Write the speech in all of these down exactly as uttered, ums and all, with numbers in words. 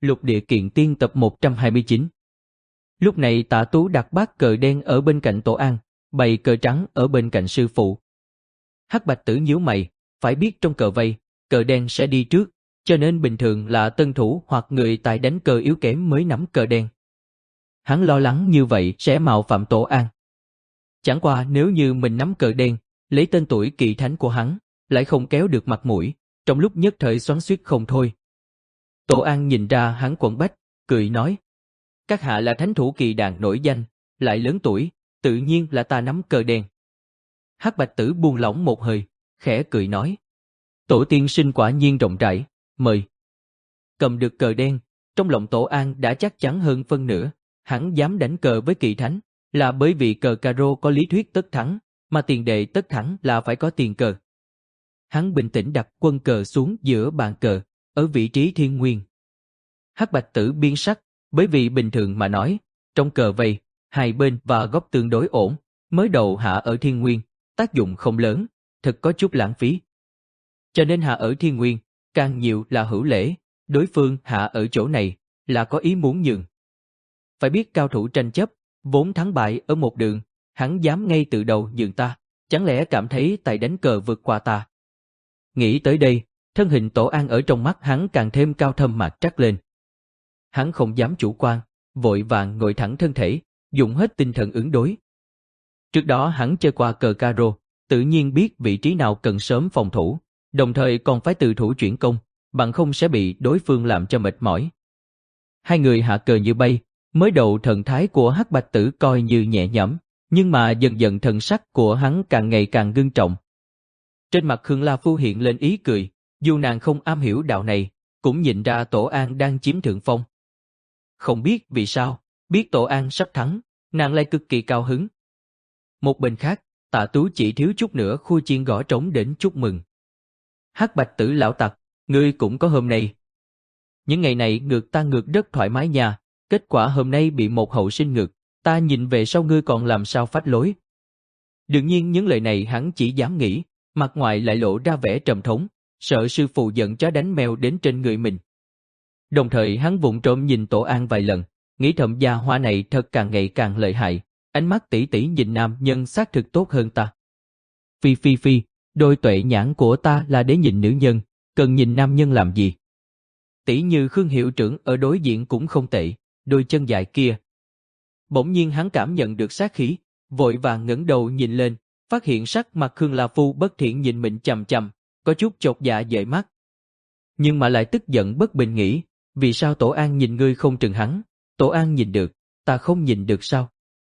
Lục Địa Kiện Tiên tập một trăm hai mươi chín. Lúc này Tạ Tú đặt bát cờ đen ở bên cạnh Tổ An, bày cờ trắng ở bên cạnh sư phụ. Hắc Bạch Tử nhíu mày, phải biết trong cờ vây, cờ đen sẽ đi trước, cho nên bình thường là tân thủ hoặc người tài đánh cờ yếu kém mới nắm cờ đen. Hắn lo lắng như vậy sẽ mạo phạm Tổ An. Chẳng qua nếu như mình nắm cờ đen, lấy tên tuổi kỳ thánh của hắn, lại không kéo được mặt mũi, trong lúc nhất thời xoắn xuýt không thôi. Tổ An nhìn ra hắn quẫn bách, cười nói: các hạ là thánh thủ kỳ đàn nổi danh, lại lớn tuổi, tự nhiên là ta nắm cờ đen. Hắc Bạch Tử buông lỏng một hơi, khẽ cười nói: Tổ tiên sinh quả nhiên rộng rãi, mời. Cầm được cờ đen, trong lòng Tổ An đã chắc chắn hơn phân nửa, hắn dám đánh cờ với kỳ thánh, là bởi vì cờ caro có lý thuyết tất thắng, mà tiền đề tất thắng là phải có tiền cờ. Hắn bình tĩnh đặt quân cờ xuống giữa bàn cờ, ở vị trí thiên nguyên. Hắc Bạch Tử biến sắc, bởi vì bình thường mà nói, trong cờ vây, hai bên và góc tương đối ổn, mới đầu hạ ở thiên nguyên, tác dụng không lớn, thật có chút lãng phí. Cho nên hạ ở thiên nguyên, càng nhiều là hữu lễ, đối phương hạ ở chỗ này, là có ý muốn nhường. Phải biết cao thủ tranh chấp, vốn thắng bại ở một đường, hắn dám ngay từ đầu nhường ta, chẳng lẽ cảm thấy tài đánh cờ vượt qua ta. Nghĩ tới đây, thân hình Tổ An ở trong mắt hắn càng thêm cao thâm mạc trắc lên. Hắn không dám chủ quan, vội vàng ngồi thẳng thân thể, dùng hết tinh thần ứng đối. Trước đó hắn chơi qua cờ caro, tự nhiên biết vị trí nào cần sớm phòng thủ, đồng thời còn phải từ thủ chuyển công, bằng không sẽ bị đối phương làm cho mệt mỏi. Hai người hạ cờ như bay, mới đầu thần thái của Hắc Bạch Tử coi như nhẹ nhõm, nhưng mà dần dần thần sắc của hắn càng ngày càng ngưng trọng. Trên mặt Khương La Phu hiện lên ý cười, dù nàng không am hiểu đạo này, cũng nhìn ra Tổ An đang chiếm thượng phong. Không biết vì sao, biết Tổ An sắp thắng, nàng lại cực kỳ cao hứng. Một bên khác, Tạ Tú chỉ thiếu chút nữa khui chiên gõ trống đến chúc mừng. Hắc Bạch Tử lão tặc, ngươi cũng có hôm nay. Những ngày này ngược ta ngược rất thoải mái nha, kết quả hôm nay bị một hậu sinh ngược, ta nhìn về sau ngươi còn làm sao phách lối. Đương nhiên những lời này hắn chỉ dám nghĩ, mặt ngoài lại lộ ra vẻ trầm thống, sợ sư phụ giận chó đánh mèo đến trên người mình. Đồng thời hắn vụng trộm nhìn Tổ An vài lần, nghĩ thầm gia hoa này thật càng ngày càng lợi hại, ánh mắt tỉ tỉ nhìn nam nhân xác thực tốt hơn ta. Phi phi phi, đôi tuệ nhãn của ta là để nhìn nữ nhân, cần nhìn nam nhân làm gì? Tỷ như Khương hiệu trưởng ở đối diện cũng không tệ, đôi chân dài kia. Bỗng nhiên hắn cảm nhận được sát khí, vội vàng ngẩng đầu nhìn lên, phát hiện sắc mặt Khương La Phu bất thiện nhìn mình chằm chằm, có chút chột dạ dời mắt. Nhưng mà lại tức giận bất bình nghĩ, vì sao Tổ An nhìn ngươi không trừng hắn? Tổ An nhìn được, ta không nhìn được sao?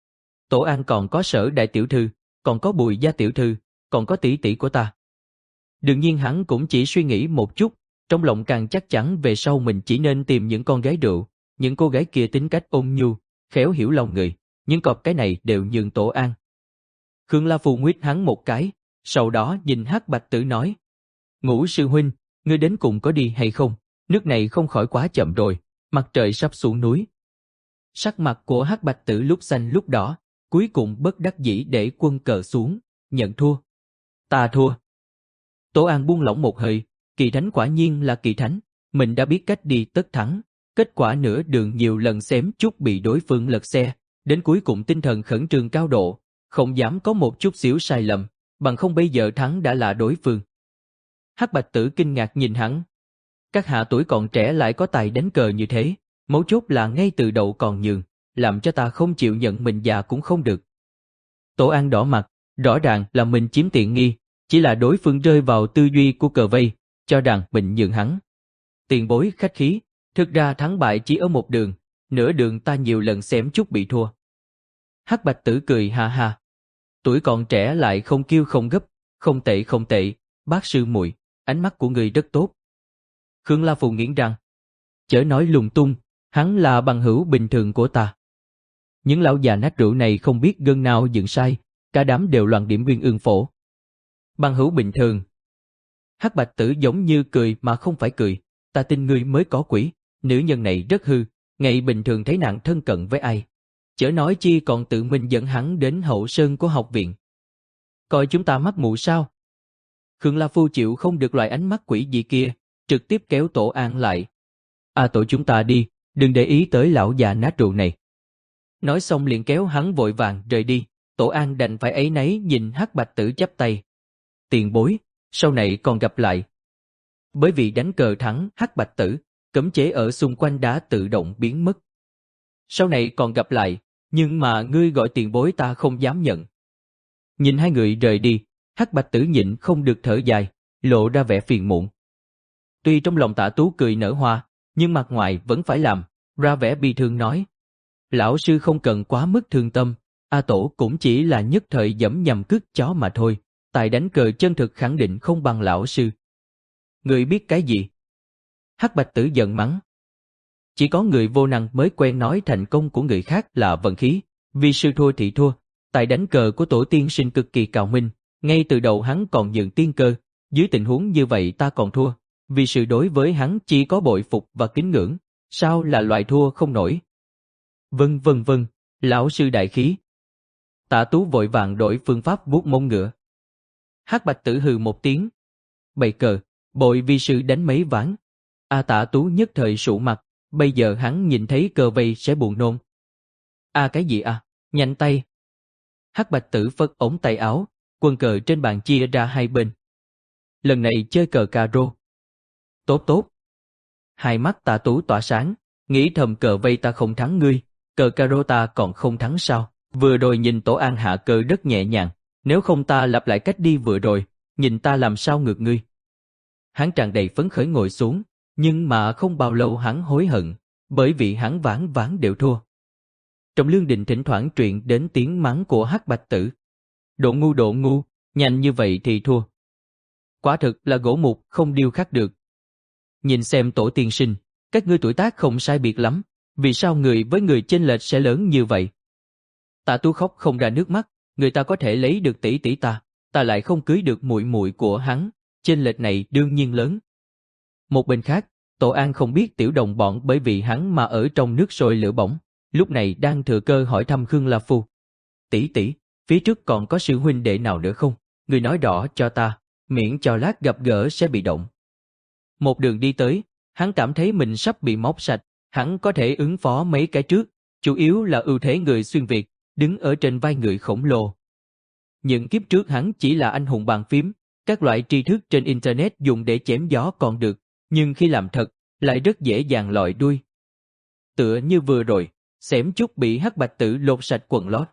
Tổ An còn có Sở đại tiểu thư, còn có Bùi gia tiểu thư, còn có tỷ tỷ của ta. Đương nhiên hắn cũng chỉ suy nghĩ một chút, trong lòng càng chắc chắn về sau mình chỉ nên tìm những con gái rượu, những cô gái kia tính cách ôn nhu, khéo hiểu lòng người, những cọp cái này đều nhường Tổ An. Khương La Phu nguyết hắn một cái, sau đó nhìn Hắc Bạch Tử nói: Ngũ sư huynh, ngươi đến cùng có đi hay không? Nước này không khỏi quá chậm rồi, mặt trời sắp xuống núi. Sắc mặt của Hắc Bạch Tử lúc xanh lúc đỏ, cuối cùng bất đắc dĩ để quân cờ xuống, nhận thua. Ta thua. Tổ An buông lỏng một hơi, kỳ thánh quả nhiên là kỳ thánh, mình đã biết cách đi tất thắng, kết quả nửa đường nhiều lần xém chút bị đối phương lật xe, đến cuối cùng tinh thần khẩn trương cao độ, không dám có một chút xíu sai lầm, bằng không bây giờ thắng đã là đối phương. Hắc Bạch Tử kinh ngạc nhìn hắn. Các hạ tuổi còn trẻ lại có tài đánh cờ như thế, mấu chốt là ngay từ đầu còn nhường, làm cho ta không chịu nhận mình già cũng không được. Tổ An đỏ mặt, rõ ràng là mình chiếm tiện nghi, chỉ là đối phương rơi vào tư duy của cờ vây, cho rằng mình nhường hắn. Tiền bối khách khí, thực ra thắng bại chỉ ở một đường, nửa đường ta nhiều lần xém chút bị thua. Hắc Bạch Tử cười ha ha. Tuổi còn trẻ lại không kiêu không gấp, không tệ không tệ, bác sư muội, ánh mắt của người rất tốt. Khương La Phù nghiến răng. Chớ nói lung tung, hắn là bằng hữu bình thường của ta. Những lão già nát rượu này không biết gân nào dựng sai, cả đám đều loạn điểm Nguyên Ương Phổ. Bằng hữu bình thường. Hắc Bạch Tử giống như cười mà không phải cười, ta tin ngươi mới có quỷ, nữ nhân này rất hư, ngày bình thường thấy nàng thân cận với ai. Chớ nói chi còn tự mình dẫn hắn đến hậu sơn của học viện. Coi chúng ta mắt mù sao? Khương La Phu chịu không được loại ánh mắt quỷ dị kia, trực tiếp kéo Tổ An lại. A Tổ chúng ta đi, đừng để ý tới lão già nát rượu này. Nói xong liền kéo hắn vội vàng rời đi. Tổ An đành phải áy náy nhìn Hắc Bạch Tử chắp tay. Tiền bối, sau này còn gặp lại. Bởi vì đánh cờ thắng Hắc Bạch Tử, cấm chế ở xung quanh đã tự động biến mất. Sau này còn gặp lại, nhưng mà ngươi gọi tiền bối ta không dám nhận. Nhìn hai người rời đi, Hắc Bạch Tử nhịn không được thở dài, lộ ra vẻ phiền muộn. Tuy trong lòng Tạ Tú cười nở hoa, nhưng mặt ngoài vẫn phải làm, ra vẻ bi thương nói. Lão sư không cần quá mức thương tâm, A Tổ cũng chỉ là nhất thời dẫm nhầm cước chó mà thôi, tài đánh cờ chân thực khẳng định không bằng lão sư. Người biết cái gì? Hắc Bạch Tử giận mắng. Chỉ có người vô năng mới quen nói thành công của người khác là vận khí, vì sư thua thì thua, tài đánh cờ của tổ tiên sinh cực kỳ cao minh, ngay từ đầu hắn còn nhường tiên cơ, dưới tình huống như vậy ta còn thua, vì sự đối với hắn chỉ có bội phục và kính ngưỡng, sao là loại thua không nổi. Vâng vâng vâng, lão sư đại khí. Tạ Tú vội vàng đổi phương pháp vuốt mông ngựa. Hắc Bạch Tử hừ một tiếng. Bày cờ, bội vi sư đánh mấy ván. A Tạ Tú nhất thời sụ mặt, bây giờ hắn nhìn thấy cờ vây sẽ buồn nôn. A cái gì à, nhanh tay. Hắc Bạch Tử phất ống tay áo, quân cờ trên bàn chia ra hai bên. Lần này chơi cờ caro. Tốt tốt. Hai mắt Tạ Tú tỏa sáng, nghĩ thầm cờ vây ta không thắng ngươi, cờ caro ta còn không thắng sao. Vừa rồi nhìn Tổ An hạ cờ rất nhẹ nhàng, nếu không ta lặp lại cách đi vừa rồi, nhìn ta làm sao ngược ngươi. Hắn tràn đầy phấn khởi ngồi xuống, nhưng mà không bao lâu hắn hối hận, bởi vì hắn ván ván đều thua. Trong lương đình thỉnh thoảng truyền đến tiếng mắng của Hắc Bạch Tử. Độ ngu độ ngu, nhanh như vậy thì thua. Quả thực là gỗ mục không điêu khắc được. Nhìn xem Tổ tiên sinh, các ngươi tuổi tác không sai biệt lắm, vì sao người với người chênh lệch sẽ lớn như vậy? Tạ Tú khóc không ra nước mắt, người ta có thể lấy được tỷ tỷ ta, ta lại không cưới được muội muội của hắn, chênh lệch này đương nhiên lớn. Một bên khác, Tổ An không biết tiểu đồng bọn bởi vì hắn mà ở trong nước sôi lửa bỏng, lúc này đang thừa cơ hỏi thăm Khương La Phu. Tỷ tỷ, phía trước còn có sư huynh đệ nào nữa không? Người nói rõ cho ta, miễn cho lát gặp gỡ sẽ bị động. Một đường đi tới, hắn cảm thấy mình sắp bị móc sạch, hắn có thể ứng phó mấy cái trước, chủ yếu là ưu thế người xuyên Việt, đứng ở trên vai người khổng lồ. Những kiếp trước hắn chỉ là anh hùng bàn phím, các loại tri thức trên Internet dùng để chém gió còn được, nhưng khi làm thật, lại rất dễ dàng lòi đuôi. Tựa như vừa rồi, xém chút bị Hắc Bạch Tử lột sạch quần lót.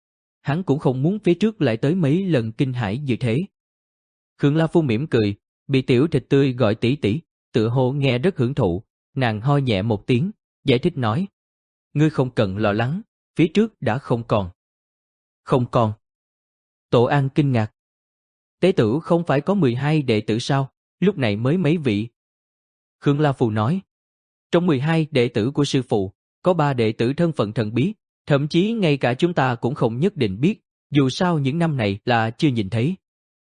Hắn cũng không muốn phía trước lại tới mấy lần kinh hãi như thế. Khương La Phu mỉm cười, bị tiểu thịt tươi gọi tỷ tỷ, tựa hồ nghe rất hưởng thụ, nàng ho nhẹ một tiếng, giải thích nói. Ngươi không cần lo lắng, phía trước đã không còn. Không còn. Tổ An kinh ngạc. Tế tử không phải có mười hai đệ tử sao, lúc này mới mấy vị. Khương La Phù nói. Trong mười hai đệ tử của sư phụ, có ba đệ tử thân phận thần bí, thậm chí ngay cả chúng ta cũng không nhất định biết, dù sao những năm này là chưa nhìn thấy.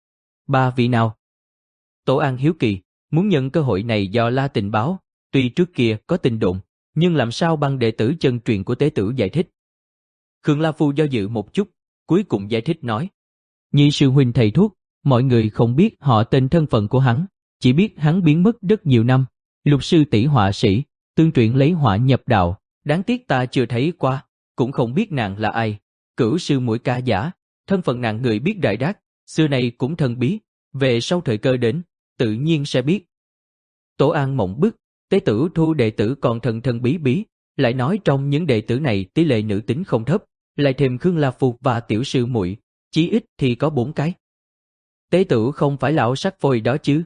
Ba vị nào? Tổ An hiếu kỳ, muốn nhận cơ hội này do La tình báo, tuy trước kia có tin đồn, nhưng làm sao bằng đệ tử chân truyền của tế tử giải thích. Khương La Phu do dự một chút, cuối cùng giải thích nói. Nhi sư huynh thầy thuốc, mọi người không biết họ tên thân phận của hắn, chỉ biết hắn biến mất rất nhiều năm, lục sư tỷ họa sĩ, tương truyền lấy họa nhập đạo, đáng tiếc ta chưa thấy qua, cũng không biết nàng là ai. Cửu sư muội ca giả, thân phận nàng người biết đại đác, xưa này cũng thần bí, về sau thời cơ đến, tự nhiên sẽ biết. Tổ An mộng bức, tế tử thu đệ tử còn thần thần bí bí, lại nói trong những đệ tử này tỷ lệ nữ tính không thấp, lại thêm Khương La Phu và tiểu sư muội, chí ít thì có bốn cái. Tế tử không phải lão sắc phôi đó chứ?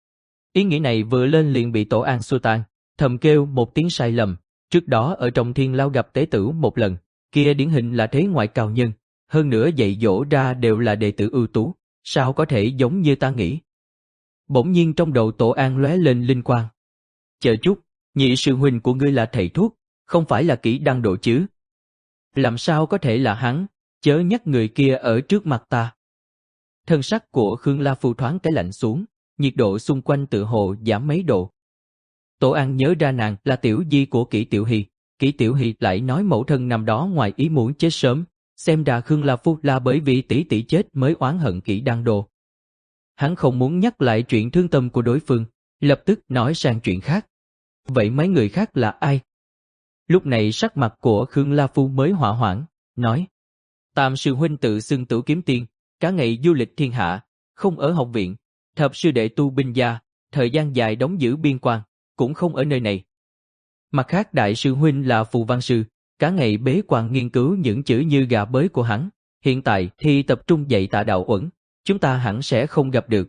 Ý nghĩ này vừa lên liền bị Tổ An xua tan, thầm kêu một tiếng sai lầm. Trước đó ở trong thiên lao gặp tế tử một lần, kia điển hình là thế ngoại cao nhân, hơn nữa dạy dỗ ra đều là đệ tử ưu tú, sao có thể giống như ta nghĩ? Bỗng nhiên trong đầu Tổ An lóe lên linh quang. Chờ chút, nhị sư huynh của ngươi là thầy thuốc, không phải là kỹ đăng độ chứ? Làm sao có thể là hắn, chớ nhắc người kia ở trước mặt ta. Thân sắc của Khương La Phu thoáng cái lạnh xuống, nhiệt độ xung quanh tự hồ giảm mấy độ. Tổ An nhớ ra nàng là tiểu di của Kỷ Tiểu Hy, Kỷ Tiểu Hy lại nói mẫu thân năm đó ngoài ý muốn chết sớm, xem ra Khương La Phu là bởi vì tỷ tỷ chết mới oán hận Kỷ Đăng Đồ. Hắn không muốn nhắc lại chuyện thương tâm của đối phương, lập tức nói sang chuyện khác. Vậy mấy người khác là ai? Lúc này sắc mặt của Khương La Phu mới hỏa hoãn, nói: Tam sư huynh tự xưng Tử Kiếm Tiên, cả ngày du lịch thiên hạ, không ở học viện. Thập sư đệ tu binh gia, thời gian dài đóng giữ biên quan, cũng không ở nơi này. Mặt khác đại sư huynh là Phù Văn Sư, cả ngày bế quan nghiên cứu những chữ như gà bới của hắn, hiện tại thì tập trung dạy Tạ Đạo Uẩn, chúng ta hẳn sẽ không gặp được.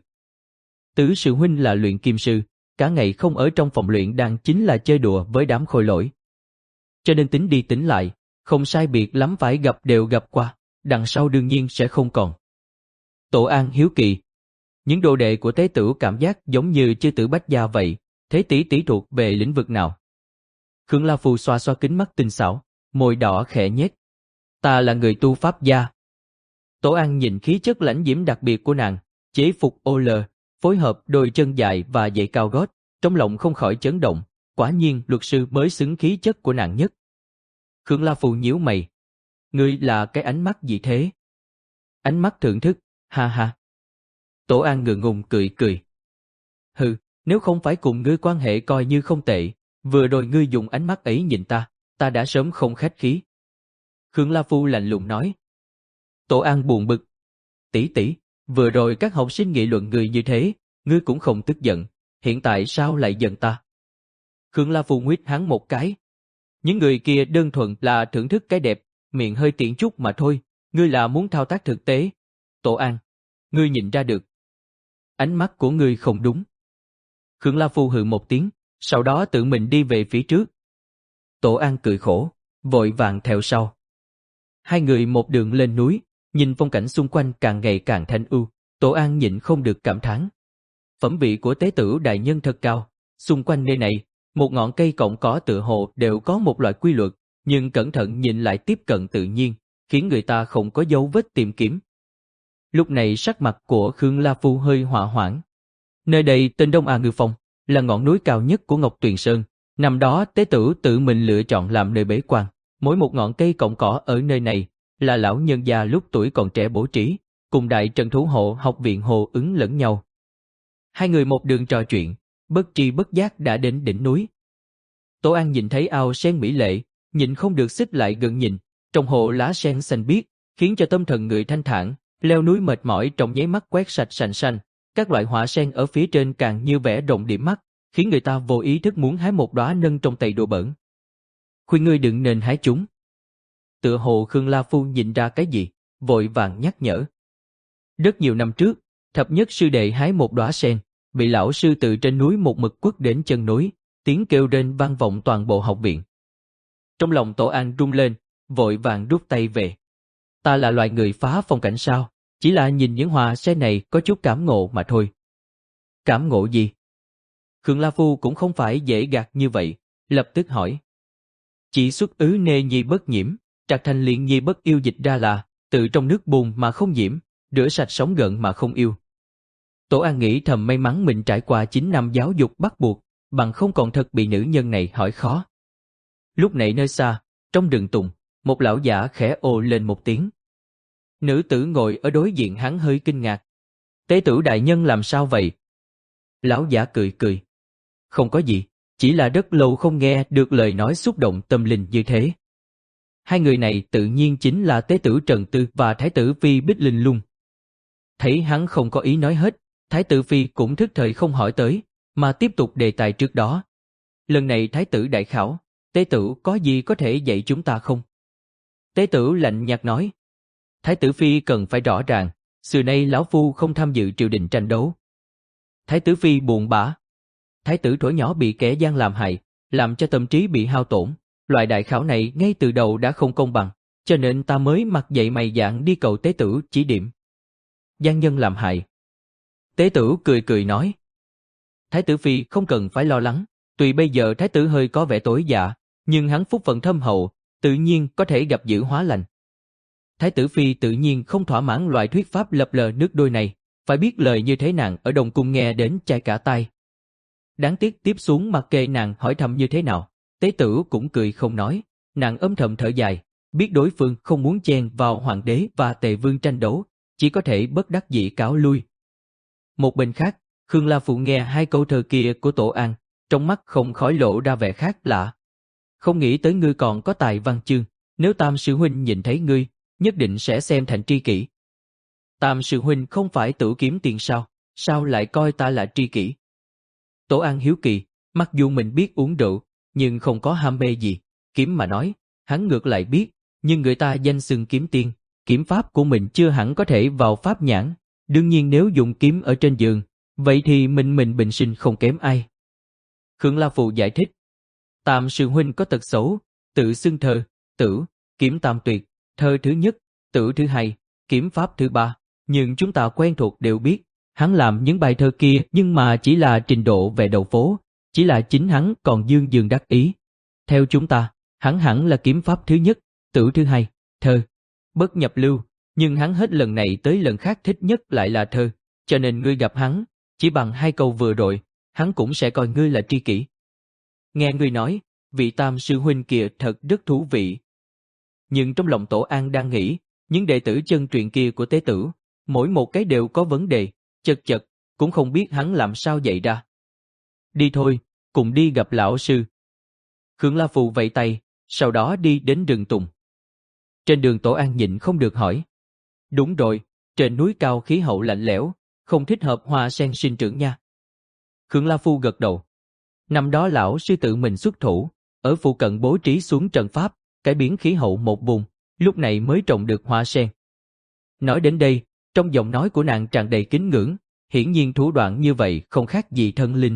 Tứ sư huynh là luyện kim sư, cả ngày không ở trong phòng luyện đan chính là chơi đùa với đám khôi lỗi. Cho nên tính đi tính lại, không sai biệt lắm phải gặp đều gặp qua, đằng sau đương nhiên sẽ không còn. Tổ An hiếu kỳ. Những đồ đệ của tế tử cảm giác giống như chư tử bách gia vậy, thế tỷ tỷ thuộc về lĩnh vực nào? Khương La Phu xoa xoa kính mắt tinh xảo, môi đỏ khẽ nhếch. Ta là người tu pháp gia. Tổ An nhìn khí chất lãnh diễm đặc biệt của nàng, chế phục ô lờ, phối hợp đôi chân dài và giày cao gót, trong lòng không khỏi chấn động, quả nhiên luật sư mới xứng khí chất của nàng nhất. Khương La Phu nhíu mày. Ngươi là cái ánh mắt gì thế? Ánh mắt thưởng thức, ha ha. Tổ An ngượng ngùng cười cười. Hừ, nếu không phải cùng ngươi quan hệ coi như không tệ, vừa rồi ngươi dùng ánh mắt ấy nhìn ta, ta đã sớm không khách khí. Khương La Phu lạnh lùng nói. Tổ An buồn bực. Tỷ tỷ, vừa rồi các học sinh nghị luận ngươi như thế, ngươi cũng không tức giận, hiện tại sao lại giận ta? Khương La Phu nguyết hắn một cái. Những người kia đơn thuần là thưởng thức cái đẹp, miệng hơi tiện chút mà thôi, ngươi là muốn thao tác thực tế. Tổ An, ngươi nhìn ra được. Ánh mắt của ngươi không đúng. Khương La Phu hừ một tiếng, sau đó tự mình đi về phía trước. Tổ An cười khổ, vội vàng theo sau. Hai người một đường lên núi, nhìn phong cảnh xung quanh càng ngày càng thanh ưu, Tổ An nhịn không được cảm thán. Phẩm vị của tế tử đại nhân thật cao, xung quanh nơi này, một ngọn cây cọng cỏ tựa hồ đều có một loại quy luật, nhưng cẩn thận nhìn lại tiếp cận tự nhiên, khiến người ta không có dấu vết tìm kiếm. Lúc này sắc mặt của Khương La Phu hơi hỏa hoãn. Nơi đây tên Đông A Ngư Phong, là ngọn núi cao nhất của Ngọc Tuyền Sơn, năm đó tế tử tự mình lựa chọn làm nơi bế quan, mỗi một ngọn cây cọng cỏ ở nơi này là lão nhân già lúc tuổi còn trẻ bố trí, cùng đại trần thủ hộ học viện hồ ứng lẫn nhau. Hai người một đường trò chuyện, bất tri bất giác đã đến đỉnh núi. Tổ An nhìn thấy ao sen mỹ lệ, nhìn không được xích lại gần nhìn, trong hồ lá sen xanh biếc, khiến cho tâm thần người thanh thản, leo núi mệt mỏi trong nháy mắt quét sạch sành xanh, các loại hoa sen ở phía trên càng như vẽ rộng điểm mắt, khiến người ta vô ý thức muốn hái một đóa nâng trong tay đùa bỡn. Khuyên ngươi đừng nên hái chúng. Tựa hồ Khương La Phu nhìn ra cái gì, vội vàng nhắc nhở. Rất nhiều năm trước, thập nhất sư đệ hái một đóa sen, bị lão sư từ trên núi một mực quất đến chân núi, tiếng kêu rên vang vọng toàn bộ học viện. Trong lòng Tổ An rung lên, vội vàng rút tay về. Ta là loài người phá phong cảnh sao, chỉ là nhìn những hoa sen này có chút cảm ngộ mà thôi. Cảm ngộ gì? Khương La Phu cũng không phải dễ gạt như vậy, lập tức hỏi. Chỉ xuất ứ nê nhi bất nhiễm, trạc thành liền nhi bất yêu dịch ra là, tự trong nước bùn mà không nhiễm, rửa sạch sóng gợn mà không yêu. Tổ An nghĩ thầm may mắn mình trải qua chín năm giáo dục bắt buộc, bằng không còn thật bị nữ nhân này hỏi khó. Lúc này nơi xa, trong rừng tùng, một lão giả khẽ ồ lên một tiếng. Nữ tử ngồi ở đối diện hắn hơi kinh ngạc. Tế tử đại nhân làm sao vậy? Lão giả cười cười. Không có gì, chỉ là rất lâu không nghe được lời nói xúc động tâm linh như thế. Hai người này tự nhiên chính là tế tử Trần Tư và thái tử Phi Bích Linh Lung. Thấy hắn không có ý nói hết, thái tử Phi cũng thức thời không hỏi tới, mà tiếp tục đề tài trước đó. Lần này thái tử đại khảo, tế tử có gì có thể dạy chúng ta không? Tế tử lạnh nhạt nói. Thái tử Phi cần phải rõ ràng, xưa nay lão phu không tham dự triều đình tranh đấu. Thái tử Phi buồn bã. Thái tử tuổi nhỏ bị kẻ gian làm hại, làm cho tâm trí bị hao tổn. Loại đại khảo này ngay từ đầu đã không công bằng, cho nên ta mới mặc dậy mày dạn đi cầu tế tử chỉ điểm. Gian nhân làm hại. Tế tử cười cười nói. Thái tử Phi không cần phải lo lắng, tuy bây giờ thái tử hơi có vẻ tối dạ, nhưng hắn phúc phận thâm hậu, tự nhiên có thể gặp dữ hóa lành. Thái tử Phi tự nhiên không thỏa mãn loại thuyết pháp lập lờ nước đôi này, phải biết lời như thế nàng ở Đông Cung nghe đến chai cả tai. Đáng tiếc tiếp xuống mặc kệ nàng hỏi thăm như thế nào, tế tử cũng cười không nói, nàng âm thầm thở dài, biết đối phương không muốn chen vào hoàng đế và tề vương tranh đấu, chỉ có thể bất đắc dĩ cáo lui. Một bên khác, Khương La Phụ nghe hai câu thơ kia của Tổ An, trong mắt không khỏi lộ ra vẻ khác lạ. Không nghĩ tới ngươi còn có tài văn chương, nếu Tam sư huynh nhìn thấy ngươi, nhất định sẽ xem thành tri kỷ. Tam sư huynh không phải tự kiếm tiền sao, sao lại coi ta là tri kỷ? Tổ An hiếu kỳ, mặc dù mình biết uống rượu, nhưng không có ham mê gì, kiếm mà nói, hắn ngược lại biết, nhưng người ta danh xưng kiếm tiên, kiếm pháp của mình chưa hẳn có thể vào pháp nhãn, đương nhiên nếu dùng kiếm ở trên giường, vậy thì mình mình bình sinh không kém ai. Khương La Phù giải thích, Tam sư huynh có tật xấu, tự xưng thơ, tử, kiếm tam tuyệt, thơ thứ nhất, tử thứ hai, kiếm pháp thứ ba, nhưng chúng ta quen thuộc đều biết, hắn làm những bài thơ kia nhưng mà chỉ là trình độ về đầu phố, chỉ là chính hắn còn dương dương đắc ý. Theo chúng ta, hắn hẳn là kiếm pháp thứ nhất, tử thứ hai, thơ, bất nhập lưu, nhưng hắn hết lần này tới lần khác thích nhất lại là thơ, cho nên ngươi gặp hắn, chỉ bằng hai câu vừa rồi, hắn cũng sẽ coi ngươi là tri kỷ. Nghe ngươi nói, vị Tam sư huynh kia thật rất thú vị. Nhưng trong lòng Tổ An đang nghĩ, những đệ tử chân truyền kia của tế tử, mỗi một cái đều có vấn đề, chật chật, cũng không biết hắn làm sao dạy ra. Đi thôi, cùng đi gặp lão sư. Khương La Phù vẫy tay, sau đó đi đến rừng tùng. Trên đường Tổ An nhịn không được hỏi. Đúng rồi, trên núi cao khí hậu lạnh lẽo, không thích hợp hoa sen sinh trưởng nha. Khương La Phu gật đầu. Năm đó lão sư tự mình xuất thủ, ở phụ cận bố trí xuống trận pháp, cải biến khí hậu một vùng, lúc này mới trồng được hoa sen. Nói đến đây, trong giọng nói của nàng tràn đầy kính ngưỡng, hiển nhiên thủ đoạn như vậy không khác gì thân linh.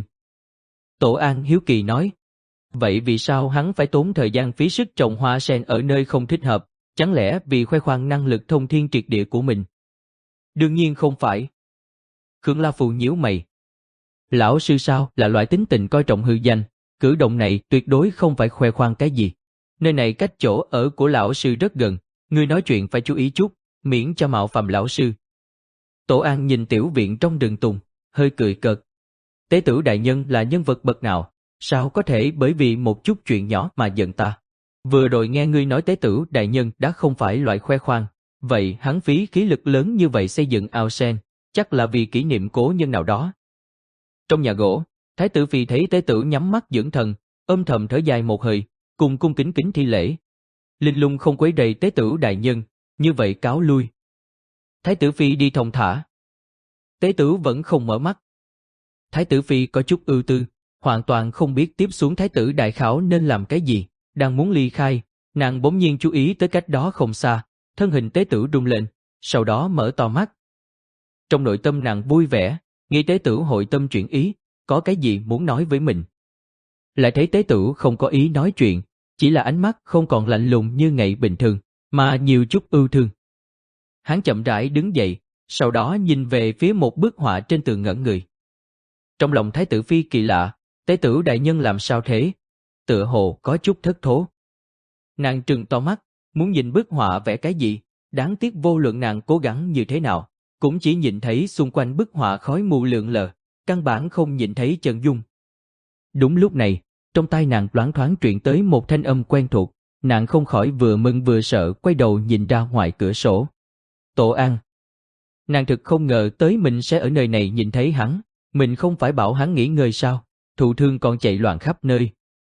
Tổ An hiếu kỳ nói, vậy vì sao hắn phải tốn thời gian phí sức trồng hoa sen ở nơi không thích hợp, chẳng lẽ vì khoe khoang năng lực thông thiên triệt địa của mình? Đương nhiên không phải. Khương La Phù nhíu mày. Lão sư sao là loại tính tình coi trọng hư danh, cử động này tuyệt đối không phải khoe khoang cái gì. Nơi này cách chỗ ở của lão sư rất gần, ngươi nói chuyện phải chú ý chút, miễn cho mạo phạm lão sư. Tổ An nhìn tiểu viện trong rừng tùng, hơi cười cợt. Tế tử đại nhân là nhân vật bậc nào, sao có thể bởi vì một chút chuyện nhỏ mà giận ta? Vừa rồi nghe ngươi nói tế tử đại nhân đã không phải loại khoe khoang, vậy hắn phí khí lực lớn như vậy xây dựng ao sen, chắc là vì kỷ niệm cố nhân nào đó. Trong nhà gỗ, Thái tử phi thấy tế tử nhắm mắt dưỡng thần, âm thầm thở dài một hơi, cùng cung kính kính thi lễ. Linh Lung không quấy rầy tế tử đại nhân, như vậy cáo lui. Thái tử phi đi thong thả. Tế tử vẫn không mở mắt. Thái tử phi có chút ưu tư, hoàn toàn không biết tiếp xuống thái tử đại khảo nên làm cái gì, đang muốn ly khai, nàng bỗng nhiên chú ý tới cách đó không xa, thân hình tế tử rung lên, sau đó mở to mắt. Trong nội tâm nàng vui vẻ, nghĩ tế tử hội tâm chuyển ý, có cái gì muốn nói với mình. Lại thấy tế tử không có ý nói chuyện, chỉ là ánh mắt không còn lạnh lùng như ngày bình thường, mà nhiều chút ưu thương. Hắn chậm rãi đứng dậy, sau đó nhìn về phía một bức họa trên tường ngẩn người. Trong lòng thái tử phi kỳ lạ, tế tử đại nhân làm sao thế? Tựa hồ có chút thất thố. Nàng trừng to mắt, muốn nhìn bức họa vẽ cái gì, đáng tiếc vô luận nàng cố gắng như thế nào, cũng chỉ nhìn thấy xung quanh bức họa khói mù lượn lờ, căn bản không nhìn thấy chân dung. Đúng lúc này, trong tai nàng loáng thoáng truyền tới một thanh âm quen thuộc, nàng không khỏi vừa mừng vừa sợ quay đầu nhìn ra ngoài cửa sổ. Tổ An. Nàng thực không ngờ tới mình sẽ ở nơi này nhìn thấy hắn, mình không phải bảo hắn nghỉ ngơi sao, thụ thương còn chạy loạn khắp nơi.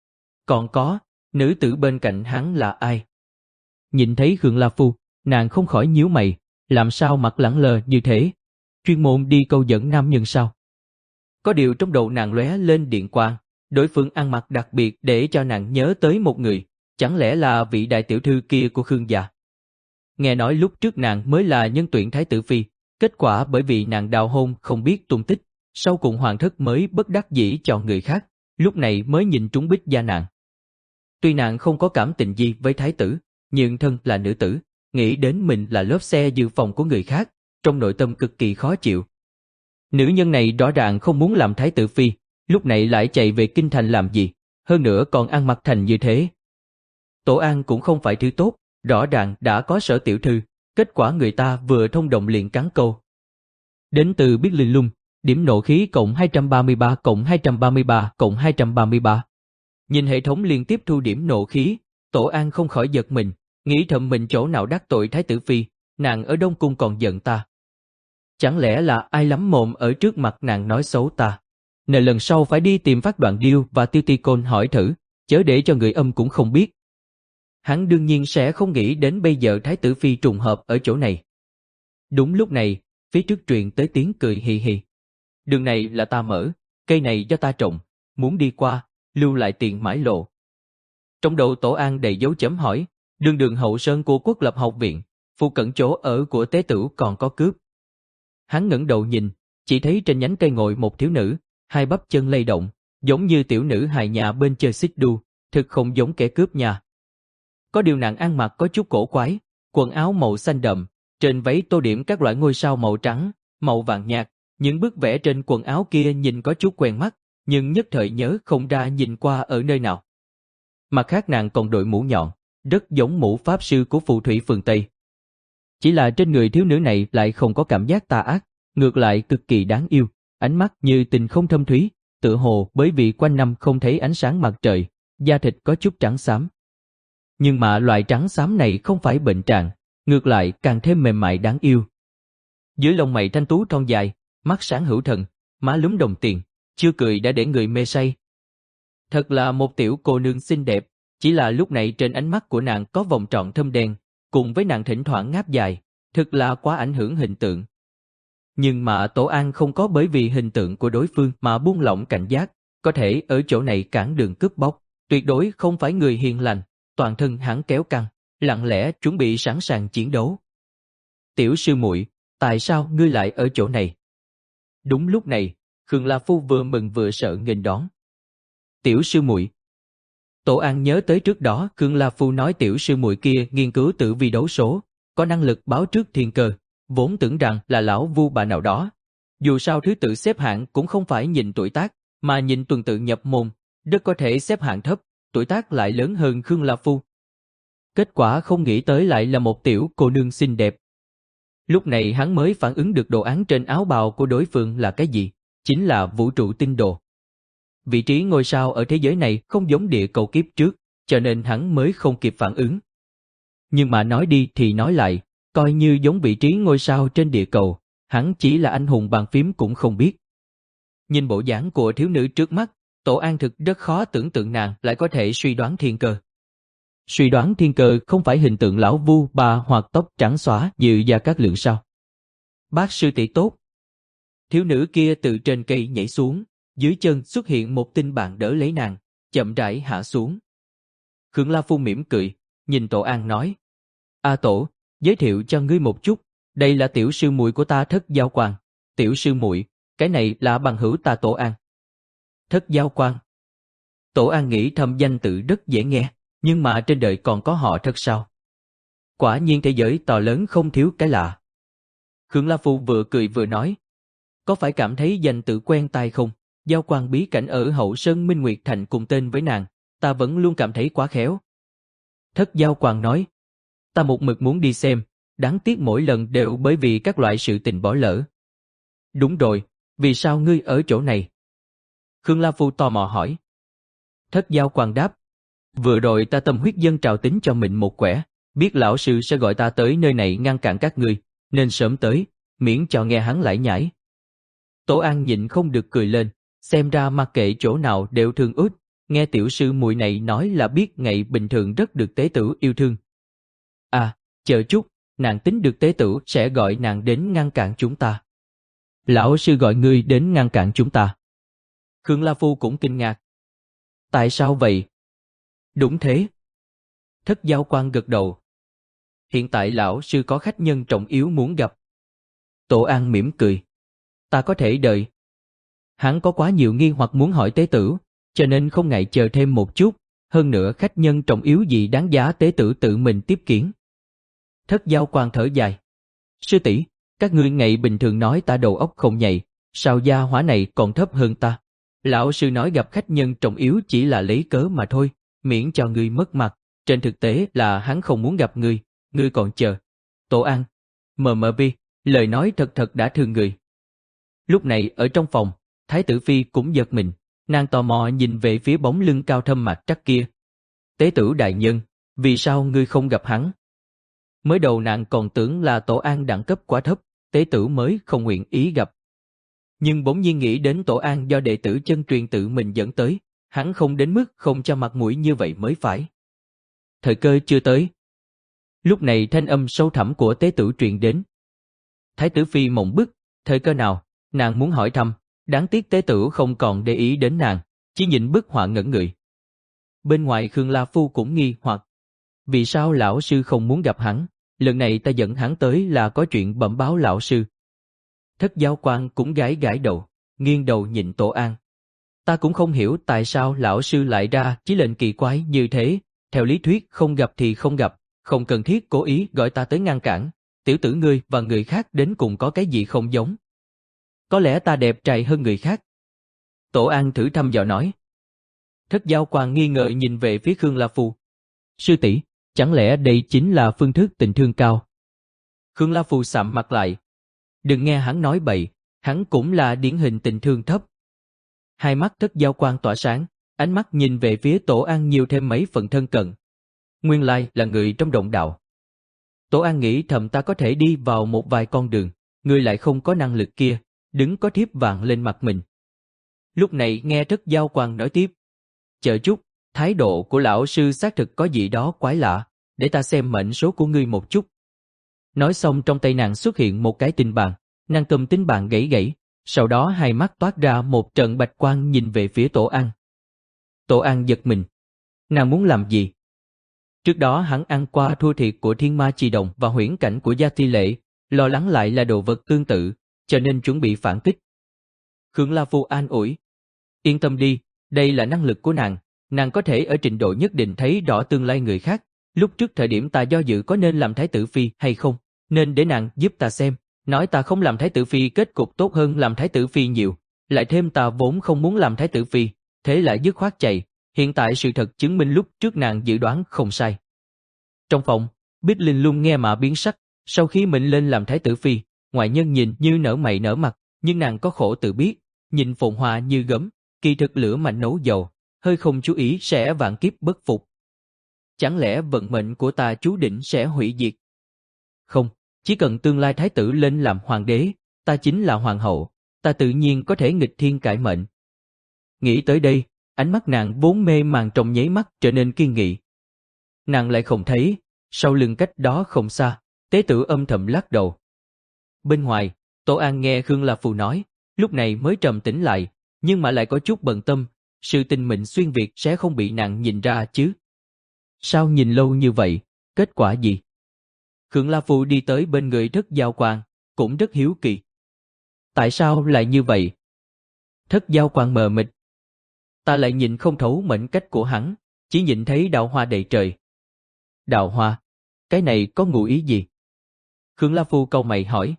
Còn có, nữ tử bên cạnh hắn là ai? Nhìn thấy Khương La Phu, nàng không khỏi nhíu mày, làm sao mặt lẳng lờ như thế? Chuyên môn đi câu dẫn nam nhân sao? Có điều trong đầu nàng lóe lên điện quang, đối phương ăn mặc đặc biệt để cho nàng nhớ tới một người, chẳng lẽ là vị đại tiểu thư kia của Khương gia? Nghe nói lúc trước nàng mới là nhân tuyển thái tử phi, kết quả bởi vì nàng đào hôn không biết tung tích, sau cùng hoàng thất mới bất đắc dĩ chọn người khác, lúc này mới nhìn trúng Bích gia nàng. Tuy nàng không có cảm tình gì với thái tử, nhưng thân là nữ tử, nghĩ đến mình là lốp xe dự phòng của người khác, trong nội tâm cực kỳ khó chịu. Nữ nhân này rõ ràng không muốn làm thái tử phi, lúc này lại chạy về kinh thành làm gì, hơn nữa còn ăn mặc thành như thế. Tổ An cũng không phải thứ tốt, rõ ràng đã có Sở tiểu thư, kết quả người ta vừa thông đồng liền cắn câu. Đến từ biết Linh Lung, điểm nộ khí cộng hai trăm ba mươi ba cộng hai trăm ba mươi ba cộng hai trăm ba mươi ba. Nhìn hệ thống liên tiếp thu điểm nộ khí, Tổ An không khỏi giật mình, nghĩ thầm mình chỗ nào đắc tội thái tử phi, nàng ở Đông Cung còn giận ta. Chẳng lẽ là ai lắm mồm ở trước mặt nàng nói xấu ta? Nè lần sau phải đi tìm Phát Đoạn Điêu và Tiêu Ti Côn hỏi thử, chớ để cho người âm cũng không biết. Hắn đương nhiên sẽ không nghĩ đến bây giờ Thái tử Phi trùng hợp ở chỗ này. Đúng lúc này, phía trước truyền tới tiếng cười hì hì. Đường này là ta mở, cây này do ta trồng, muốn đi qua, lưu lại tiền mãi lộ. Trong đầu Tổ An đầy dấu chấm hỏi, đường đường hậu sơn của Quốc Lập Học Viện, phụ cận chỗ ở của tế tử còn có cướp. Hắn ngẩng đầu nhìn, chỉ thấy trên nhánh cây ngồi một thiếu nữ, hai bắp chân lay động, giống như tiểu nữ hài nhà bên chơi xích đu, thực không giống kẻ cướp nhà. Có điều nàng ăn mặc có chút cổ quái, quần áo màu xanh đậm, trên váy tô điểm các loại ngôi sao màu trắng, màu vàng nhạt, những bức vẽ trên quần áo kia nhìn có chút quen mắt, nhưng nhất thời nhớ không ra nhìn qua ở nơi nào. Mặt khác nàng còn đội mũ nhọn, rất giống mũ pháp sư của phù thủy phường Tây. Chỉ là trên người thiếu nữ này lại không có cảm giác tà ác, ngược lại cực kỳ đáng yêu, ánh mắt như tình không thâm thúy, tựa hồ bởi vì quanh năm không thấy ánh sáng mặt trời, da thịt có chút trắng xám. Nhưng mà loại trắng xám này không phải bệnh trạng, ngược lại càng thêm mềm mại đáng yêu. Dưới lông mày thanh tú thon dài, mắt sáng hữu thần, má lúm đồng tiền, chưa cười đã để người mê say. Thật là một tiểu cô nương xinh đẹp, chỉ là lúc này trên ánh mắt của nàng có vòng tròn thâm đen, cùng với nàng thỉnh thoảng ngáp dài, thật là quá ảnh hưởng hình tượng. Nhưng mà Tổ An không có bởi vì hình tượng của đối phương mà buông lỏng cảnh giác, có thể ở chỗ này cản đường cướp bóc, tuyệt đối không phải người hiền lành, toàn thân hắn kéo căng, lặng lẽ chuẩn bị sẵn sàng chiến đấu. Tiểu sư muội, tại sao ngươi lại ở chỗ này? Đúng lúc này, Khương La Phu vừa mừng vừa sợ nghênh đón. Tiểu sư muội. Tổ An nhớ tới trước đó Khương La Phu nói tiểu sư muội kia nghiên cứu tử vi đấu số, có năng lực báo trước thiên cơ, vốn tưởng rằng là lão vu bà nào đó. Dù sao thứ tự xếp hạng cũng không phải nhìn tuổi tác, mà nhìn tuần tự nhập môn, rất có thể xếp hạng thấp, tuổi tác lại lớn hơn Khương La Phu. Kết quả không nghĩ tới lại là một tiểu cô nương xinh đẹp. Lúc này hắn mới phản ứng được đồ án trên áo bào của đối phương là cái gì, chính là vũ trụ tinh đồ. Vị trí ngôi sao ở thế giới này không giống địa cầu kiếp trước, cho nên hắn mới không kịp phản ứng. Nhưng mà nói đi thì nói lại, coi như giống vị trí ngôi sao trên địa cầu, hắn chỉ là anh hùng bàn phím cũng không biết. Nhìn bộ dáng của thiếu nữ trước mắt, Tổ An thực rất khó tưởng tượng nàng lại có thể suy đoán thiên cơ. Suy đoán thiên cơ không phải hình tượng lão vu bà hoặc tóc trắng xóa như Gia Cát Lượng sao? Bác sư tỷ tốt. Thiếu nữ kia từ trên cây nhảy xuống, dưới chân xuất hiện một tinh bạn đỡ lấy nàng, chậm rãi hạ xuống. Khương La Phu mỉm cười, nhìn Tổ An nói: A Tổ, giới thiệu cho ngươi một chút, đây là tiểu sư muội của ta Thất Giao Quang. Tiểu sư muội, cái này là bằng hữu ta Tổ An. Thất Giao Quang. Tổ An nghĩ thầm danh tự rất dễ nghe, nhưng mà trên đời còn có họ Thất sao? Quả nhiên thế giới to lớn không thiếu cái lạ. Khương La Phu vừa cười vừa nói: có phải cảm thấy danh tự quen tai không? Giao Quang bí cảnh ở Hậu Sơn Minh Nguyệt Thành cùng tên với nàng, ta vẫn luôn cảm thấy quá khéo. Thất Giao Quang nói: ta một mực muốn đi xem, đáng tiếc mỗi lần đều bởi vì các loại sự tình bỏ lỡ. Đúng rồi, vì sao ngươi ở chỗ này? Khương La Phu tò mò hỏi. Thất Giao Quang đáp: vừa rồi ta tâm huyết dâng trào tính cho mình một quẻ, biết lão sư sẽ gọi ta tới nơi này ngăn cản các ngươi, nên sớm tới, miễn cho nghe hắn lải nhải. Tổ An nhịn không được cười lên, xem ra mặc kệ chỗ nào đều thương út, nghe tiểu sư muội này nói là biết ngày bình thường rất được tế tử yêu thương. À, chờ chút, nàng tính được tế tử sẽ gọi nàng đến ngăn cản chúng ta. Lão sư gọi ngươi đến ngăn cản chúng ta. Khương La Phu cũng kinh ngạc. Tại sao vậy? Đúng thế. Thất Giao Quang gật đầu. Hiện tại lão sư có khách nhân trọng yếu muốn gặp. Tổ An mỉm cười. Ta có thể đợi. Hắn có quá nhiều nghi hoặc muốn hỏi tế tử, cho nên không ngại chờ thêm một chút, hơn nữa khách nhân trọng yếu gì đáng giá tế tử tự mình tiếp kiến. Thất Giao Quang thở dài. Sư tỷ, các ngươi ngày bình thường nói ta đầu óc không nhạy, sao gia hỏa này còn thấp hơn ta? Lão sư nói gặp khách nhân trọng yếu chỉ là lấy cớ mà thôi, miễn cho ngươi mất mặt, trên thực tế là hắn không muốn gặp ngươi, ngươi còn chờ. Tổ An, mờ mờ bi, lời nói thật thật đã thương người. Lúc này ở trong phòng, Thái tử Phi cũng giật mình, nàng tò mò nhìn về phía bóng lưng cao thâm mặt trắc kia. Tế tử đại nhân, vì sao ngươi không gặp hắn? Mới đầu nàng còn tưởng là Tổ An đẳng cấp quá thấp, tế tử mới không nguyện ý gặp. nhưng bỗng nhiên nghĩ đến Tổ An do đệ tử chân truyền tự mình dẫn tới, hắn không đến mức không cho mặt mũi như vậy mới phải. Thời cơ chưa tới. Lúc này thanh âm sâu thẳm của tế tử truyền đến. Thái tử phi mộng bức, thời cơ nào, nàng muốn hỏi thăm, đáng tiếc tế tử không còn để ý đến nàng, chỉ nhìn bức họa ngẩn người. Bên ngoài Khương La Phu cũng nghi hoặc. Vì sao lão sư không muốn gặp hắn, lần này ta dẫn hắn tới là có chuyện bẩm báo lão sư. Thất Giao Quang cũng gãi gãi đầu, nghiêng đầu nhìn Tổ An. Ta cũng không hiểu tại sao lão sư lại ra chí lệnh kỳ quái như thế, theo lý thuyết không gặp thì không gặp, không cần thiết cố ý gọi ta tới ngăn cản, tiểu tử ngươi và người khác đến cùng có cái gì không giống. Có lẽ ta đẹp trai hơn người khác. Tổ An thử thăm dò nói. Thất Giao Quang nghi ngờ nhìn về phía Khương La Phu. Sư tỷ, chẳng lẽ đây chính là phương thức tình thương cao? Khương La Phu sạm mặt lại. Đừng nghe hắn nói bậy, hắn cũng là điển hình tình thương thấp. Hai mắt Thất Giao Quang tỏa sáng, ánh mắt nhìn về phía Tổ An nhiều thêm mấy phần thân cận. Nguyên lai là người trong động đạo. Tổ An nghĩ thầm ta có thể đi vào một vài con đường, người lại không có năng lực kia, đứng có thiếp vàng lên mặt mình. Lúc này nghe Thất Giao Quang nói tiếp. Chờ chút, thái độ của lão sư xác thực có gì đó quái lạ, để ta xem mệnh số của ngươi một chút. Nói xong trong tay nàng xuất hiện một cái tinh bàn, nàng cầm tinh bàn gãy gãy, sau đó hai mắt toát ra một trận bạch quang nhìn về phía Tổ An. Tổ An giật mình. Nàng muốn làm gì? Trước đó hắn ăn qua thua thiệt của Thiên Ma Chi Đồng và huyễn cảnh của Gia Thi Lệ, lo lắng lại là đồ vật tương tự, cho nên chuẩn bị phản kích. Khương La Phu an ủi. Yên tâm đi, đây là năng lực của nàng, nàng có thể ở trình độ nhất định thấy rõ tương lai người khác. Lúc trước thời điểm ta do dự có nên làm thái tử phi hay không, nên để nàng giúp ta xem, nói ta không làm thái tử phi kết cục tốt hơn làm thái tử phi nhiều, lại thêm ta vốn không muốn làm thái tử phi, thế lại dứt khoát chạy, hiện tại sự thật chứng minh lúc trước nàng dự đoán không sai. Trong phòng, Bích Linh Lung nghe mà biến sắc, sau khi mình lên làm thái tử phi, ngoại nhân nhìn như nở mày nở mặt, nhưng nàng có khổ tự biết, nhìn phồn hoa như gấm, kỳ thực lửa mạnh nấu dầu, hơi không chú ý sẽ vạn kiếp bất phục. Chẳng lẽ vận mệnh của ta chú định sẽ hủy diệt? Không, chỉ cần tương lai thái tử lên làm hoàng đế, ta chính là hoàng hậu, ta tự nhiên có thể nghịch thiên cải mệnh. Nghĩ tới đây, ánh mắt nàng vốn mê màng trong nháy mắt trở nên kiên nghị. Nàng lại không thấy, sau lưng cách đó không xa, tế tử âm thầm lắc đầu. Bên ngoài, Tổ An nghe Khương La Phu nói, lúc này mới trầm tĩnh lại, nhưng mà lại có chút bận tâm, sự tình mệnh xuyên Việt sẽ không bị nàng nhìn ra chứ. Sao nhìn lâu như vậy, kết quả gì? Khương La Phu đi tới bên người Thất Giao Quang, cũng rất hiếu kỳ. Tại sao lại như vậy? Thất Giao Quang mờ mịt. Ta lại nhìn không thấu mệnh cách của hắn, chỉ nhìn thấy đạo hoa đầy trời. Đạo hoa? Cái này có ngụ ý gì? Khương La Phu cau mày hỏi.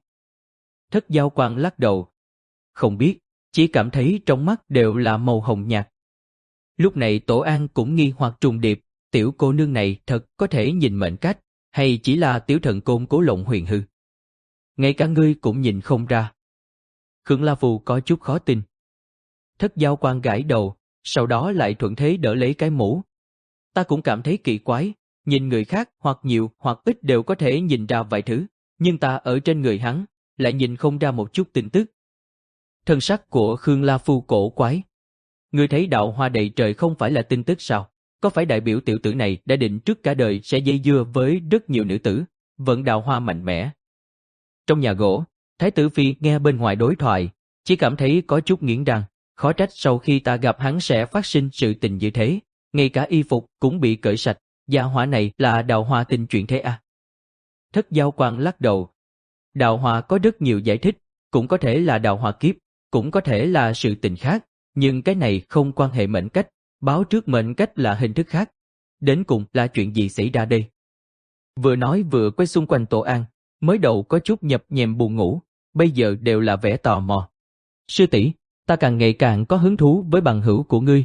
Thất Giao Quang lắc đầu. Không biết, chỉ cảm thấy trong mắt đều là màu hồng nhạt. Lúc này Tổ An cũng nghi hoặc trùng điệp, tiểu cô nương này thật có thể nhìn mệnh cách, hay chỉ là tiểu thần côn Cố Lộng Huyền hư? Ngay cả ngươi cũng nhìn không ra. Khương La Phu có chút khó tin. Thất Giao Quang gãi đầu, sau đó lại thuận thế đỡ lấy cái mũ. Ta cũng cảm thấy kỳ quái, nhìn người khác hoặc nhiều hoặc ít đều có thể nhìn ra vài thứ, nhưng ta ở trên người hắn, lại nhìn không ra một chút tin tức. Thân sắc của Khương La Phu cổ quái. Ngươi thấy đạo hoa đầy trời không phải là tin tức sao? Có phải đại biểu tiểu tử này đã định trước cả đời sẽ dây dưa với rất nhiều nữ tử, vận đạo hoa mạnh mẽ? Trong nhà gỗ, Thái tử Phi nghe bên ngoài đối thoại, chỉ cảm thấy có chút nghiến răng, khó trách sau khi ta gặp hắn sẽ phát sinh sự tình như thế, ngay cả y phục cũng bị cởi sạch, gia hỏa này là đạo hoa tinh chuyện thế à? Thất Giao Quang lắc đầu. Đạo hoa có rất nhiều giải thích, cũng có thể là đạo hoa kiếp, cũng có thể là sự tình khác, nhưng cái này không quan hệ mệnh cách, báo trước mệnh cách là hình thức khác. Đến cùng là chuyện gì xảy ra đây? Vừa nói vừa quay xung quanh Tổ An, mới đầu có chút nhập nhèm buồn ngủ, bây giờ đều là vẻ tò mò. Sư tỷ, ta càng ngày càng có hứng thú với bằng hữu của ngươi.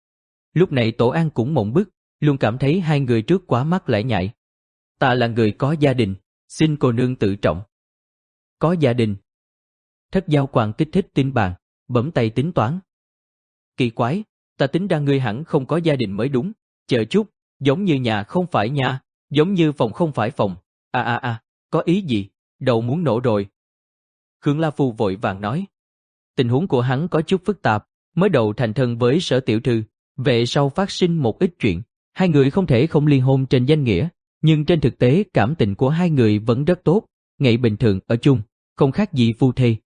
Lúc này Tổ An cũng mộng bức, luôn cảm thấy hai người trước quá mắt lải nhải. Ta là người có gia đình, xin cô nương tự trọng. Có gia đình? Thất Giao Quang kích thích tin bàn, bấm tay tính toán. Kỳ quái, ta tính ra ngươi hẳn không có gia đình mới đúng, chờ chút, giống như nhà không phải nhà, giống như phòng không phải phòng, à à à, có ý gì, đầu muốn nổ rồi. Khương La Phu vội vàng nói. Tình huống của hắn có chút phức tạp, mới đầu thành thân với Sở tiểu thư, về sau phát sinh một ít chuyện, hai người không thể không ly hôn trên danh nghĩa, nhưng trên thực tế cảm tình của hai người vẫn rất tốt, ngày bình thường ở chung, không khác gì phu thê.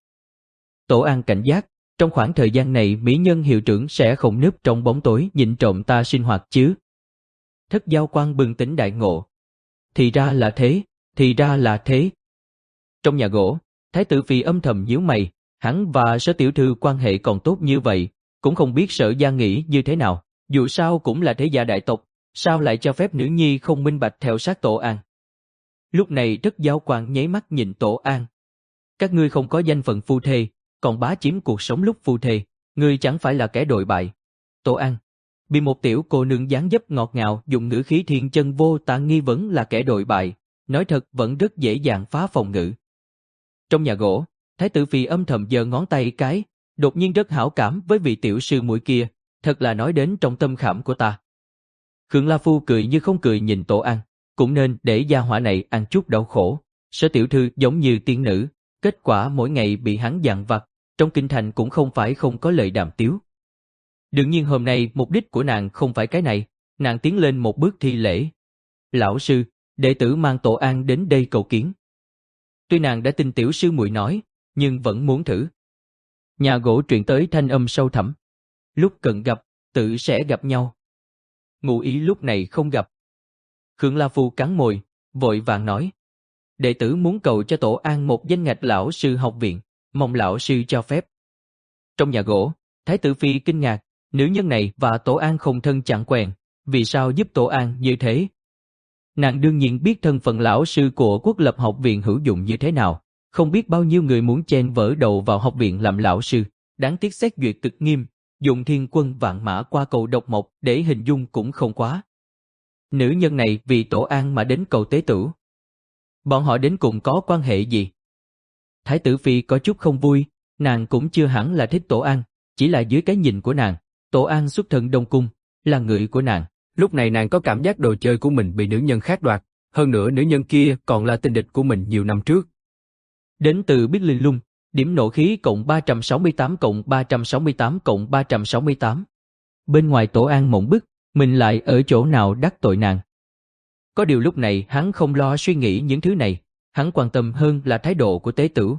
Tổ An cảnh giác, trong khoảng thời gian này mỹ nhân hiệu trưởng sẽ không núp trong bóng tối nhìn trộm ta sinh hoạt chứ. Thất Giao Quang bừng tỉnh đại ngộ. Thì ra là thế, thì ra là thế. Trong nhà gỗ, Thái tử Phi âm thầm nhíu mày, hắn và Sở tiểu thư quan hệ còn tốt như vậy, cũng không biết Sở gia nghĩ như thế nào, dù sao cũng là thế gia đại tộc, sao lại cho phép nữ nhi không minh bạch theo sát Tổ An. Lúc này Thất Giao Quang nháy mắt nhìn Tổ An. Các ngươi không có danh phận phu thê, còn bá chiếm cuộc sống lúc phu thê, ngươi chẳng phải là kẻ đồi bại. Tổ An bị một tiểu cô nương dáng dấp ngọt ngào dùng ngữ khí thiên chân vô tả nghi vấn là kẻ đồi bại, nói thật vẫn rất dễ dàng phá phòng ngữ. Trong nhà gỗ, Thái tử Phi âm thầm giơ ngón tay cái, đột nhiên rất hảo cảm với vị tiểu sư muội kia, thật là nói đến trong tâm khảm của ta. Khương La Phu cười như không cười nhìn Tổ An, cũng nên để gia hỏa này ăn chút đau khổ. Sở tiểu thư giống như tiên nữ, kết quả mỗi ngày bị hắn dằn vặt, trong kinh thành cũng không phải không có lời đàm tiếu. Đương nhiên hôm nay mục đích của nàng không phải cái này, nàng tiến lên một bước thi lễ. Lão sư, đệ tử mang Tổ An đến đây cầu kiến. Tuy nàng đã tin tiểu sư muội nói, nhưng vẫn muốn thử. Nhà gỗ truyền tới thanh âm sâu thẳm. Lúc cần gặp, tự sẽ gặp nhau. Ngụ ý lúc này không gặp. Khương La Phu cắn môi, vội vàng nói. Đệ tử muốn cầu cho Tổ An một danh ngạch lão sư học viện, mong lão sư cho phép. Trong nhà gỗ, Thái tử Phi kinh ngạc, nữ nhân này và Tổ An không thân chẳng quen, vì sao giúp Tổ An như thế? Nàng đương nhiên biết thân phận lão sư của Quốc lập học viện hữu dụng như thế nào, không biết bao nhiêu người muốn chen vỡ đầu vào học viện làm lão sư, đáng tiếc xét duyệt cực nghiêm, dùng thiên quân vạn mã qua cầu độc mộc để hình dung cũng không quá. Nữ nhân này vì Tổ An mà đến cầu tế tử. Bọn họ đến cùng có quan hệ gì? Thái tử Phi có chút không vui, nàng cũng chưa hẳn là thích Tổ An, chỉ là dưới cái nhìn của nàng, Tổ An xuất thân Đông Cung, là người của nàng. Lúc này nàng có cảm giác đồ chơi của mình bị nữ nhân khác đoạt, hơn nữa nữ nhân kia còn là tình địch của mình nhiều năm trước. Đến từ Biết Linh Lung, điểm nộ khí cộng ba trăm sáu mươi tám cộng ba trăm sáu mươi tám cộng ba trăm sáu mươi tám. Bên ngoài Tổ An mộng bức, mình lại ở chỗ nào đắc tội nàng. Có điều lúc này hắn không lo suy nghĩ những thứ này, hắn quan tâm hơn là thái độ của tế tử.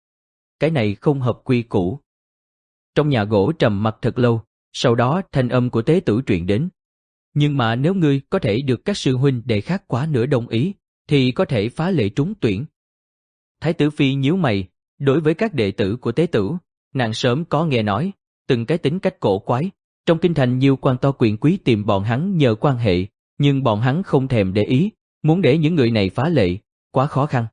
Cái này không hợp quy củ. Trong nhà gỗ trầm mặc thật lâu, sau đó thanh âm của tế tử truyền đến. Nhưng mà nếu ngươi có thể được các sư huynh đệ khác quá nửa đồng ý, thì có thể phá lệ trúng tuyển. Thái tử Phi nhíu mày, đối với các đệ tử của tế tử, nàng sớm có nghe nói, từng cái tính cách cổ quái, trong kinh thành nhiều quan to quyền quý tìm bọn hắn nhờ quan hệ, nhưng bọn hắn không thèm để ý, muốn để những người này phá lệ, quá khó khăn.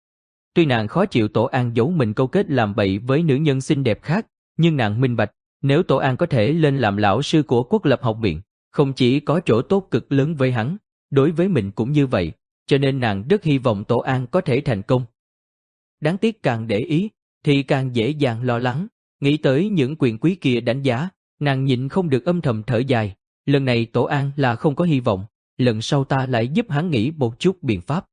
Tuy nàng khó chịu Tổ An giấu mình câu kết làm bậy với nữ nhân xinh đẹp khác, nhưng nàng minh bạch, nếu Tổ An có thể lên làm lão sư của Quốc lập học viện, không chỉ có chỗ tốt cực lớn với hắn, đối với mình cũng như vậy, cho nên nàng rất hy vọng Tổ An có thể thành công. Đáng tiếc càng để ý, thì càng dễ dàng lo lắng, nghĩ tới những quyền quý kia đánh giá, nàng nhịn không được âm thầm thở dài, lần này Tổ An là không có hy vọng, lần sau ta lại giúp hắn nghĩ một chút biện pháp.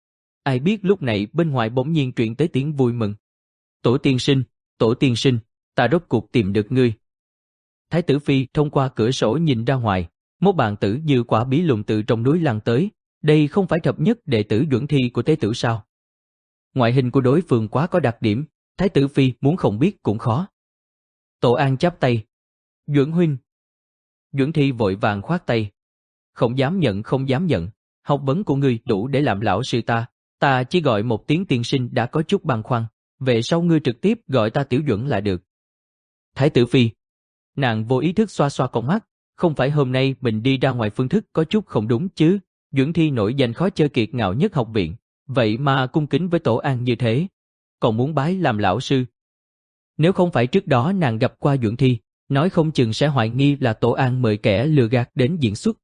Ai biết lúc này bên ngoài bỗng nhiên truyền tới tiếng vui mừng. Tổ tiên sinh, tổ tiên sinh, ta rốt cuộc tìm được ngươi. Thái tử Phi thông qua cửa sổ nhìn ra ngoài, một bạn tử như quả bí lùn từ trong núi lăn tới, đây không phải thập nhất đệ tử Duẩn Thi của tế tử sao? Ngoại hình của đối phương quá có đặc điểm, Thái tử Phi muốn không biết cũng khó. Tổ An chắp tay. Duẩn huynh. Duẩn Thi vội vàng khoát tay. Không dám nhận không dám nhận, học vấn của ngươi đủ để làm lão sư ta, ta chỉ gọi một tiếng tiên sinh đã có chút băn khoăn, về sau ngươi trực tiếp gọi ta Tiểu Duẩn là được. Thái tử Phi. Nàng vô ý thức xoa xoa con mắt, không phải hôm nay mình đi ra ngoài phương thức có chút không đúng chứ, Duẩn Thi nổi danh khó chơi kiệt ngạo nhất học viện, vậy mà cung kính với Tổ An như thế, còn muốn bái làm lão sư. Nếu không phải trước đó nàng gặp qua Duẩn Thi, nói không chừng sẽ hoài nghi là Tổ An mời kẻ lừa gạt đến diễn xuất.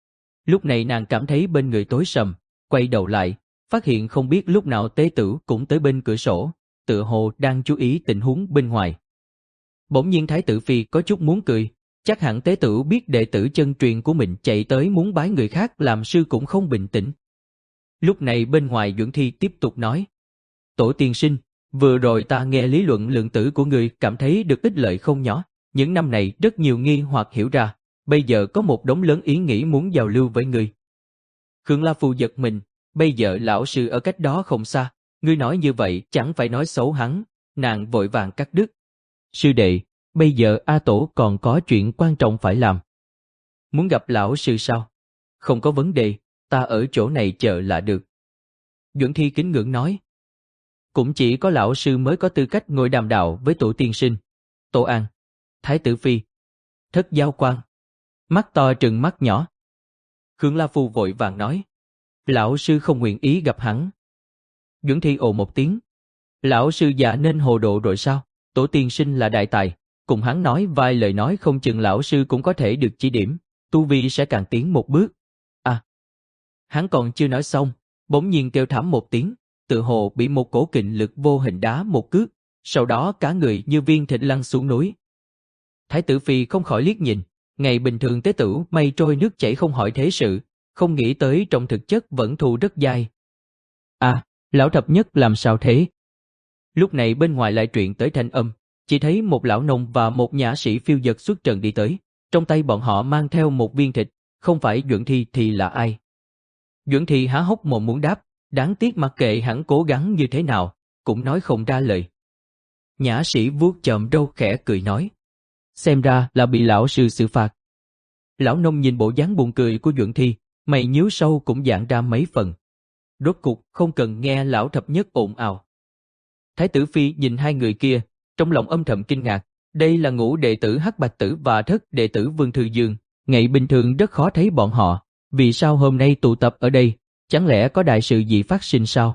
Lúc này nàng cảm thấy bên người tối sầm, quay đầu lại, phát hiện không biết lúc nào tế tử cũng tới bên cửa sổ, tựa hồ đang chú ý tình huống bên ngoài. Bỗng nhiên Thái tử Phi có chút muốn cười, chắc hẳn tế tử biết đệ tử chân truyền của mình chạy tới muốn bái người khác làm sư cũng không bình tĩnh. Lúc này bên ngoài Duẩn Thi tiếp tục nói, tổ tiên sinh, Vừa rồi ta nghe lý luận lượng tử của ngươi cảm thấy được ích lợi không nhỏ. Những năm này rất nhiều nghi hoặc hiểu ra, bây giờ có một đống lớn ý nghĩ muốn giao lưu với ngươi. Khương La Phu giật mình, bây giờ lão sư ở cách đó không xa, ngươi nói như vậy chẳng phải nói xấu hắn, nàng vội vàng cắt đứt. Sư đệ, bây giờ A Tổ còn có chuyện quan trọng phải làm. Muốn gặp lão sư sao? Không có vấn đề, ta ở chỗ này chờ là được. Duẩn Thi kính ngưỡng nói. Cũng chỉ có lão sư mới có tư cách ngồi đàm đạo với tổ tiên sinh. Tô An, Thái tử Phi, Thất Giao Quan, mắt to trừng mắt nhỏ. Khương La Phu vội vàng nói. Lão sư không nguyện ý gặp hắn. Duẩn Thi ồ một tiếng. Lão sư già nên hồ độ rồi sao? Tổ tiên sinh là đại tài, cùng hắn nói vài lời nói không chừng lão sư cũng có thể được chỉ điểm, tu vi sẽ càng tiến một bước. À, hắn còn chưa nói xong, bỗng nhiên kêu thảm một tiếng, tự hồ bị một cổ kình lực vô hình đá một cước, sau đó cả người như viên thịt lăn xuống núi. Thái tử Phi không khỏi liếc nhìn, ngày bình thường tế tử mây trôi nước chảy không hỏi thế sự, không nghĩ tới trong thực chất vẫn thù rất dai. À, lão thập nhất làm sao thế? Lúc này bên ngoài lại truyền tới thanh âm, chỉ thấy một lão nông và một nhã sĩ phiêu dật xuất trần đi tới, trong tay bọn họ mang theo một viên thịt, không phải Duẩn Thi thì là ai? Duẩn Thi há hốc mồm muốn đáp, đáng tiếc mặc kệ hắn cố gắng như thế nào, cũng nói không ra lời. Nhã sĩ vuốt chòm râu khẽ cười nói, xem ra là bị lão sư xử phạt. Lão nông nhìn bộ dáng buồn cười của Duẩn Thi, mày nhíu sâu cũng giãn ra mấy phần. Rốt cục không cần nghe lão thập nhất ồn ào. Thái tử Phi nhìn hai người kia, trong lòng âm thầm kinh ngạc, đây là ngũ đệ tử Hắc Bạch Tử và thất đệ tử Vương Thư Dương, ngày bình thường rất khó thấy bọn họ, vì sao hôm nay tụ tập ở đây, chẳng lẽ có đại sự gì phát sinh sao?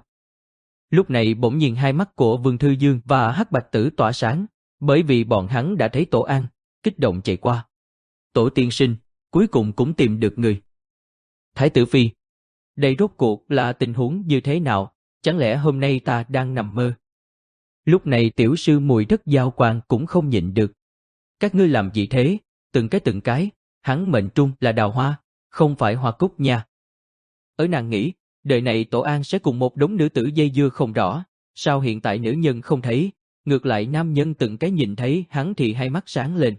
Lúc này bỗng nhiên hai mắt của Vương Thư Dương và Hắc Bạch Tử tỏa sáng, bởi vì bọn hắn đã thấy Tổ An, kích động chạy qua. Tổ tiên sinh, cuối cùng cũng tìm được người. Thái tử Phi, đây rốt cuộc là tình huống như thế nào, chẳng lẽ hôm nay ta đang nằm mơ? Lúc này tiểu sư Mùi Thất Giao Quan cũng không nhịn được. Các ngươi làm gì thế, từng cái từng cái, hắn mệnh trung là đào hoa, không phải hoa cúc nha. Ở nàng nghĩ, đời này Tổ An sẽ cùng một đống nữ tử dây dưa không rõ, sao hiện tại nữ nhân không thấy, ngược lại nam nhân từng cái nhìn thấy hắn thì hai mắt sáng lên.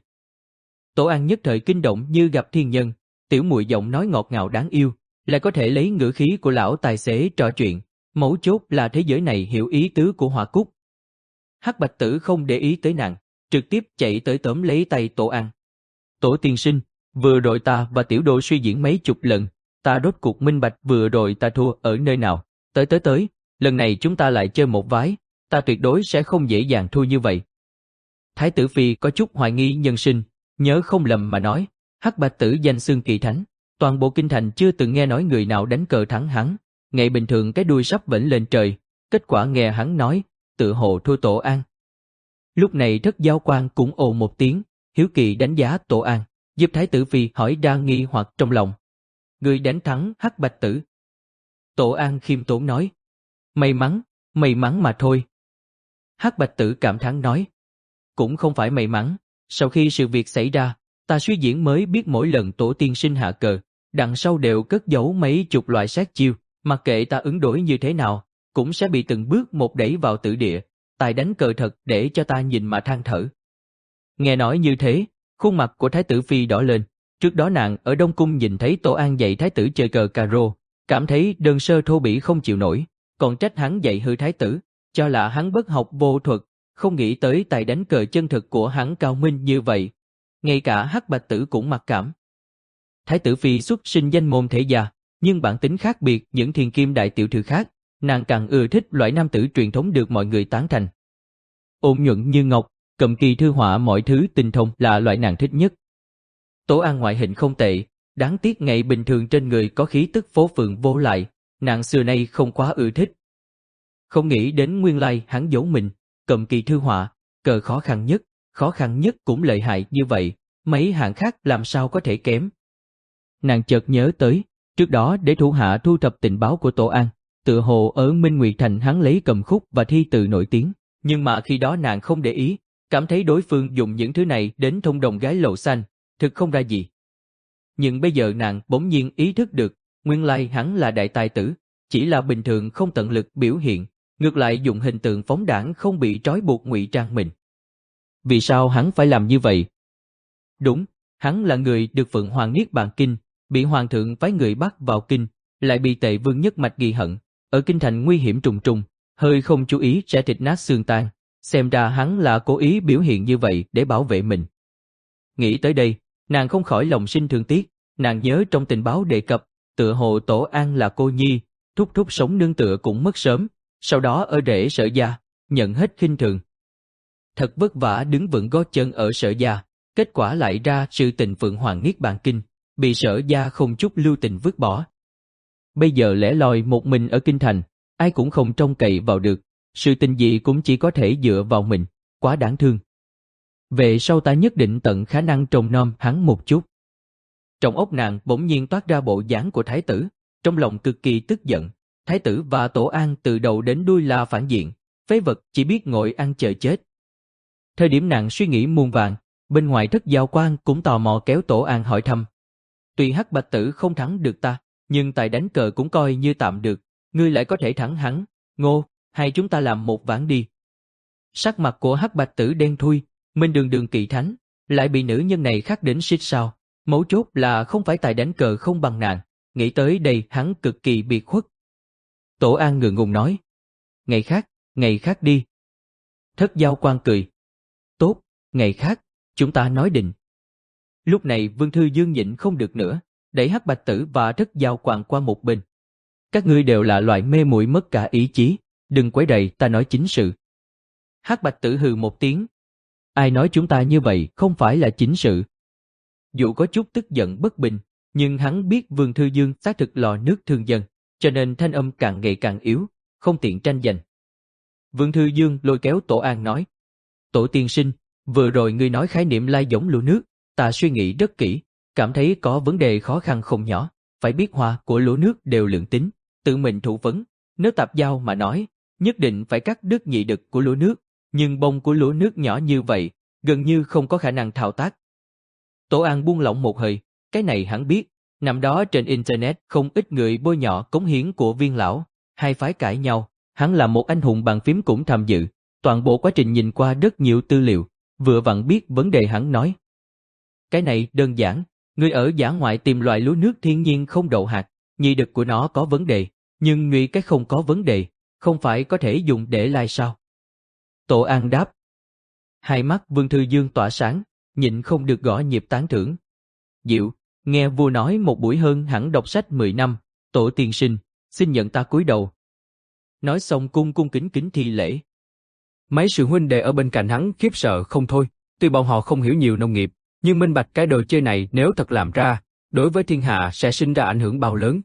Tổ An nhất thời kinh động như gặp thiên nhân, tiểu muội giọng nói ngọt ngào đáng yêu, lại có thể lấy ngữ khí của lão tài xế trò chuyện, mấu chốt là thế giới này hiểu ý tứ của hoa cúc. Hắc Bạch Tử không để ý tới nàng, trực tiếp chạy tới tóm lấy tay Tổ An. Tổ tiên sinh, vừa rồi ta và tiểu đô suy diễn mấy chục lần, ta rốt cuộc minh bạch vừa rồi ta thua ở nơi nào, tới tới tới, lần này chúng ta lại chơi một ván, ta tuyệt đối sẽ không dễ dàng thua như vậy. Thái tử Phi có chút hoài nghi nhân sinh, nhớ không lầm mà nói, Hắc Bạch Tử danh xưng kỳ thánh, toàn bộ kinh thành chưa từng nghe nói người nào đánh cờ thắng hắn, ngày bình thường cái đuôi sắp vểnh lên trời, kết quả nghe hắn nói, tự hồ thua Tổ An. Lúc này Thất Giao Quan cũng ồ một tiếng, hiếu kỳ đánh giá Tổ An, giúp Thái tử Phi hỏi ra nghi hoặc trong lòng. Người đánh thắng Hắc Bạch Tử. Tổ An khiêm tốn nói, may mắn, may mắn mà thôi. Hắc Bạch Tử cảm thán nói, cũng không phải may mắn, sau khi sự việc xảy ra, ta suy diễn mới biết mỗi lần tổ tiên sinh hạ cờ, đằng sau đều cất giấu mấy chục loại sát chiêu, mặc kệ ta ứng đối như thế nào, cũng sẽ bị từng bước một đẩy vào tử địa, tài đánh cờ thật để cho ta nhìn mà than thở. Nghe nói như thế, khuôn mặt của Thái tử Phi đỏ lên, trước đó nàng ở Đông Cung nhìn thấy Tổ An dạy Thái tử chơi cờ caro, cảm thấy đơn sơ thô bỉ không chịu nổi, còn trách hắn dạy hư Thái tử, cho là hắn bất học vô thuật, không nghĩ tới tài đánh cờ chân thực của hắn cao minh như vậy. Ngay cả Hắc Bạch Tử cũng mặc cảm. Thái tử Phi xuất sinh danh môn thế gia, nhưng bản tính khác biệt những thiên kim đại tiểu thư khác, nàng càng ưa thích loại nam tử truyền thống được mọi người tán thành. Ôn nhuận như ngọc, cầm kỳ thư họa mọi thứ tinh thông là loại nàng thích nhất. Tổ An ngoại hình không tệ, đáng tiếc ngày bình thường trên người có khí tức phố phường vô lại, nàng xưa nay không quá ưa thích. Không nghĩ đến nguyên lai hắn giấu mình, cầm kỳ thư họa, cờ khó khăn nhất, khó khăn nhất cũng lợi hại như vậy, mấy hạng khác làm sao có thể kém. Nàng chợt nhớ tới, trước đó để thủ hạ thu thập tình báo của Tổ An, tựa hồ ở Minh Nguyệt Thành hắn lấy cầm khúc và thi từ nổi tiếng, nhưng mà khi đó nàng không để ý, cảm thấy đối phương dùng những thứ này đến thông đồng gái lầu xanh, thực không ra gì. Nhưng bây giờ nàng bỗng nhiên ý thức được, nguyên lai hắn là đại tài tử, chỉ là bình thường không tận lực biểu hiện, ngược lại dùng hình tượng phóng đãng không bị trói buộc ngụy trang mình. Vì sao hắn phải làm như vậy? Đúng, hắn là người được Phượng Hoàng Niết Bàn Kinh, bị Hoàng thượng phái người bắt vào kinh, lại bị Tề Vương nhất mạch ghi hận, ở kinh thành nguy hiểm trùng trùng, hơi không chú ý sẽ thịt nát xương tan, xem ra hắn là cố ý biểu hiện như vậy để bảo vệ mình. Nghĩ tới đây, nàng không khỏi lòng sinh thương tiếc, nàng nhớ trong tình báo đề cập, tựa hồ Tổ An là cô nhi, thúc thúc sống nương tựa cũng mất sớm, sau đó ở rễ Sở gia, nhận hết khinh thường. Thật vất vả đứng vững gót chân ở Sở gia, kết quả lại ra sự tình Phượng Hoàng Niết Bàn Kinh, bị Sở gia không chút lưu tình vứt bỏ. Bây giờ lẻ loi một mình ở kinh thành, ai cũng không trông cậy vào được, sự tình gì cũng chỉ có thể dựa vào mình, quá đáng thương. Về sau ta nhất định tận khả năng trông nom hắn một chút. Trong óc nàng bỗng nhiên toát ra bộ dáng của thái tử, trong lòng cực kỳ tức giận. Thái tử và Tổ An từ đầu đến đuôi là phản diện, phế vật chỉ biết ngồi ăn chờ chết. Thời điểm nàng suy nghĩ muôn vàng, bên ngoài Thất Giao Quan cũng tò mò kéo Tổ An hỏi thăm. Tuy Hắc Bạch Tử không thắng được ta, nhưng tài đánh cờ cũng coi như tạm được, ngươi lại có thể thắng hắn, Ngô, hay chúng ta làm một ván đi. Sắc mặt của Hắc Bạch Tử đen thui, mình đường đường kỵ thánh, lại bị nữ nhân này khắc đến xích sao, mấu chốt là không phải tài đánh cờ không bằng nàng, nghĩ tới đây hắn cực kỳ biệt khuất. Tổ An ngượng ngùng nói, ngày khác, ngày khác đi. Thất Giao Quan cười, tốt, ngày khác, chúng ta nói định. Lúc này Vương Thư Dương nhịn không được nữa, đẩy Hắc Bạch Tử và Thất Giao Quan qua một bên. Các ngươi đều là loại mê muội mất cả ý chí, đừng quấy rầy ta nói chính sự. Hắc Bạch Tử hừ một tiếng, ai nói chúng ta như vậy không phải là chính sự. Dù có chút tức giận bất bình, nhưng hắn biết Vương Thư Dương xác thực lò nước thương dân, cho nên thanh âm càng ngày càng yếu, không tiện tranh giành. Vương Thư Dương lôi kéo Tổ An nói, Tổ tiên sinh, vừa rồi ngươi nói khái niệm lai giống lúa nước, ta suy nghĩ rất kỹ, cảm thấy có vấn đề khó khăn không nhỏ, phải biết hoa của lúa nước đều lượng tính, tự mình thủ vấn, nếu tạp giao mà nói, nhất định phải cắt đứt nhị đực của lúa nước, nhưng bông của lúa nước nhỏ như vậy, gần như không có khả năng thao tác. Tổ An buông lỏng một hơi, cái này hắn biết, năm đó trên Internet không ít người bôi nhọ cống hiến của Viên lão, hai phái cãi nhau, hắn là một anh hùng bàn phím cũng tham dự, toàn bộ quá trình nhìn qua rất nhiều tư liệu, vừa vặn biết vấn đề hắn nói. Cái này đơn giản, người ở dã ngoại tìm loại lúa nước thiên nhiên không đậu hạt, nhị đực của nó có vấn đề, nhưng nhụy cái không có vấn đề, không phải có thể dùng để lai sao? Tổ An đáp. Hai mắt Vương Thư Dương tỏa sáng, nhịn không được gõ nhịp tán thưởng. Diệu, nghe vua nói một buổi hơn hẳn đọc sách mười năm, Tổ tiên sinh, xin nhận ta cúi đầu. Nói xong cung cung kính kính thi lễ. Mấy sư huynh đệ ở bên cạnh hắn khiếp sợ không thôi, tuy bọn họ không hiểu nhiều nông nghiệp, nhưng minh bạch cái đồ chơi này nếu thật làm ra, đối với thiên hạ sẽ sinh ra ảnh hưởng bao lớn.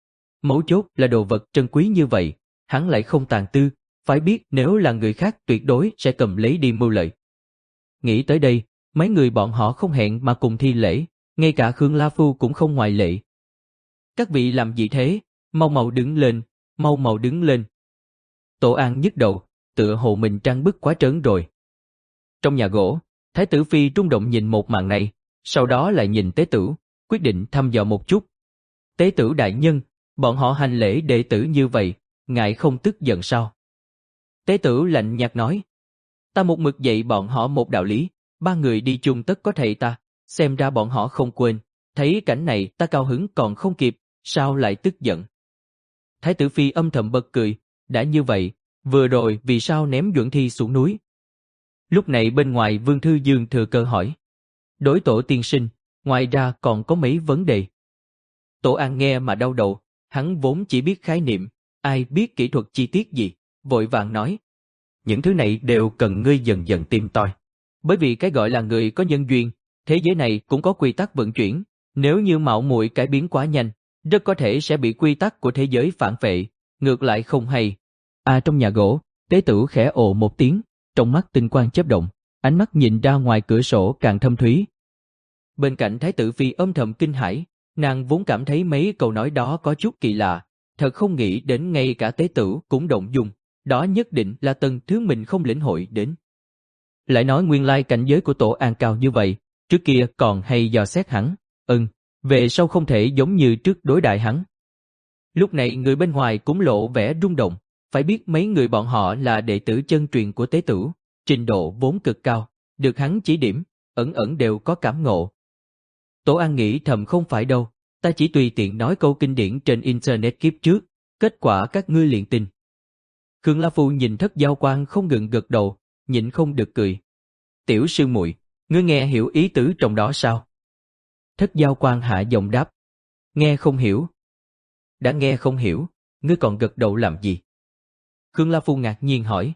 Mấu chốt là đồ vật trân quý như vậy, hắn lại không tàn tư, phải biết nếu là người khác tuyệt đối sẽ cầm lấy đi mưu lợi. Nghĩ tới đây, mấy người bọn họ không hẹn mà cùng thi lễ, ngay cả Khương La Phu cũng không ngoại lệ. Các vị làm gì thế, mau mau đứng lên, mau mau đứng lên. Tổ An nhức đầu, tựa hồ mình trang bức quá trớn rồi. Trong nhà gỗ, Thái tử Phi trung động nhìn một màn này, sau đó lại nhìn Tế Tửu, quyết định thăm dò một chút. Tế Tửu đại nhân, bọn họ hành lễ đệ tử như vậy, ngài không tức giận sao? Tế Tửu lạnh nhạt nói, ta một mực dạy bọn họ một đạo lý, ba người đi chung tất có thầy ta, xem ra bọn họ không quên, thấy cảnh này ta cao hứng còn không kịp, sao lại tức giận? Thái tử Phi âm thầm bật cười, đã như vậy, vừa rồi vì sao ném Duẩn Thi xuống núi? Lúc này bên ngoài Vương Thư Dương thừa cơ hỏi, đối Tổ tiên sinh, ngoài ra còn có mấy vấn đề. Tổ An nghe mà đau đầu, hắn vốn chỉ biết khái niệm, ai biết kỹ thuật chi tiết gì, vội vàng nói, những thứ này đều cần ngươi dần dần tìm tòi. Bởi vì cái gọi là người có nhân duyên, thế giới này cũng có quy tắc vận chuyển, nếu như mạo muội cải biến quá nhanh, rất có thể sẽ bị quy tắc của thế giới phản phệ, ngược lại không hay. À, trong nhà gỗ, Tế Tửu khẽ ồ một tiếng, trong mắt tinh quang chớp động, ánh mắt nhìn ra ngoài cửa sổ càng thâm thúy. Bên cạnh Thái tử Phi âm thầm kinh hãi, nàng vốn cảm thấy mấy câu nói đó có chút kỳ lạ, thật không nghĩ đến ngay cả Tế Tửu cũng động dung, đó nhất định là tầng thứ mình không lĩnh hội đến. Lại nói nguyên lai cảnh giới của Tổ An cao như vậy, trước kia còn hay dò xét hắn, ừm, về sau không thể giống như trước đối đại hắn. Lúc này người bên ngoài cũng lộ vẻ rung động, phải biết mấy người bọn họ là đệ tử chân truyền của tế tửu, trình độ vốn cực cao, được hắn chỉ điểm, ẩn ẩn đều có cảm ngộ. Tổ An nghĩ thầm không phải đâu, ta chỉ tùy tiện nói câu kinh điển trên internet kiếp trước, kết quả các ngươi liền tin. Khương La Phu nhìn Thất Giao Quang không ngừng gật đầu, nhịn không được cười. Tiểu sư muội, ngươi nghe hiểu ý tứ trong đó sao? Thất Giao Quang hạ giọng đáp. Nghe không hiểu. Đã nghe không hiểu, ngươi còn gật đầu làm gì? Khương La Phu ngạc nhiên hỏi.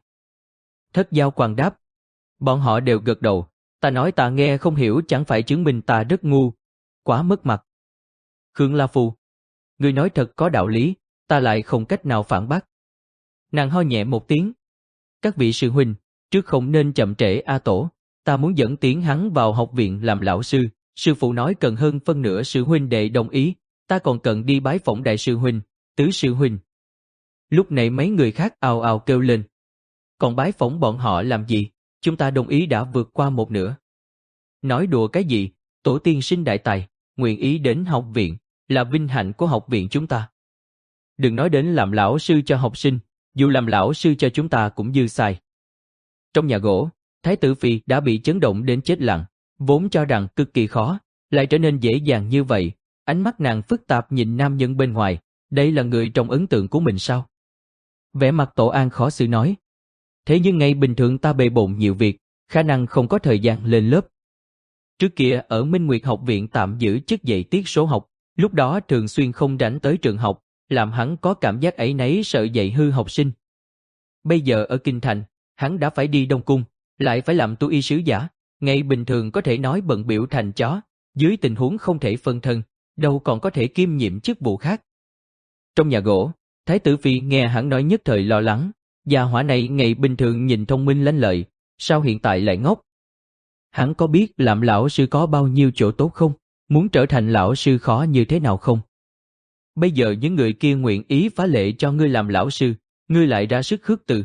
Thất Giao Quang đáp. Bọn họ đều gật đầu, ta nói ta nghe không hiểu chẳng phải chứng minh ta rất ngu, quá mất mặt. Khương La Phu, ngươi nói thật có đạo lý, ta lại không cách nào phản bác. Nàng ho nhẹ một tiếng. Các vị sư huynh, trước không nên chậm trễ A Tổ, ta muốn dẫn tiến hắn vào học viện làm lão sư, sư phụ nói cần hơn phân nửa sư huynh đệ đồng ý, ta còn cần đi bái phỏng đại sư huynh, tứ sư huynh. Lúc này mấy người khác ào ào kêu lên. Còn bái phỏng bọn họ làm gì, chúng ta đồng ý đã vượt qua một nửa. Nói đùa cái gì, tổ tiên sinh đại tài, nguyện ý đến học viện, là vinh hạnh của học viện chúng ta. Đừng nói đến làm lão sư cho học sinh, dù làm lão sư cho chúng ta cũng dư xài. Trong nhà gỗ, Thái tử Phi đã bị chấn động đến chết lặng, vốn cho rằng cực kỳ khó, lại trở nên dễ dàng như vậy. Ánh mắt nàng phức tạp nhìn nam nhân bên ngoài, đây là người trong ấn tượng của mình sao? Vẻ mặt Tổ An khó xử nói. Thế nhưng ngày bình thường ta bề bộn nhiều việc, khả năng không có thời gian lên lớp. Trước kia ở Minh Nguyệt học viện tạm giữ chức dạy tiết số học, lúc đó thường xuyên không rảnh tới trường học, làm hắn có cảm giác áy náy sợ dạy hư học sinh. Bây giờ ở Kinh Thành, hắn đã phải đi Đông Cung, lại phải làm tu y sứ giả, ngày bình thường có thể nói bận biểu thành chó, dưới tình huống không thể phân thân, đâu còn có thể kiêm nhiệm chức vụ khác. Trong nhà gỗ, Thái tử Phi nghe hắn nói nhất thời lo lắng, gia hỏa này ngày bình thường nhìn thông minh lanh lợi, sao hiện tại lại ngốc? Hắn có biết làm lão sư có bao nhiêu chỗ tốt không? Muốn trở thành lão sư khó như thế nào không? Bây giờ những người kia nguyện ý phá lệ cho ngươi làm lão sư, ngươi lại ra sức khước từ.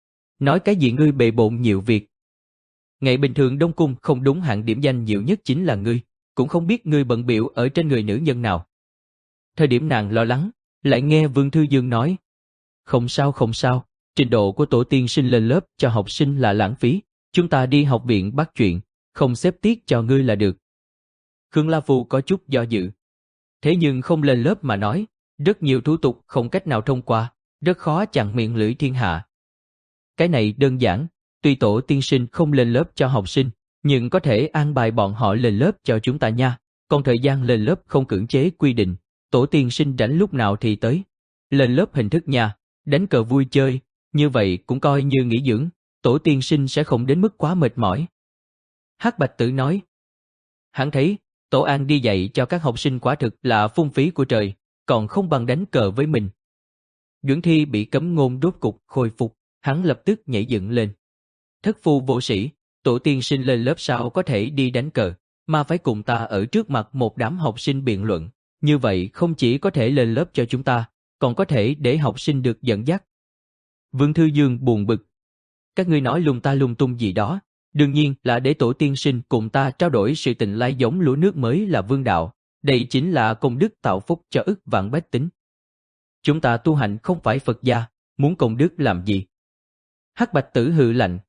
Nói cái gì ngươi bề bộn nhiều việc. Ngày bình thường Đông Cung không đúng hạng điểm danh nhiều nhất chính là ngươi, cũng không biết ngươi bận biểu ở trên người nữ nhân nào. Thời điểm nàng lo lắng, lại nghe Vương Thư Dương nói. Không sao không sao, trình độ của tổ tiên sinh lên lớp cho học sinh là lãng phí, chúng ta đi học viện bắt chuyện, không xếp tiết cho ngươi là được. Khương La Phu có chút do dự. Thế nhưng không lên lớp mà nói, rất nhiều thủ tục không cách nào thông qua, rất khó chặn miệng lưỡi thiên hạ. Cái này đơn giản, tuy tổ tiên sinh không lên lớp cho học sinh, nhưng có thể an bài bọn họ lên lớp cho chúng ta nha, còn thời gian lên lớp không cưỡng chế quy định, tổ tiên sinh rảnh lúc nào thì tới. Lên lớp hình thức nha, đánh cờ vui chơi, như vậy cũng coi như nghỉ dưỡng, tổ tiên sinh sẽ không đến mức quá mệt mỏi. Hắc Bạch Tử nói. Hắn thấy, Tổ An đi dạy cho các học sinh quả thực là phung phí của trời, còn không bằng đánh cờ với mình. Duẩn Thi bị cấm ngôn đốt cục khôi phục, hắn lập tức nhảy dựng lên. Thất phu vô sĩ, tổ tiên sinh lên lớp sao có thể đi đánh cờ, mà phải cùng ta ở trước mặt một đám học sinh biện luận, như vậy không chỉ có thể lên lớp cho chúng ta, còn có thể để học sinh được dẫn dắt. Vương Thư Dương buồn bực. Các ngươi nói lung ta lung tung gì đó, đương nhiên là để tổ tiên sinh cùng ta trao đổi sự tình lai giống lúa nước mới là vương đạo, đây chính là công đức tạo phúc cho ức vạn bách tính. Chúng ta tu hành không phải Phật gia, muốn công đức làm gì? Hắc Bạch Tử hừ lạnh.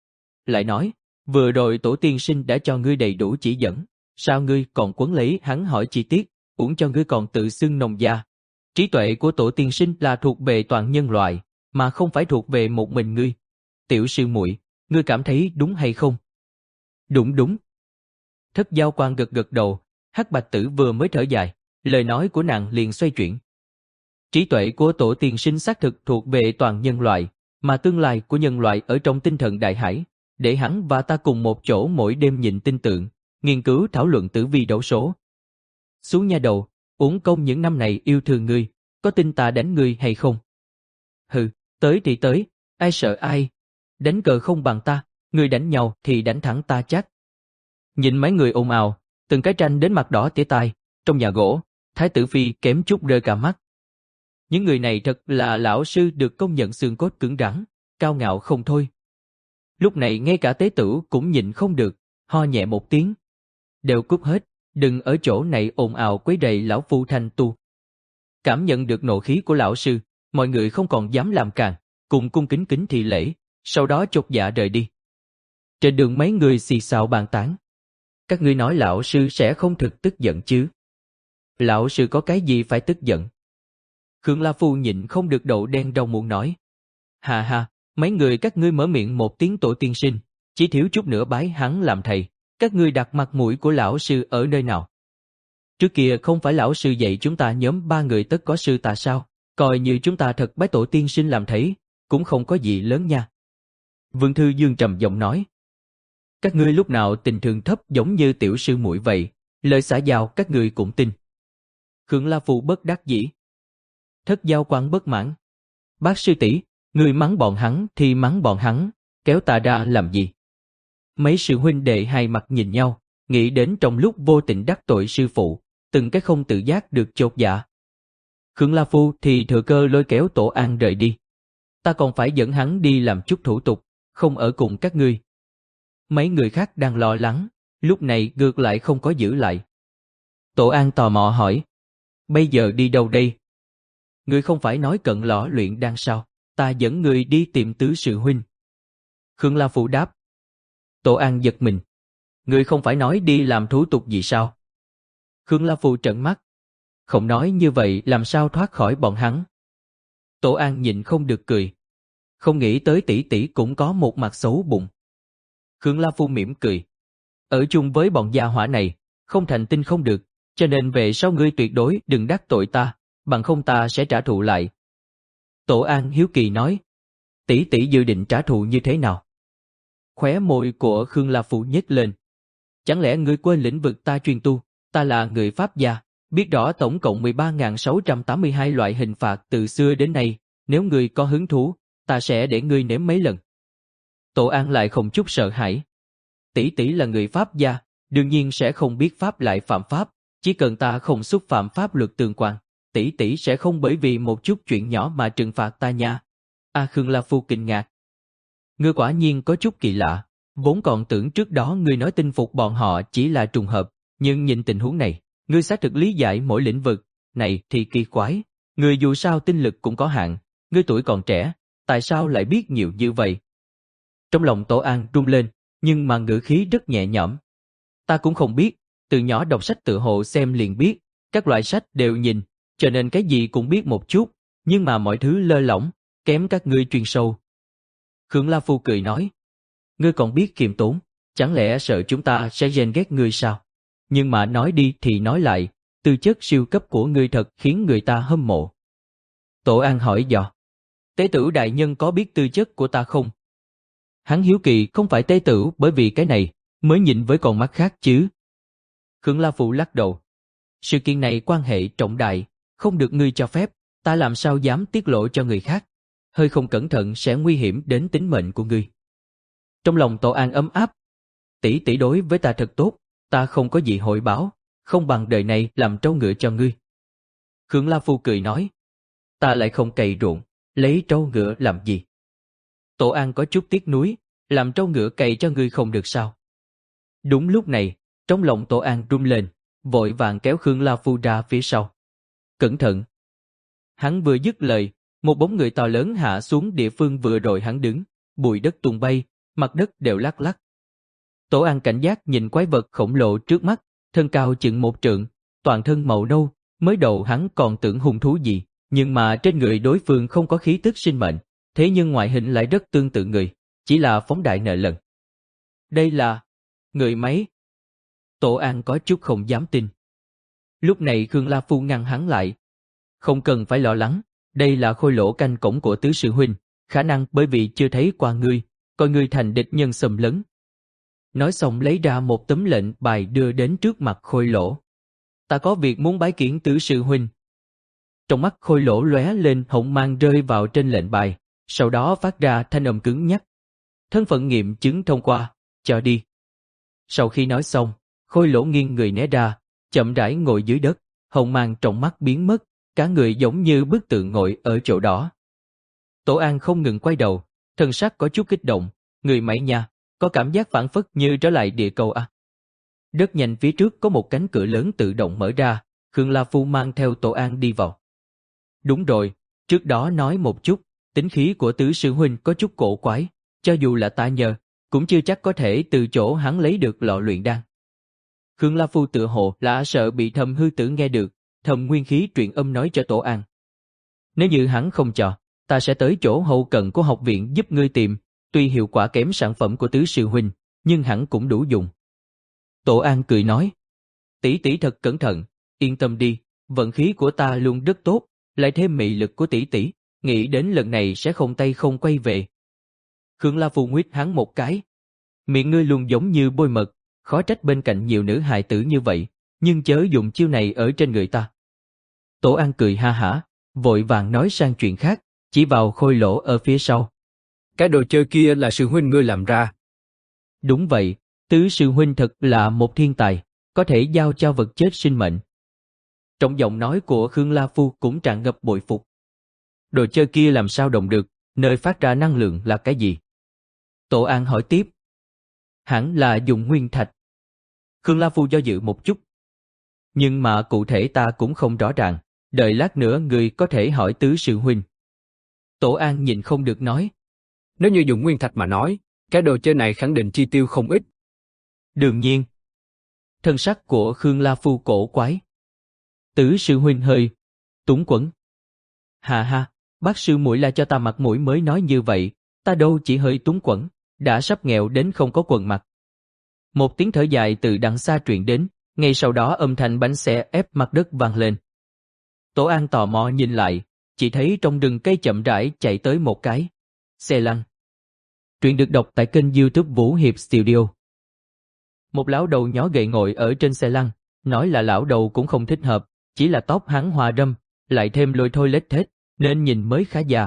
Lại nói, vừa rồi tổ tiên sinh đã cho ngươi đầy đủ chỉ dẫn, sao ngươi còn quấn lấy hắn hỏi chi tiết, uổng cho ngươi còn tự xưng nông gia. Trí tuệ của tổ tiên sinh là thuộc về toàn nhân loại, mà không phải thuộc về một mình ngươi. Tiểu sư muội, ngươi cảm thấy đúng hay không? Đúng đúng. Thất Giao Quang gật gật đầu, Hắc Bạch Tử vừa mới thở dài, lời nói của nàng liền xoay chuyển. Trí tuệ của tổ tiên sinh xác thực thuộc về toàn nhân loại, mà tương lai của nhân loại ở trong tinh thần đại hải, để hắn và ta cùng một chỗ mỗi đêm nhìn tinh tượng, nghiên cứu thảo luận tử vi đấu số. Xuống nha đầu, uổng công những năm này yêu thương ngươi, có tin ta đánh ngươi hay không? Hừ, tới thì tới, ai sợ ai? Đánh cờ không bằng ta, người đánh nhau thì đánh thắng ta chắc. Nhìn mấy người ồn ào, từng cái tranh đến mặt đỏ tía tai, trong nhà gỗ, Thái tử Phi kém chút rơi cả mắt. Những người này thật là lão sư được công nhận xương cốt cứng rắn, cao ngạo không thôi. Lúc này ngay cả tế tử cũng nhịn không được, ho nhẹ một tiếng. Đều cút hết, đừng ở chỗ này ồn ào quấy rầy lão phu thanh tu. Cảm nhận được nộ khí của lão sư, mọi người không còn dám làm càn, cùng cung kính kính thị lễ, sau đó chột dạ rời đi. Trên đường mấy người xì xào bàn tán. Các ngươi nói lão sư sẽ không thực tức giận chứ? Lão sư có cái gì phải tức giận? Khương La Phu nhịn không được đậu đen rau muống nói. Hà hà, mấy người các ngươi mở miệng một tiếng tổ tiên sinh, chỉ thiếu chút nữa bái hắn làm thầy, các ngươi đặt mặt mũi của lão sư ở nơi nào? Trước kia không phải lão sư dạy chúng ta nhóm ba người tất có sư tà sao, coi như chúng ta thật bái tổ tiên sinh làm thầy, cũng không có gì lớn nha. Vương Thư Dương trầm giọng nói. Các ngươi lúc nào tình thương thấp giống như tiểu sư muội vậy, lời xã giao các ngươi cũng tin. Khương La Phu bất đắc dĩ. Thất giao quan bất mãn. Bác sư tỷ, người mắng bọn hắn thì mắng bọn hắn, kéo ta ra làm gì? Mấy sư huynh đệ hai mặt nhìn nhau, nghĩ đến trong lúc vô tình đắc tội sư phụ, từng cái không tự giác được chột dạ. Khương La Phu thì thừa cơ lôi kéo Tổ An rời đi. Ta còn phải dẫn hắn đi làm chút thủ tục, không ở cùng các ngươi. Mấy người khác đang lo lắng, lúc này ngược lại không có giữ lại. Tổ An tò mò hỏi, bây giờ đi đâu đây? Ngươi không phải nói cận lõ luyện đan sao, ta dẫn ngươi đi tìm tứ sư huynh. Khương La Phu đáp. Tổ An giật mình. Ngươi không phải nói đi làm thủ tục gì sao? Khương La Phu trợn mắt. Không nói như vậy làm sao thoát khỏi bọn hắn? Tổ An nhịn không được cười. Không nghĩ tới tỷ tỷ cũng có một mặt xấu bụng. Khương La Phu mỉm cười. Ở chung với bọn gia hỏa này, không thành tinh không được, cho nên về sau ngươi tuyệt đối đừng đắc tội ta, bằng không ta sẽ trả thù lại. Tổ An hiếu kỳ nói. Tỷ tỷ dự định trả thù như thế nào? Khóe môi của Khương La Phu nhếch lên. Chẳng lẽ ngươi quên lĩnh vực ta chuyên tu, ta là người Pháp gia, biết rõ tổng cộng mười ba nghìn sáu trăm tám mươi hai loại hình phạt từ xưa đến nay, nếu ngươi có hứng thú, ta sẽ để ngươi nếm mấy lần. Tổ An lại không chút sợ hãi. Tỷ tỷ là người Pháp gia, đương nhiên sẽ không biết Pháp lại phạm Pháp, chỉ cần ta không xúc phạm pháp luật tương quan, tỷ tỷ sẽ không bởi vì một chút chuyện nhỏ mà trừng phạt ta nha. A Khương La Phu kinh ngạc. Ngươi quả nhiên có chút kỳ lạ, vốn còn tưởng trước đó ngươi nói tin phục bọn họ chỉ là trùng hợp, nhưng nhìn tình huống này, ngươi xác thực lý giải mỗi lĩnh vực, này thì kỳ quái, ngươi dù sao tinh lực cũng có hạn, ngươi tuổi còn trẻ, tại sao lại biết nhiều như vậy? Trong lòng Tổ An rung lên, nhưng mà ngữ khí rất nhẹ nhõm. Ta cũng không biết, từ nhỏ đọc sách tự hộ xem liền biết, các loại sách đều nhìn, cho nên cái gì cũng biết một chút, nhưng mà mọi thứ lơ lỏng, kém các ngươi chuyên sâu. Khương La Phu cười nói, ngươi còn biết kiềm tốn, chẳng lẽ sợ chúng ta sẽ ghen ghét ngươi sao? Nhưng mà nói đi thì nói lại, tư chất siêu cấp của ngươi thật khiến người ta hâm mộ. Tổ An hỏi dò, tế tử đại nhân có biết tư chất của ta không? Hắn hiếu kỳ không phải tế tử bởi vì cái này, mới nhìn với con mắt khác chứ. Khương La Phu lắc đầu, sự kiện này quan hệ trọng đại, không được ngươi cho phép, ta làm sao dám tiết lộ cho người khác, hơi không cẩn thận sẽ nguy hiểm đến tính mệnh của ngươi. Trong lòng Tổ An ấm áp, tỷ tỷ đối với ta thật tốt, ta không có gì hội báo, không bằng đời này làm trâu ngựa cho ngươi. Khương La Phu cười nói, ta lại không cày ruộng, lấy trâu ngựa làm gì? Tổ An có chút tiếc nuối, làm trâu ngựa cày cho ngươi không được sao? Đúng lúc này, trong lòng Tổ An rung lên, vội vàng kéo Khương La Phu ra phía sau. Cẩn thận! Hắn vừa dứt lời, một bóng người to lớn hạ xuống địa phương vừa rồi hắn đứng, bụi đất tung bay, mặt đất đều lắc lắc. Tổ An cảnh giác nhìn quái vật khổng lồ trước mắt, thân cao chừng một trượng, toàn thân màu nâu, mới đầu hắn còn tưởng hung thú gì, nhưng mà trên người đối phương không có khí tức sinh mệnh, thế nhưng ngoại hình lại rất tương tự người, chỉ là phóng đại nợ lần. Đây là người máy. Tổ An có chút không dám tin. Lúc này Khương La Phu ngăn hắn lại. Không cần phải lo lắng, đây là khôi lỗ canh cổng của tứ sư huynh, khả năng bởi vì chưa thấy qua ngươi, coi ngươi thành địch nhân xâm lấn. Nói xong lấy ra một tấm lệnh bài đưa đến trước mặt khôi lỗ. Ta có việc muốn bái kiến tứ sư huynh. Trong mắt khôi lỗ lóe lên hồng mang rơi vào trên lệnh bài, sau đó phát ra thanh âm cứng nhắc. Thân phận nghiệm chứng thông qua, cho đi. Sau khi nói xong, khôi lỗ nghiêng người né ra, chậm rãi ngồi dưới đất, hồng mang trong mắt biến mất, cả người giống như bức tượng ngồi ở chỗ đó. Tổ An không ngừng quay đầu, thân sắc có chút kích động, người mày nha, có cảm giác phản phất như trở lại địa cầu à. Rất nhanh phía trước có một cánh cửa lớn tự động mở ra, Khương La Phu mang theo Tổ An đi vào. Đúng rồi, trước đó nói một chút, tính khí của tứ sư huynh có chút cổ quái, cho dù là ta nhờ, cũng chưa chắc có thể từ chỗ hắn lấy được lọ luyện đan. Khương La Phu tựa hồ là sợ bị Thẩm Hư Tử nghe được, thầm nguyên khí truyền âm nói cho Tổ An. Nếu như hắn không cho, ta sẽ tới chỗ hậu cận của học viện giúp ngươi tìm, tuy hiệu quả kém sản phẩm của tứ sư huynh, nhưng hẳn cũng đủ dùng. Tổ An cười nói, tỷ tỷ thật cẩn thận, yên tâm đi, vận khí của ta luôn rất tốt, lại thêm mị lực của tỷ tỷ, nghĩ đến lần này sẽ không tay không quay về. Khương La Phu nguyết hắn một cái. Miệng ngươi luôn giống như bôi mật, khó trách bên cạnh nhiều nữ hài tử như vậy, nhưng chớ dùng chiêu này ở trên người ta. Tổ An cười ha hả, vội vàng nói sang chuyện khác, chỉ vào khôi lỗ ở phía sau. Cái đồ chơi kia là sư huynh ngươi làm ra. Đúng vậy, tứ sư huynh thật là một thiên tài, có thể giao cho vật chết sinh mệnh. Trong giọng nói của Khương La Phu cũng tràn ngập bội phục. Đồ chơi kia làm sao động được, nơi phát ra năng lượng là cái gì? Tổ An hỏi tiếp. Hẳn là dùng nguyên thạch. Khương La Phu do dự một chút. Nhưng mà cụ thể ta cũng không rõ ràng, đợi lát nữa người có thể hỏi tứ sư huynh. Tổ An nhìn không được nói. Nếu như dùng nguyên thạch mà nói, cái đồ chơi này khẳng định chi tiêu không ít. Đương nhiên. Thân sắc của Khương La Phu cổ quái. Tứ sư huynh hơi túng quẫn. Hà ha, bác sư muội là cho ta mặt mũi mới nói như vậy, ta đâu chỉ hơi túng quẫn, đã sắp nghèo đến không có quần mặc. Một tiếng thở dài từ đằng xa truyền đến, ngay sau đó âm thanh bánh xe ép mặt đất vang lên. Tổ An tò mò nhìn lại, chỉ thấy trong rừng cây chậm rãi chạy tới một cái xe lăn. Truyện được đọc tại kênh YouTube Vũ Hiệp Studio. Một lão đầu nhỏ gầy ngồi ở trên xe lăn, nói là lão đầu cũng không thích hợp, chỉ là tóc hắn hoa râm, lại thêm lôi thôi lết thết, nên nhìn mới khá già.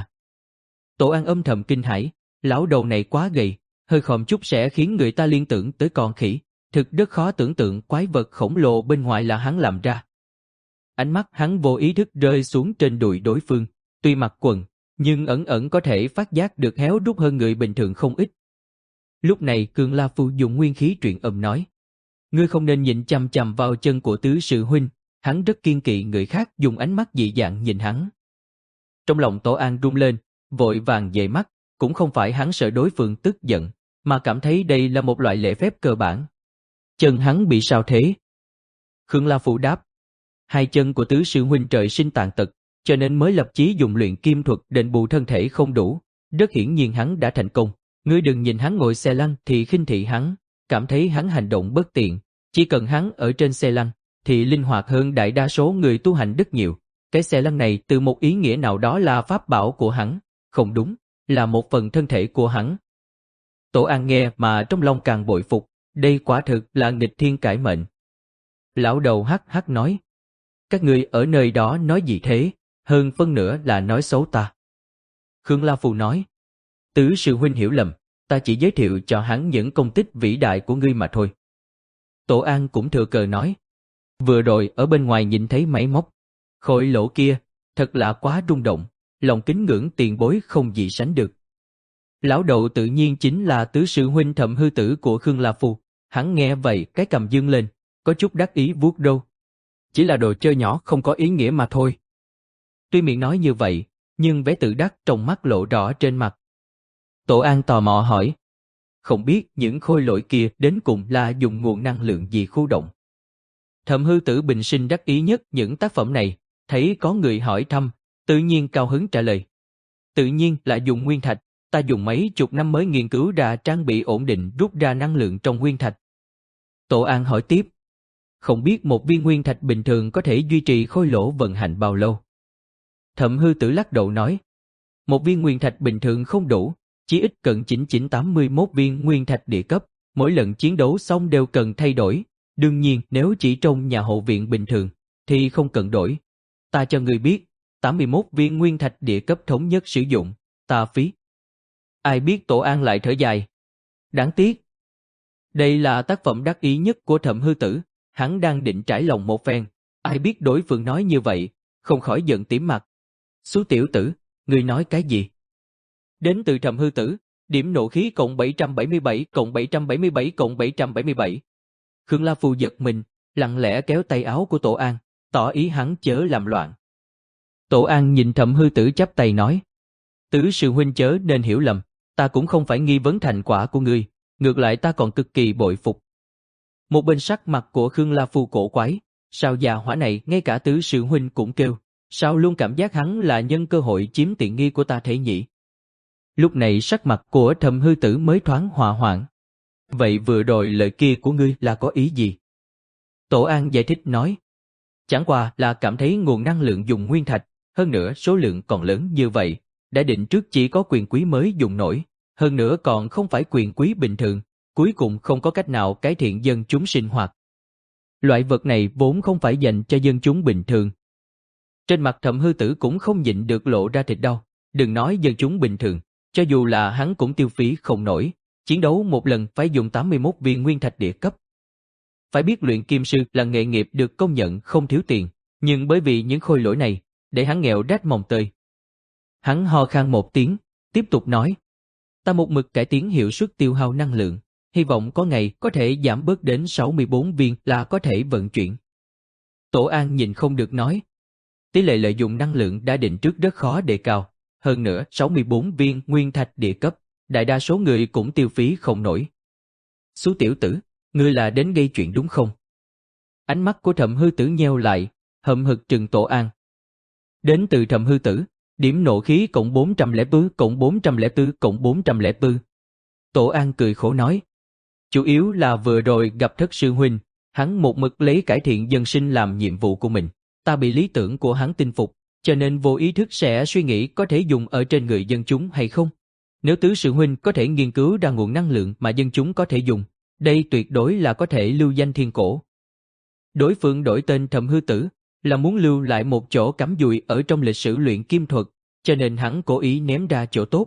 Tổ An âm thầm kinh hãi, lão đầu này quá gầy, hơi khom chút sẽ khiến người ta liên tưởng tới con khỉ, thực rất khó tưởng tượng quái vật khổng lồ bên ngoài là hắn làm ra. Ánh mắt hắn vô ý thức rơi xuống trên đùi đối phương, tuy mặc quần, nhưng ẩn ẩn có thể phát giác được héo rút hơn người bình thường không ít. Lúc này Khương La Phu dùng nguyên khí truyền âm nói, ngươi không nên nhìn chằm chằm vào chân của tứ sư huynh, hắn rất kiên kỵ người khác dùng ánh mắt dị dạng nhìn hắn. Trong lòng Tổ An rung lên, vội vàng dời mắt, cũng không phải hắn sợ đối phương tức giận, mà cảm thấy đây là một loại lễ phép cơ bản. Chân hắn bị sao thế? Khương La Phu đáp, hai chân của tứ sư huynh trời sinh tàn tật, cho nên mới lập chí dùng luyện kim thuật đền bù thân thể không đủ, rất hiển nhiên hắn đã thành công. Ngươi đừng nhìn hắn ngồi xe lăn thì khinh thị hắn, cảm thấy hắn hành động bất tiện, chỉ cần hắn ở trên xe lăn thì linh hoạt hơn đại đa số người tu hành rất nhiều. Cái xe lăn này từ một ý nghĩa nào đó là pháp bảo của hắn, không đúng, là một phần thân thể của hắn. Tổ An nghe mà trong lòng càng bội phục, đây quả thực là nghịch thiên cải mệnh. Lão đầu hắc hắc nói, các ngươi ở nơi đó nói gì thế, hơn phân nửa là nói xấu ta. Khương La Phu nói, tứ sư huynh hiểu lầm, ta chỉ giới thiệu cho hắn những công tích vĩ đại của ngươi mà thôi. Tổ An cũng thừa cờ nói, vừa rồi ở bên ngoài nhìn thấy máy móc, khối lỗ kia, thật là quá rung động, lòng kính ngưỡng tiền bối không gì sánh được. Lão đầu tự nhiên chính là tứ sư huynh Thẩm Hư Tử của Khương La Phu, hắn nghe vậy cái cầm dương lên, có chút đắc ý vuốt râu. Chỉ là đồ chơi nhỏ không có ý nghĩa mà thôi. Tuy miệng nói như vậy, nhưng vẻ tự đắc trong mắt lộ rõ trên mặt. Tổ An tò mò hỏi, không biết những khôi lỗi kia đến cùng là dùng nguồn năng lượng gì khu động. Thẩm Hư Tử bình sinh đắc ý nhất những tác phẩm này, thấy có người hỏi thăm, tự nhiên cao hứng trả lời. Tự nhiên là dùng nguyên thạch, ta dùng mấy chục năm mới nghiên cứu ra trang bị ổn định rút ra năng lượng trong nguyên thạch. Tổ An hỏi tiếp, không biết một viên nguyên thạch bình thường có thể duy trì khôi lỗ vận hành bao lâu. Thẩm Hư Tử lắc đầu nói, một viên nguyên thạch bình thường không đủ, chỉ ít cần chỉnh chỉnh tám mươi mốt viên nguyên thạch địa cấp, mỗi lần chiến đấu xong đều cần thay đổi, đương nhiên nếu chỉ trong nhà hộ viện bình thường, thì không cần đổi. Ta cho người biết, tám mươi mốt viên nguyên thạch địa cấp thống nhất sử dụng, ta phí. Ai biết Tổ An lại thở dài. Đáng tiếc. Đây là tác phẩm đắc ý nhất của Thẩm Hư Tử, hắn đang định trải lòng một phen, ai biết đối phương nói như vậy, không khỏi giận tím mặt. Xú tiểu tử, ngươi nói cái gì? Đến từ Thẩm Hư Tử, điểm nộ khí cộng bảy trăm bảy mươi bảy cộng bảy trăm bảy mươi bảy cộng bảy trăm bảy mươi bảy. Khương La Phu giật mình, lặng lẽ kéo tay áo của Tổ An, tỏ ý hắn chớ làm loạn. Tổ An nhìn Thẩm Hư Tử chắp tay nói, Tứ sư huynh chớ nên hiểu lầm, ta cũng không phải nghi vấn thành quả của ngươi, ngược lại ta còn cực kỳ bội phục. Một bên sắc mặt của Khương La Phu cổ quái, sao già hỏa này ngay cả tứ sư huynh cũng kêu, sao luôn cảm giác hắn là nhân cơ hội chiếm tiện nghi của ta thế nhỉ? Lúc này sắc mặt của Thẩm Hư Tử mới thoáng hòa hoãn. Vậy vừa rồi lời kia của ngươi là có ý gì? Tổ An giải thích nói. Chẳng qua là cảm thấy nguồn năng lượng dùng nguyên thạch, hơn nữa số lượng còn lớn như vậy, đã định trước chỉ có quyền quý mới dùng nổi, hơn nữa còn không phải quyền quý bình thường, cuối cùng không có cách nào cải thiện dân chúng sinh hoạt. Loại vật này vốn không phải dành cho dân chúng bình thường. Trên mặt Thẩm Hư Tử cũng không nhịn được lộ ra thịt đau, đừng nói dân chúng bình thường, cho dù là hắn cũng tiêu phí không nổi, chiến đấu một lần phải dùng tám mươi mốt viên nguyên thạch địa cấp. Phải biết luyện kim sư là nghề nghiệp được công nhận không thiếu tiền, nhưng bởi vì những khôi lỗi này, để hắn nghèo rách mồng tơi. Hắn ho khan một tiếng, tiếp tục nói, ta một mực cải tiến hiệu suất tiêu hao năng lượng, hy vọng có ngày có thể giảm bớt đến sáu mươi bốn viên là có thể vận chuyển. Tổ An nhìn không được nói, tỷ lệ lợi dụng năng lượng đã định trước rất khó đề cao, hơn nữa sáu mươi bốn viên nguyên thạch địa cấp, đại đa số người cũng tiêu phí không nổi. Xú tiểu tử, ngươi là đến gây chuyện đúng không? Ánh mắt của Thẩm Hư Tử nheo lại, hậm hực trừng Tổ An. Đến từ Thẩm Hư Tử, điểm nộ khí cộng bốn trăm lẻ bốn cộng bốn trăm lẻ bốn cộng bốn trăm lẻ bốn. Tổ An cười khổ nói, chủ yếu là vừa rồi gặp thất sư huynh, hắn một mực lấy cải thiện dân sinh làm nhiệm vụ của mình, ta bị lý tưởng của hắn tinh phục, cho nên vô ý thức sẽ suy nghĩ có thể dùng ở trên người dân chúng hay không. Nếu tứ sư huynh có thể nghiên cứu ra nguồn năng lượng mà dân chúng có thể dùng, đây tuyệt đối là có thể lưu danh thiên cổ. Đối phương đổi tên Thẩm Hư Tử là muốn lưu lại một chỗ cắm dùi ở trong lịch sử luyện kim thuật, cho nên hắn cố ý ném ra chỗ tốt.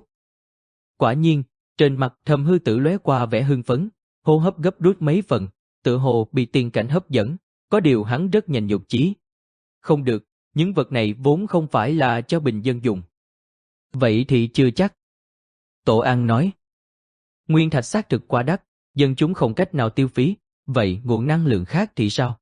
Quả nhiên, trên mặt Thẩm Hư Tử lóe qua vẻ hưng phấn, hô hấp gấp rút mấy phần, tự hồ bị tiền cảnh hấp dẫn, có điều hắn rất nhanh nhục chí. Không được, những vật này vốn không phải là cho bình dân dùng. Vậy thì chưa chắc. Tổ An nói, nguyên thạch xác thực quá đắt, dân chúng không cách nào tiêu phí, vậy nguồn năng lượng khác thì sao?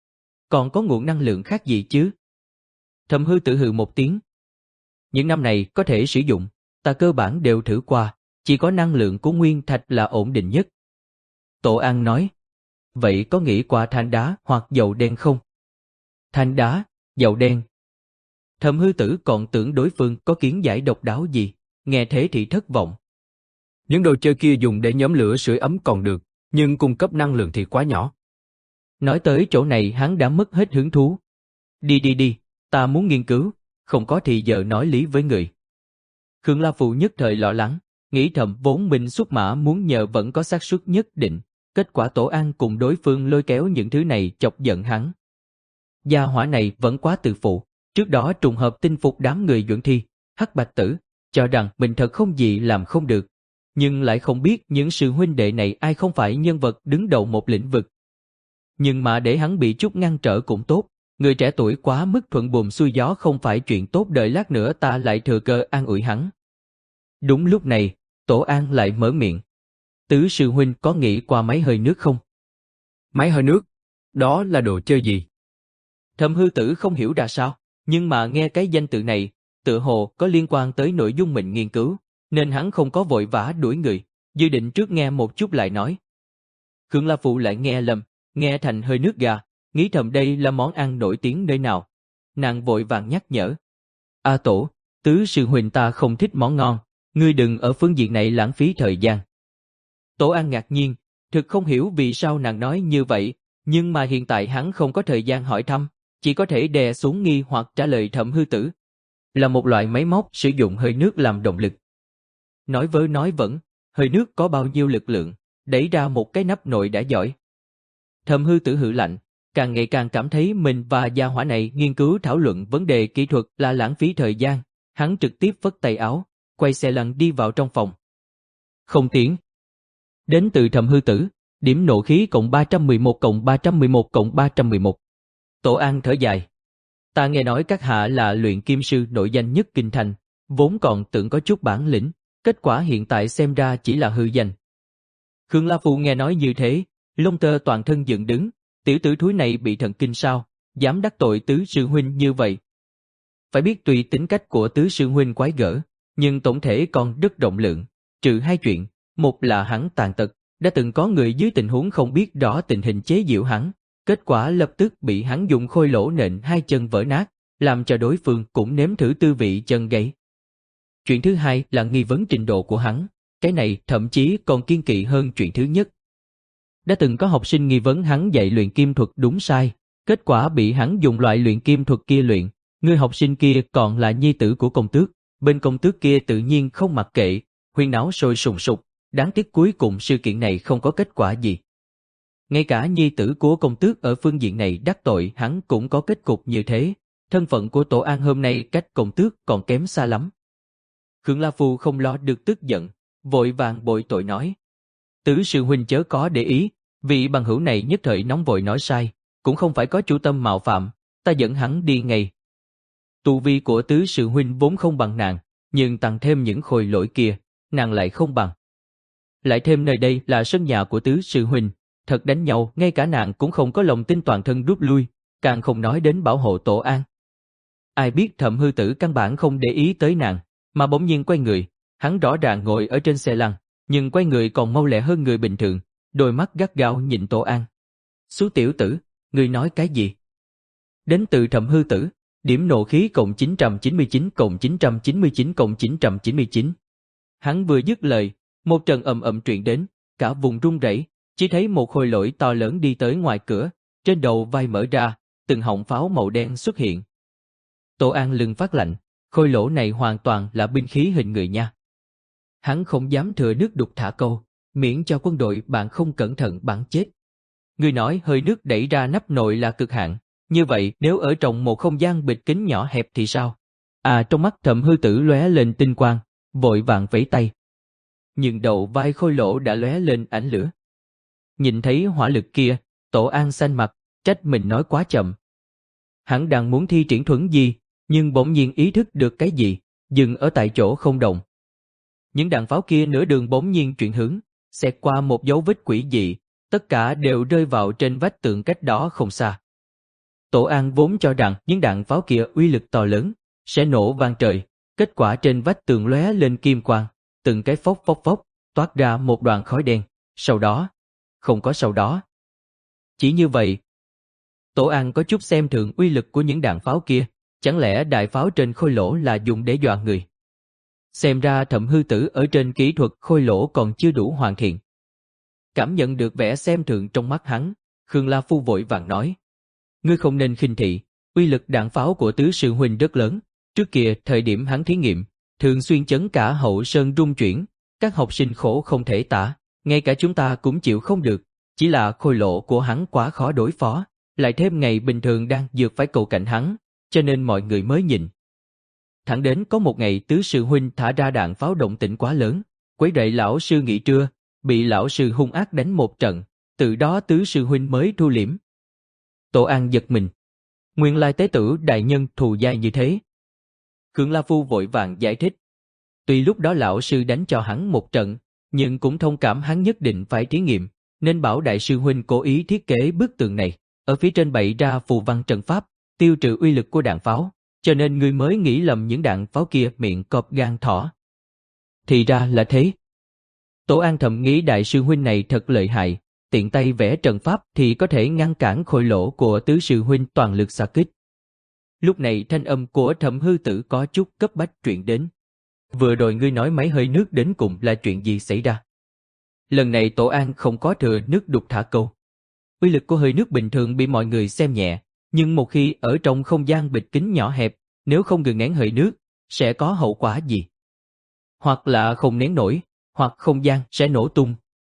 Còn có nguồn năng lượng khác gì chứ? Thẩm Hư Tử hừ một tiếng. Những năm này có thể sử dụng, ta cơ bản đều thử qua, chỉ có năng lượng của nguyên thạch là ổn định nhất. Tổ An nói, vậy có nghĩ qua than đá hoặc dầu đen không? Than đá, dầu đen. Thẩm Hư Tử còn tưởng đối phương có kiến giải độc đáo gì, nghe thế thì thất vọng. Những đồ chơi kia dùng để nhóm lửa sưởi ấm còn được, nhưng cung cấp năng lượng thì quá nhỏ. Nói tới chỗ này hắn đã mất hết hứng thú. Đi đi đi, ta muốn nghiên cứu, không có thì giờ nói lý với người. Khương La Phụ nhất thời lo lắng, nghĩ thầm vốn mình xuất mã muốn nhờ vẫn có xác suất nhất định, kết quả Tổ An cùng đối phương lôi kéo những thứ này chọc giận hắn. Gia hỏa này vẫn quá tự phụ, trước đó trùng hợp tinh phục đám người Duẩn Thi, Hắc Bạch Tử, cho rằng mình thật không gì làm không được, nhưng lại không biết những sư huynh đệ này ai không phải nhân vật đứng đầu một lĩnh vực. Nhưng mà để hắn bị chút ngăn trở cũng tốt, người trẻ tuổi quá mức thuận buồm xuôi gió không phải chuyện tốt, đợi lát nữa ta lại thừa cơ an ủi hắn. Đúng lúc này, Tổ An lại mở miệng. Tứ sư huynh có nghĩ qua máy hơi nước không? Máy hơi nước? Đó là đồ chơi gì? Thẩm Hư Tử không hiểu ra sao, nhưng mà nghe cái danh tự này, tựa hồ có liên quan tới nội dung mình nghiên cứu, nên hắn không có vội vã đuổi người, dự định trước nghe một chút lại nói. Khương La Phụ lại nghe lầm, nghe thành hơi nước gà, nghĩ thầm đây là món ăn nổi tiếng nơi nào. Nàng vội vàng nhắc nhở. A Tổ, tứ sư huynh ta không thích món ngon, ngươi đừng ở phương diện này lãng phí thời gian. Tổ An ngạc nhiên, thực không hiểu vì sao nàng nói như vậy, nhưng mà hiện tại hắn không có thời gian hỏi thăm, chỉ có thể đè xuống nghi hoặc trả lời Thẩm Hư Tử. Là một loại máy móc sử dụng hơi nước làm động lực. Nói vớ nói vẩn, hơi nước có bao nhiêu lực lượng, đẩy ra một cái nắp nồi đã giỏi. Thẩm Hư Tử hử lạnh, càng ngày càng cảm thấy mình và gia hỏa này nghiên cứu thảo luận vấn đề kỹ thuật là lãng phí thời gian, hắn trực tiếp phất tay áo, quay xe lăn đi vào trong phòng. Không tiếng. Đến từ Thẩm Hư Tử, điểm nộ khí cộng ba trăm mười một cộng ba trăm mười một cộng ba trăm mười một. Tổ An thở dài. Ta nghe nói các hạ là luyện kim sư nổi danh nhất kinh thành, vốn còn tưởng có chút bản lĩnh, kết quả hiện tại xem ra chỉ là hư danh. Khương La Phu nghe nói như thế, lông tơ toàn thân dựng đứng, tiểu tử thúi này bị thần kinh sao, dám đắc tội tứ sư huynh như vậy. Phải biết tùy tính cách của tứ sư huynh quái gở, nhưng tổng thể còn rất rộng lượng, trừ hai chuyện, một là hắn tàn tật, đã từng có người dưới tình huống không biết rõ tình hình chế giễu hắn, kết quả lập tức bị hắn dùng khôi lỗ nện hai chân vỡ nát, làm cho đối phương cũng nếm thử tư vị chân gãy. Chuyện thứ hai là nghi vấn trình độ của hắn, cái này thậm chí còn kiên kỵ hơn chuyện thứ nhất. Đã từng có học sinh nghi vấn hắn dạy luyện kim thuật đúng sai, kết quả bị hắn dùng loại luyện kim thuật kia luyện, người học sinh kia còn là nhi tử của công tước, bên công tước kia tự nhiên không mặc kệ, huyên náo sôi sùng sục, đáng tiếc cuối cùng sự kiện này không có kết quả gì. Ngay cả nhi tử của công tước ở phương diện này đắc tội hắn cũng có kết cục như thế, thân phận của Tổ An hôm nay cách công tước còn kém xa lắm. Khương La Phu không lo được tức giận, vội vàng bội tội nói. Tứ sư huynh chớ có để ý, vị bằng hữu này nhất thời nóng vội nói sai, cũng không phải có chủ tâm mạo phạm, ta dẫn hắn đi ngay. Tu vi của tứ sư huynh vốn không bằng nàng, nhưng tăng thêm những khôi lỗi kia, nàng lại không bằng. Lại thêm nơi đây là sân nhà của tứ sư huynh, thật đánh nhau ngay cả nàng cũng không có lòng tin toàn thân rút lui, càng không nói đến bảo hộ Tổ An. Ai biết Thẩm Hư Tử căn bản không để ý tới nàng, mà bỗng nhiên quay người, hắn rõ ràng ngồi ở trên xe lăn, nhưng quay người còn mau lẹ hơn người bình thường, đôi mắt gắt gao nhìn Tổ An. Xú tiểu tử, ngươi nói cái gì? Đến từ Thẩm Hư Tử, điểm nộ khí cộng chín trăm chín mươi chín cộng chín trăm chín mươi chín cộng chín trăm chín mươi chín. Hắn vừa dứt lời, một trận ầm ầm truyền đến, cả vùng rung rẩy, chỉ thấy một khôi lỗi to lớn đi tới ngoài cửa, trên đầu vai mở ra, từng họng pháo màu đen xuất hiện. Tổ An lưng phát lạnh, khôi lỗ này hoàn toàn là binh khí hình người nha. Hắn không dám thừa nước đục thả câu, miễn cho quân đội bạn không cẩn thận bắn chết. Người nói hơi nước đẩy ra nắp nồi là cực hạn, như vậy nếu ở trong một không gian bịt kín nhỏ hẹp thì sao? À, trong mắt Thẩm Hư Tử lóe lên tinh quang, vội vàng vẫy tay. Nhưng đầu vai khôi lỗ đã lóe lên ánh lửa. Nhìn thấy hỏa lực kia, Tổ An xanh mặt, trách mình nói quá chậm. Hắn đang muốn thi triển thuẫn gì, nhưng bỗng nhiên ý thức được cái gì, dừng ở tại chỗ không động. Những đạn pháo kia nửa đường bỗng nhiên chuyển hướng, xẹt qua một dấu vết quỷ dị, tất cả đều rơi vào trên vách tường cách đó không xa. Tổ An vốn cho rằng những đạn pháo kia uy lực to lớn, sẽ nổ vang trời, kết quả trên vách tường lóe lên kim quang, từng cái phốc phốc phốc, toát ra một đoàn khói đen, sau đó, không có sau đó. Chỉ như vậy. Tổ An có chút xem thường uy lực của những đạn pháo kia, chẳng lẽ đại pháo trên khôi lỗ là dùng để dọa người? Xem ra Thẩm Hư Tử ở trên kỹ thuật khôi lỗ còn chưa đủ hoàn thiện. Cảm nhận được vẻ xem thường trong mắt hắn, Khương La Phu vội vàng nói. Ngươi không nên khinh thị, uy lực đạn pháo của tứ sư huynh rất lớn, trước kia thời điểm hắn thí nghiệm, thường xuyên chấn cả hậu sơn rung chuyển, các học sinh khổ không thể tả, ngay cả chúng ta cũng chịu không được, chỉ là khôi lỗ của hắn quá khó đối phó, lại thêm ngày bình thường đang dược phải cầu cạnh hắn, cho nên mọi người mới nhìn. Thẳng đến có một ngày tứ sư huynh thả ra đạn pháo động tĩnh quá lớn, quấy rầy lão sư nghỉ trưa, bị lão sư hung ác đánh một trận, từ đó tứ sư huynh mới thu liễm. Tổ An giật mình. Nguyên lai tế tử đại nhân thù dai như thế. Khương La Phu vội vàng giải thích. Tuy lúc đó lão sư đánh cho hắn một trận, nhưng cũng thông cảm hắn nhất định phải thí nghiệm, nên bảo đại sư huynh cố ý thiết kế bức tường này, ở phía trên bày ra phù văn trận pháp, tiêu trừ uy lực của đạn pháo, cho nên ngươi mới nghĩ lầm những đạn pháo kia miệng cọp gan thỏ. Thì ra là thế. Tổ An thầm nghĩ đại sư huynh này thật lợi hại, tiện tay vẽ trận pháp thì có thể ngăn cản khôi lỗ của tứ sư huynh toàn lực xạ kích. Lúc này thanh âm của Thẩm Hư Tử có chút cấp bách truyền đến. Vừa rồi ngươi nói máy hơi nước đến cùng là chuyện gì xảy ra? Lần này Tổ An không có thừa nước đục thả câu. Uy lực của hơi nước bình thường bị mọi người xem nhẹ, nhưng một khi ở trong không gian bịt kín nhỏ hẹp, nếu không ngừng nén hơi nước, sẽ có hậu quả gì? Hoặc là không nén nổi, hoặc không gian sẽ nổ tung.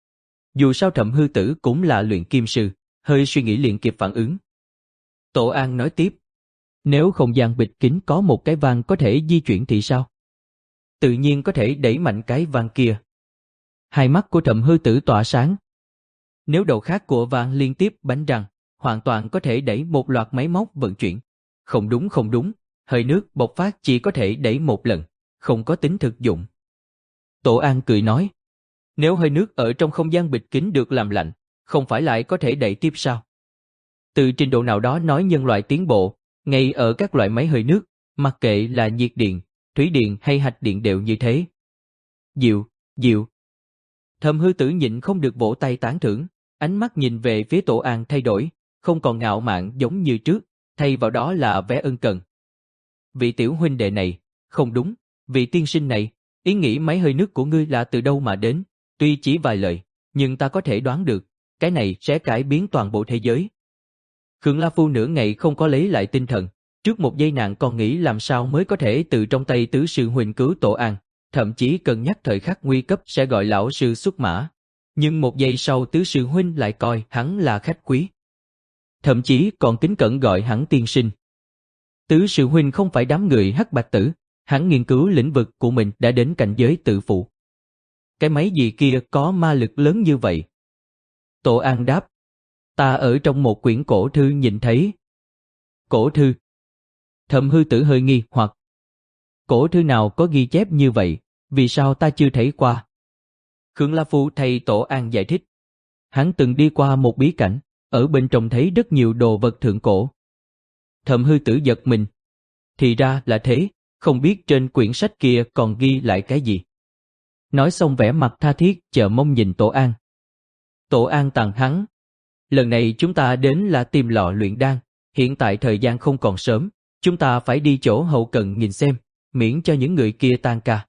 Dù sao Thẩm Hư Tử cũng là luyện kim sư, hơi suy nghĩ liền kịp phản ứng. Tổ An nói tiếp, nếu không gian bịt kín có một cái van có thể di chuyển thì sao? Tự nhiên có thể đẩy mạnh cái van kia. Hai mắt của Thẩm Hư Tử tỏa sáng. Nếu đầu khác của van liên tiếp bánh răng, hoàn toàn có thể đẩy một loạt máy móc vận chuyển. Không đúng không đúng, hơi nước bộc phát chỉ có thể đẩy một lần, không có tính thực dụng. Tổ An cười nói, nếu hơi nước ở trong không gian bịt kín được làm lạnh, không phải lại có thể đẩy tiếp sao? Từ trình độ nào đó nói nhân loại tiến bộ, ngay ở các loại máy hơi nước, mặc kệ là nhiệt điện, thủy điện hay hạch điện đều như thế. Diệu, diệu. Thẩm Hư Tử nhịn không được vỗ tay tán thưởng, ánh mắt nhìn về phía Tổ An thay đổi, không còn ngạo mạn giống như trước, thay vào đó là vẻ ân cần. Vị tiểu huynh đệ này, không đúng, vị tiên sinh này, ý nghĩ mấy hơi nước của ngươi là từ đâu mà đến, tuy chỉ vài lời, nhưng ta có thể đoán được, cái này sẽ cải biến toàn bộ thế giới. Khương La Phu nửa ngày không có lấy lại tinh thần, trước một giây nàng còn nghĩ làm sao mới có thể từ trong tay tứ sư huynh cứu Tổ An, thậm chí cân nhắc thời khắc nguy cấp sẽ gọi lão sư xuất mã. Nhưng một giây sau tứ sư huynh lại coi hắn là khách quý. Thậm chí còn kính cẩn gọi hắn tiên sinh. Tứ sư huynh không phải đám người Hắc Bạch Tử, hắn nghiên cứu lĩnh vực của mình đã đến cảnh giới tự phụ. Cái máy gì kia có ma lực lớn như vậy? Tổ An đáp, ta ở trong một quyển cổ thư nhìn thấy. Cổ thư? Thẩm Hư Tử hơi nghi hoặc. Cổ thư nào có ghi chép như vậy, vì sao ta chưa thấy qua? Khương La Phu thay Tổ An giải thích. Hắn từng đi qua một bí cảnh, ở bên trong thấy rất nhiều đồ vật thượng cổ. Thẩm Hư Tử giật mình. Thì ra là thế, không biết trên quyển sách kia còn ghi lại cái gì. Nói xong vẻ mặt tha thiết chờ mong nhìn Tổ An. Tổ An tặng hắn. Lần này chúng ta đến là tìm lò luyện đan, hiện tại thời gian không còn sớm, chúng ta phải đi chỗ hậu cần nhìn xem, miễn cho những người kia tan ca.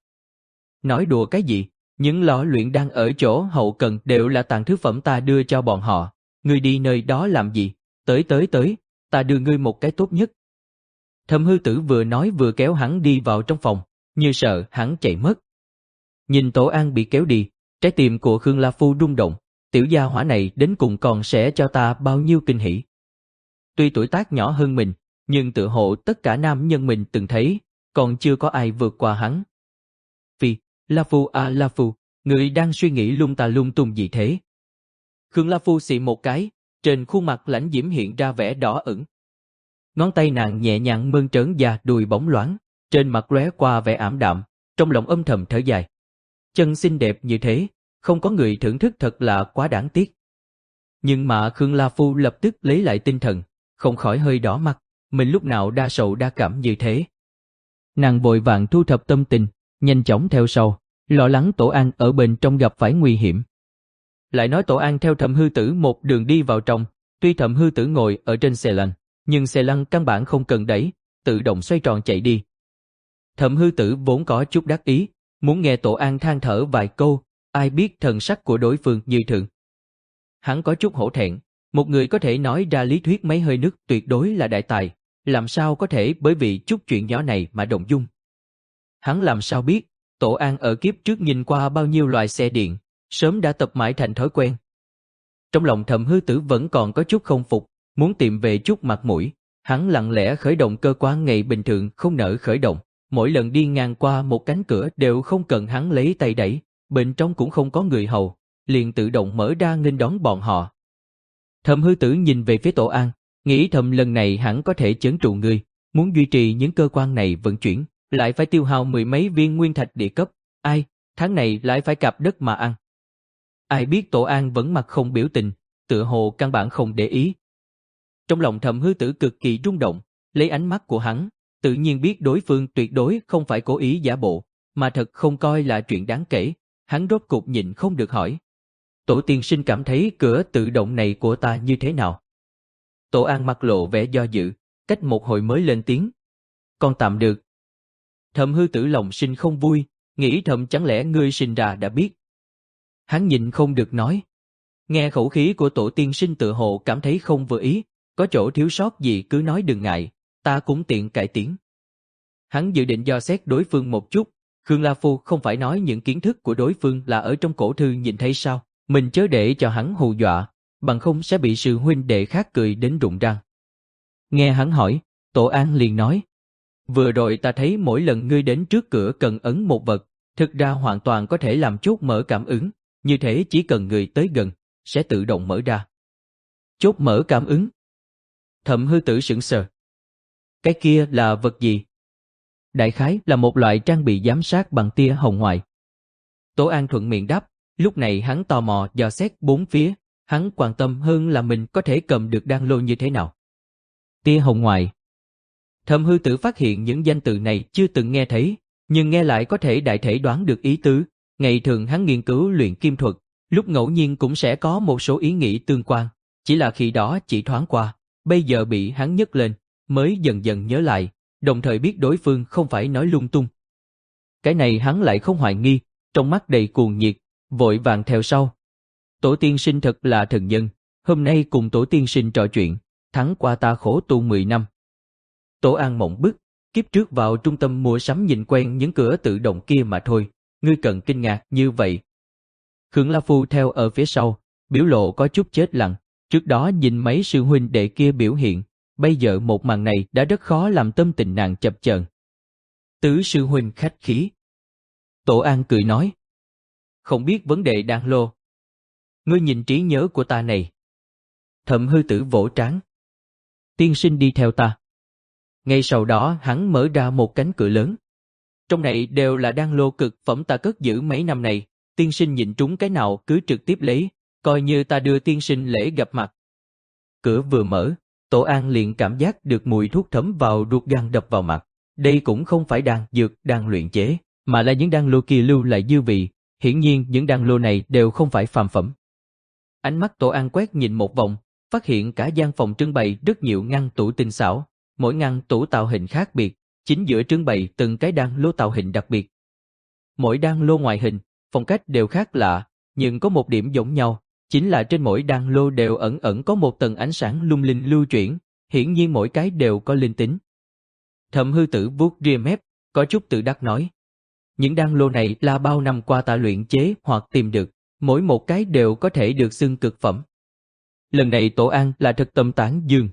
Nói đùa cái gì, những lò luyện đan ở chỗ hậu cần đều là tàn thứ phẩm ta đưa cho bọn họ, ngươi đi nơi đó làm gì, tới tới tới, ta đưa ngươi một cái tốt nhất. Thẩm Hư Tử vừa nói vừa kéo hắn đi vào trong phòng, như sợ hắn chạy mất. Nhìn Tổ An bị kéo đi, trái tim của Khương La Phu rung động, tiểu gia hỏa này đến cùng còn sẽ cho ta bao nhiêu kinh hỉ. Tuy tuổi tác nhỏ hơn mình, nhưng tự hộ tất cả nam nhân mình từng thấy, còn chưa có ai vượt qua hắn. Phi, La Phu à La Phu, người đang suy nghĩ lung ta lung tung gì thế? Khương La Phu xị một cái, trên khuôn mặt lãnh diễm hiện ra vẻ đỏ ửng. Ngón tay nàng nhẹ nhàng mơn trớn da đùi bóng loáng, trên mặt lóe qua vẻ ảm đạm, trong lòng âm thầm thở dài. Chân xinh đẹp như thế, không có người thưởng thức thật là quá đáng tiếc. Nhưng mà Khương La Phu lập tức lấy lại tinh thần, không khỏi hơi đỏ mặt, mình lúc nào đa sầu đa cảm như thế. Nàng vội vàng thu thập tâm tình, nhanh chóng theo sau, lo lắng Tổ An ở bên trong gặp phải nguy hiểm. Lại nói Tổ An theo Thẩm Hư Tử một đường đi vào trong, tuy Thẩm Hư Tử ngồi ở trên xe lăn, nhưng xe lăn căn bản không cần đẩy, tự động xoay tròn chạy đi. Thẩm Hư Tử vốn có chút đắc ý, muốn nghe Tổ An than thở vài câu, ai biết thần sắc của đối phương như thường. Hắn có chút hổ thẹn, một người có thể nói ra lý thuyết mấy hơi nước tuyệt đối là đại tài, làm sao có thể bởi vì chút chuyện nhỏ này mà động dung. Hắn làm sao biết, Tổ An ở kiếp trước nhìn qua bao nhiêu loại xe điện, sớm đã tập mãi thành thói quen. Trong lòng Thẩm Hư Tử vẫn còn có chút không phục, muốn tìm về chút mặt mũi, hắn lặng lẽ khởi động cơ quan ngày bình thường không nỡ khởi động, mỗi lần đi ngang qua một cánh cửa đều không cần hắn lấy tay đẩy, bên trong cũng không có người hầu, liền tự động mở ra nghênh đón bọn họ. Thẩm Hư Tử nhìn về phía Tổ An, nghĩ thầm lần này hắn có thể trấn trụ người, muốn duy trì những cơ quan này vận chuyển, lại phải tiêu hao mười mấy viên nguyên thạch địa cấp, ai, tháng này lại phải cạp đất mà ăn. Ai biết Tổ An vẫn mặt không biểu tình, tựa hồ căn bản không để ý. Trong lòng Thẩm Hư Tử cực kỳ rung động, lấy ánh mắt của hắn, tự nhiên biết đối phương tuyệt đối không phải cố ý giả bộ, mà thật không coi là chuyện đáng kể, hắn rốt cục nhịn không được hỏi. Tổ tiên sinh cảm thấy cửa tự động này của ta như thế nào? Tổ An mặt lộ vẻ do dự, cách một hồi mới lên tiếng. Con tạm được. Thẩm Hư Tử lòng sinh không vui, nghĩ thầm chẳng lẽ ngươi sinh ra đã biết. Hắn nhịn không được nói. Nghe khẩu khí của tổ tiên sinh tự hồ cảm thấy không vừa ý, có chỗ thiếu sót gì cứ nói đừng ngại, ta cũng tiện cải tiến. Hắn dự định dò xét đối phương một chút, Khương La Phu không phải nói những kiến thức của đối phương là ở trong cổ thư nhìn thấy sao, mình chớ để cho hắn hù dọa, bằng không sẽ bị sư huynh đệ khác cười đến rụng răng. Nghe hắn hỏi, Tổ An liền nói, vừa rồi ta thấy mỗi lần ngươi đến trước cửa cần ấn một vật, thực ra hoàn toàn có thể làm chốt mở cảm ứng, như thế chỉ cần người tới gần, sẽ tự động mở ra. Chốt mở cảm ứng? Thẩm Hư Tử sững sờ. Cái kia là vật gì? Đại khái là một loại trang bị giám sát bằng tia hồng ngoại. Tổ An thuận miệng đáp, lúc này hắn tò mò dò xét bốn phía, hắn quan tâm hơn là mình có thể cầm được đan lô như thế nào. Tia hồng ngoại. Thẩm Hư Tử phát hiện những danh từ này chưa từng nghe thấy, nhưng nghe lại có thể đại thể đoán được ý tứ. Ngày thường hắn nghiên cứu luyện kim thuật, lúc ngẫu nhiên cũng sẽ có một số ý nghĩ tương quan, chỉ là khi đó chỉ thoáng qua, bây giờ bị hắn nhấc lên, mới dần dần nhớ lại, đồng thời biết đối phương không phải nói lung tung. Cái này hắn lại không hoài nghi, trong mắt đầy cuồng nhiệt, vội vàng theo sau. Tổ tiên sinh thật là thần nhân, hôm nay cùng tổ tiên sinh trò chuyện, thắng qua ta khổ tu mười năm. Tổ An mộng bức, kiếp trước vào trung tâm mua sắm nhìn quen những cửa tự động kia mà thôi, ngươi cần kinh ngạc như vậy. Khương La Phu theo ở phía sau, biểu lộ có chút chết lặng, trước đó nhìn mấy sư huynh đệ kia biểu hiện, bây giờ một màn này đã rất khó làm tâm tình nàng chập chờn. Tứ sư huynh khách khí. Tổ An cười nói, không biết vấn đề đang lô. Ngươi nhìn trí nhớ của ta này. Thẩm Hư Tử vỗ trán. Tiên sinh đi theo ta. Ngay sau đó hắn mở ra một cánh cửa lớn. Trong này đều là đan lô cực phẩm ta cất giữ mấy năm này, tiên sinh nhìn trúng cái nào cứ trực tiếp lấy, coi như ta đưa tiên sinh lễ gặp mặt. Cửa vừa mở, Tổ An liền cảm giác được mùi thuốc thấm vào ruột gan đập vào mặt. Đây cũng không phải đan dược đang luyện chế, mà là những đan lô kia lưu lại dư vị, hiển nhiên những đan lô này đều không phải phàm phẩm. Ánh mắt Tổ An quét nhìn một vòng, phát hiện cả gian phòng trưng bày rất nhiều ngăn tủ tinh xảo, mỗi ngăn tủ tạo hình khác biệt, chính giữa trưng bày từng cái đan lô tạo hình đặc biệt. Mỗi đan lô ngoại hình, phong cách đều khác lạ, nhưng có một điểm giống nhau, chính là trên mỗi đan lô đều ẩn ẩn có một tầng ánh sáng lung linh lưu chuyển, hiển nhiên mỗi cái đều có linh tính. Thẩm Hư Tử vuốt ria mép, có chút tự đắc nói, những đan lô này là bao năm qua ta luyện chế hoặc tìm được, mỗi một cái đều có thể được xưng cực phẩm. Lần này Tổ An là thật tâm tán dương.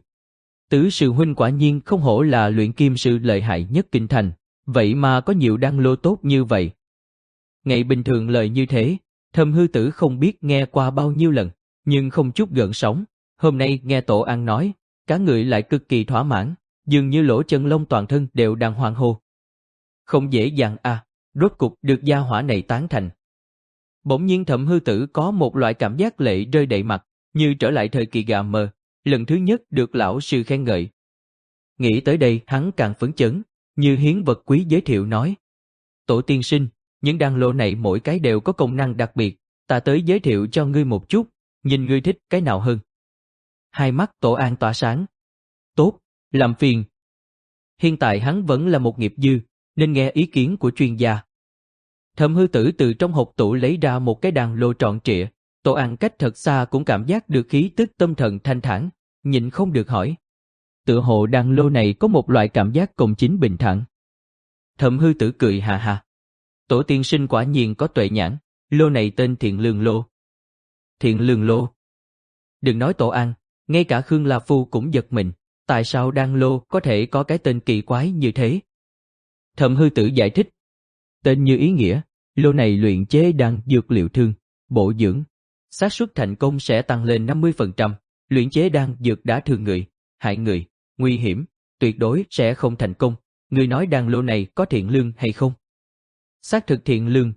Tứ sư huynh quả nhiên không hổ là luyện kim sư lợi hại nhất kinh thành, vậy mà có nhiều đan lô tốt như vậy. Ngày bình thường lời như thế, Thẩm Hư Tử không biết nghe qua bao nhiêu lần, nhưng không chút gợn sóng. Hôm nay nghe Tổ An nói, cả người lại cực kỳ thỏa mãn, dường như lỗ chân lông toàn thân đều đang hoan hô. Không dễ dàng à, rốt cục được gia hỏa này tán thành. Bỗng nhiên Thẩm Hư Tử có một loại cảm giác lệ rơi đầy mặt, như trở lại thời kỳ gà mờ, lần thứ nhất được lão sư khen ngợi. Nghĩ tới đây hắn càng phấn chấn, như hiến vật quý giới thiệu nói. Tổ tiên sinh, những đan lô này mỗi cái đều có công năng đặc biệt, ta tới giới thiệu cho ngươi một chút, nhìn ngươi thích cái nào hơn. Hai mắt Tổ An tỏa sáng. Tốt, làm phiền. Hiện tại hắn vẫn là một nghiệp dư, nên nghe ý kiến của chuyên gia. Thẩm Hư Tử từ trong hộp tủ lấy ra một cái đàn lô tròn trịa, Tổ An cách thật xa cũng cảm giác được khí tức tâm thần thanh thản, nhịn không được hỏi. Tựa hồ đàn lô này có một loại cảm giác công chính bình thản. Thẩm Hư Tử cười hà hà. Tổ tiên sinh quả nhiên có tuệ nhãn, lô này tên Thiện Lương Lô. Thiện Lương Lô. Đừng nói Tổ An, ngay cả Khương La Phu cũng giật mình, tại sao đan lô có thể có cái tên kỳ quái như thế? Thẩm Hư Tử giải thích. Tên như ý nghĩa, lô này luyện chế đan dược liệu thương, bổ dưỡng, xác suất thành công sẽ tăng lên năm mươi phần trăm, luyện chế đan dược đã thương người, hại người, nguy hiểm, tuyệt đối sẽ không thành công. Người nói đan lô này có thiện lương hay không? Xác thực thiện lương.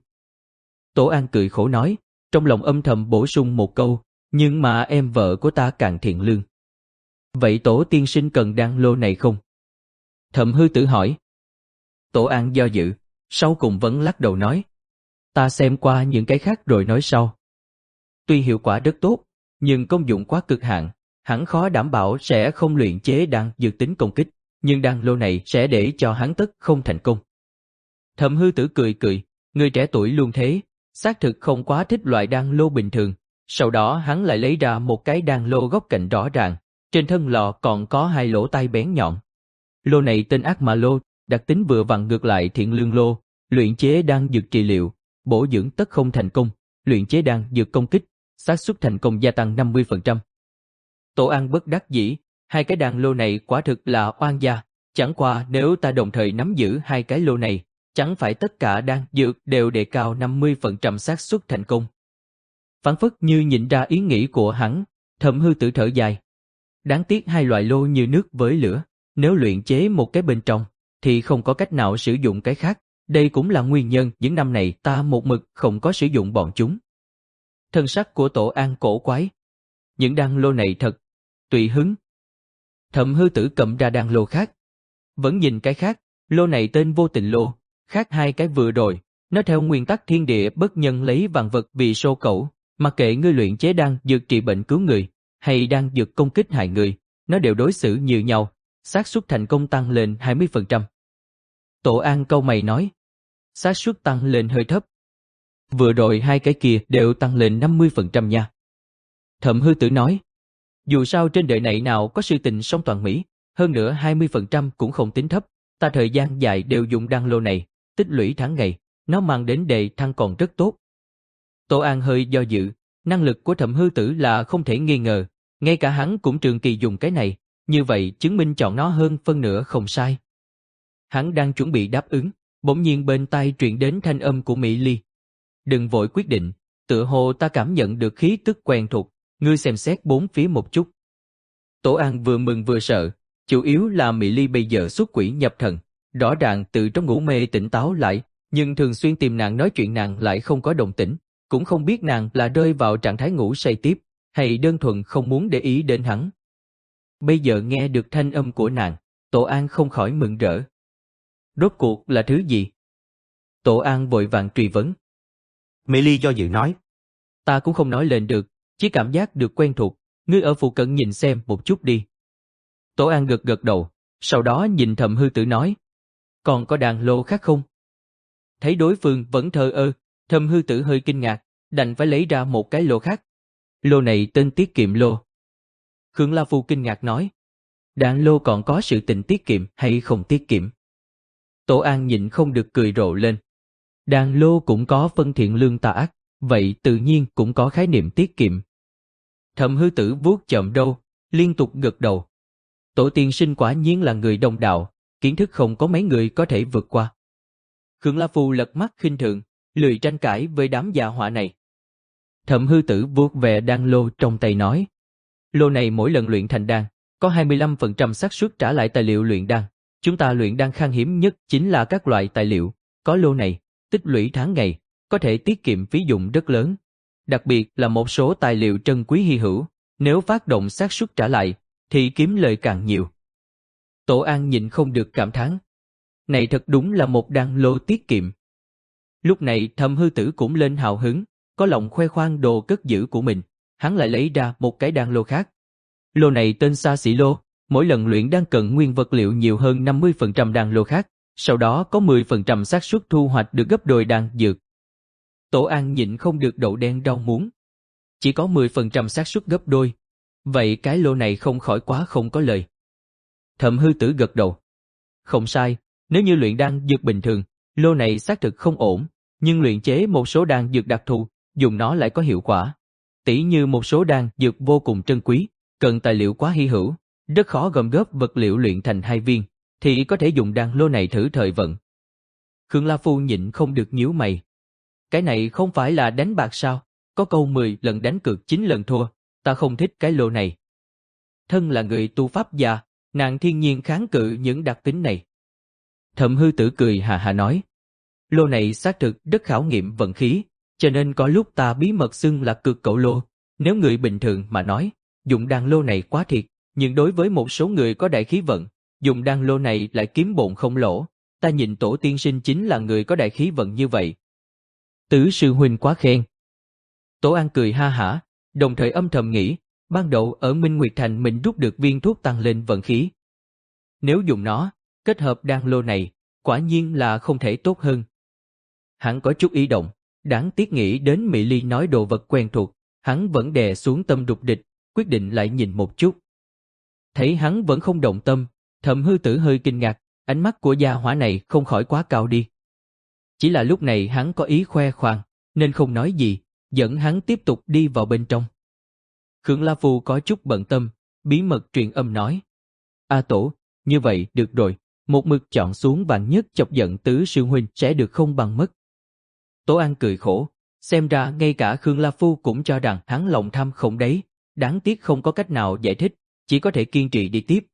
Tổ An cười khổ nói, trong lòng âm thầm bổ sung một câu, nhưng mà em vợ của ta càng thiện lương. Vậy Tổ tiên sinh cần đan lô này không? Thẩm Hư Tử hỏi. Tổ An do dự, sau cùng vẫn lắc đầu nói. Ta xem qua những cái khác rồi nói sau. Tuy hiệu quả rất tốt, nhưng công dụng quá cực hạn, hắn khó đảm bảo sẽ không luyện chế đan dược tính công kích, nhưng đan lô này sẽ để cho hắn tất không thành công. Thẩm Hư Tử cười cười, người trẻ tuổi luôn thế, xác thực không quá thích loại đan lô bình thường. Sau đó hắn lại lấy ra một cái đan lô góc cạnh rõ ràng, trên thân lò còn có hai lỗ tai bén nhọn. Lô này tên Ác Ma Lô, đặc tính vừa vặn ngược lại Thiện Lương Lô, luyện chế đan dược trị liệu, bổ dưỡng tất không thành công, luyện chế đan dược công kích, xác suất thành công gia tăng năm mươi phần trăm. Tổ An bất đắc dĩ, hai cái đan lô này quả thực là oan gia, chẳng qua nếu ta đồng thời nắm giữ hai cái lô này, chẳng phải tất cả đan dược đều đề cao năm mươi phần trăm xác suất thành công. Phản phất như nhìn ra ý nghĩ của hắn, Thẩm Hư Tử thở dài. Đáng tiếc hai loại lô như nước với lửa, nếu luyện chế một cái bên trong, thì không có cách nào sử dụng cái khác, đây cũng là nguyên nhân những năm này ta một mực không có sử dụng bọn chúng. Thân sắc của Tổ An cổ quái. Những đan lô này thật tùy hứng. Thẩm Hư Tử cầm ra đan lô khác. Vẫn nhìn cái khác, lô này tên Vô Tình Lô, Khác hai cái vừa rồi, nó theo nguyên tắc thiên địa bất nhân lấy vạn vật vì sô cẩu, mặc kệ ngươi luyện chế đan dược trị bệnh cứu người, hay đan dược công kích hại người, nó đều đối xử như nhau, xác suất thành công tăng lên hai mươi phần trăm. Tổ An cau mày nói, xác suất tăng lên hơi thấp. Vừa rồi hai cái kia đều tăng lên năm mươi phần trăm nha. Thẩm Hư Tử nói, dù sao trên đời này nào có sự tình song toàn mỹ, hơn nữa hai mươi phần trăm cũng không tính thấp, ta thời gian dài đều dùng đan lô này, tích lũy tháng ngày, nó mang đến đề thăng còn rất tốt. Tổ An hơi do dự, năng lực của Thẩm Hư Tử là không thể nghi ngờ, ngay cả hắn cũng trường kỳ dùng cái này, như vậy chứng minh chọn nó hơn phân nửa không sai. Hắn đang chuẩn bị đáp ứng, bỗng nhiên bên tai truyền đến thanh âm của Mỹ Ly. Đừng vội quyết định, tựa hồ ta cảm nhận được khí tức quen thuộc, ngươi xem xét bốn phía một chút. Tổ An vừa mừng vừa sợ, chủ yếu là Mỹ Ly bây giờ xuất quỷ nhập thần, rõ ràng từ trong ngủ mê tỉnh táo lại, nhưng thường xuyên tìm nàng nói chuyện nàng lại không có động tĩnh, cũng không biết nàng là rơi vào trạng thái ngủ say tiếp, hay đơn thuần không muốn để ý đến hắn. Bây giờ nghe được thanh âm của nàng, Tổ An không khỏi mừng rỡ. Rốt cuộc là thứ gì? Tổ An vội vàng truy vấn. Mỹ Ly do dự nói. Ta cũng không nói lên được, chỉ cảm giác được quen thuộc, ngươi ở phụ cận nhìn xem một chút đi. Tổ An gật gật đầu, sau đó nhìn Thẩm Hư Tử nói. Còn có đàn lô khác không? Thấy đối phương vẫn thờ ơ, Thẩm Hư Tử hơi kinh ngạc, đành phải lấy ra một cái lô khác. Lô này tên tiết kiệm lô. Khương La Phu kinh ngạc nói. Đàn lô còn có sự tình tiết kiệm hay không tiết kiệm? Tổ An nhịn không được cười rộ lên. Đàn lô cũng có phân thiện lương tà ác, vậy tự nhiên cũng có khái niệm tiết kiệm. Thẩm Hư Tử vuốt chòm râu, liên tục gật đầu. Tổ tiên sinh quả nhiên là người đông đạo, kiến thức không có mấy người có thể vượt qua. Khương La Phu lật mắt khinh thường, lười tranh cãi với đám già họa này. Thẩm Hư Tử vuốt về đan lô trong tay nói. Lô này mỗi lần luyện thành đan, có hai mươi lăm phần trăm xác suất trả lại tài liệu luyện đan. Chúng ta luyện đan khan hiếm nhất chính là các loại tài liệu, có lô này, tích lũy tháng ngày, có thể tiết kiệm phí dụng rất lớn. Đặc biệt là một số tài liệu trân quý hy hữu, nếu phát động xác suất trả lại, thì kiếm lời càng nhiều. Tổ An nhịn không được cảm thán. Này thật đúng là một đan lô tiết kiệm. Lúc này Thẩm Hư Tử cũng lên hào hứng, có lòng khoe khoang đồ cất giữ của mình, hắn lại lấy ra một cái đan lô khác. Lô này tên Xa Xỉ Lô, mỗi lần luyện đan cần nguyên vật liệu nhiều hơn năm mươi phần trăm đan lô khác, sau đó có mười phần trăm xác suất thu hoạch được gấp đôi đan dược. Tổ An nhịn không được đậu đen rau muống. Chỉ có mười phần trăm xác suất gấp đôi. Vậy cái lô này không khỏi quá không có lời. Thẩm Hư Tử gật đầu. Không sai, nếu như luyện đan dược bình thường, lô này xác thực không ổn, nhưng luyện chế một số đan dược đặc thù, dùng nó lại có hiệu quả. Tỉ như một số đan dược vô cùng trân quý, cần tài liệu quá hy hữu, rất khó gom góp vật liệu luyện thành hai viên, thì có thể dùng đan lô này thử thời vận. Khương La Phu nhịn không được nhíu mày. Cái này không phải là đánh bạc sao? Có câu mười lần đánh cược chín lần thua, ta không thích cái lô này. Thân là người tu pháp gia, nàng thiên nhiên kháng cự những đặc tính này. Thẩm Hư Tử cười hà hà nói. Lô này xác thực rất khảo nghiệm vận khí, cho nên có lúc ta bí mật xưng là cực cẩu lô. Nếu người bình thường mà nói, dùng đan lô này quá thiệt, nhưng đối với một số người có đại khí vận, dùng đan lô này lại kiếm bộn không lỗ. Ta nhìn Tổ tiên sinh chính là người có đại khí vận như vậy. Tứ sư huynh quá khen. Tổ An cười ha hả, đồng thời âm thầm nghĩ, ban đầu ở Minh Nguyệt Thành mình rút được viên thuốc tăng lên vận khí. Nếu dùng nó, kết hợp đan lô này, quả nhiên là không thể tốt hơn. Hắn có chút ý động, đáng tiếc nghĩ đến Mỹ Ly nói đồ vật quen thuộc, hắn vẫn đè xuống tâm đục địch, quyết định lại nhìn một chút. Thấy hắn vẫn không động tâm, Thẩm Hư Tử hơi kinh ngạc, ánh mắt của gia hỏa này không khỏi quá cao đi. Chỉ là lúc này hắn có ý khoe khoang, nên không nói gì, dẫn hắn tiếp tục đi vào bên trong. Khương La Phu có chút bận tâm, bí mật truyền âm nói. A Tổ, như vậy được rồi, một mực chọn xuống vạn nhất chọc giận tứ sư huynh sẽ được không bằng mất. Tổ An cười khổ, xem ra ngay cả Khương La Phu cũng cho rằng hắn lòng tham không đấy, đáng tiếc không có cách nào giải thích, chỉ có thể kiên trì đi tiếp.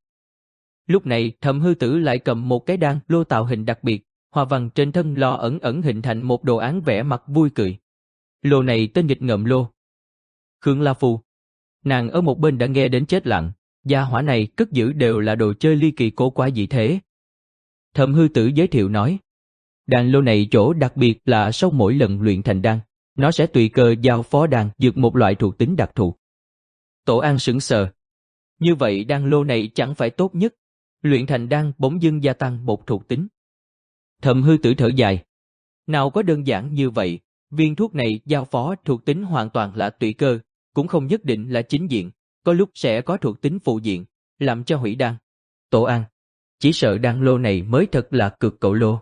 Lúc này Thẩm Hư Tử lại cầm một cái đan lô tạo hình đặc biệt, hoa văn trên thân lò ẩn ẩn hình thành một đồ án vẽ mặt vui cười. Lô này tên nghịch ngợm lô. Khương La Phu. Nàng ở một bên đã nghe đến chết lặng, gia hỏa này cất giữ đều là đồ chơi ly kỳ cổ quái gì thế. Thẩm Hư Tử giới thiệu nói. Đan lô này chỗ đặc biệt là sau mỗi lần luyện thành đan, nó sẽ tùy cơ giao phó đan dược một loại thuộc tính đặc thù. Tổ An sững sờ. Như vậy đan lô này chẳng phải tốt nhất, luyện thành đan bỗng dưng gia tăng một thuộc tính. Thẩm Hư Tử thở dài. Nào có đơn giản như vậy, viên thuốc này giao phó thuộc tính hoàn toàn là tùy cơ, cũng không nhất định là chính diện, có lúc sẽ có thuộc tính phụ diện, làm cho hủy đan. Tổ An, chỉ sợ đan lô này mới thật là cực cậu lô.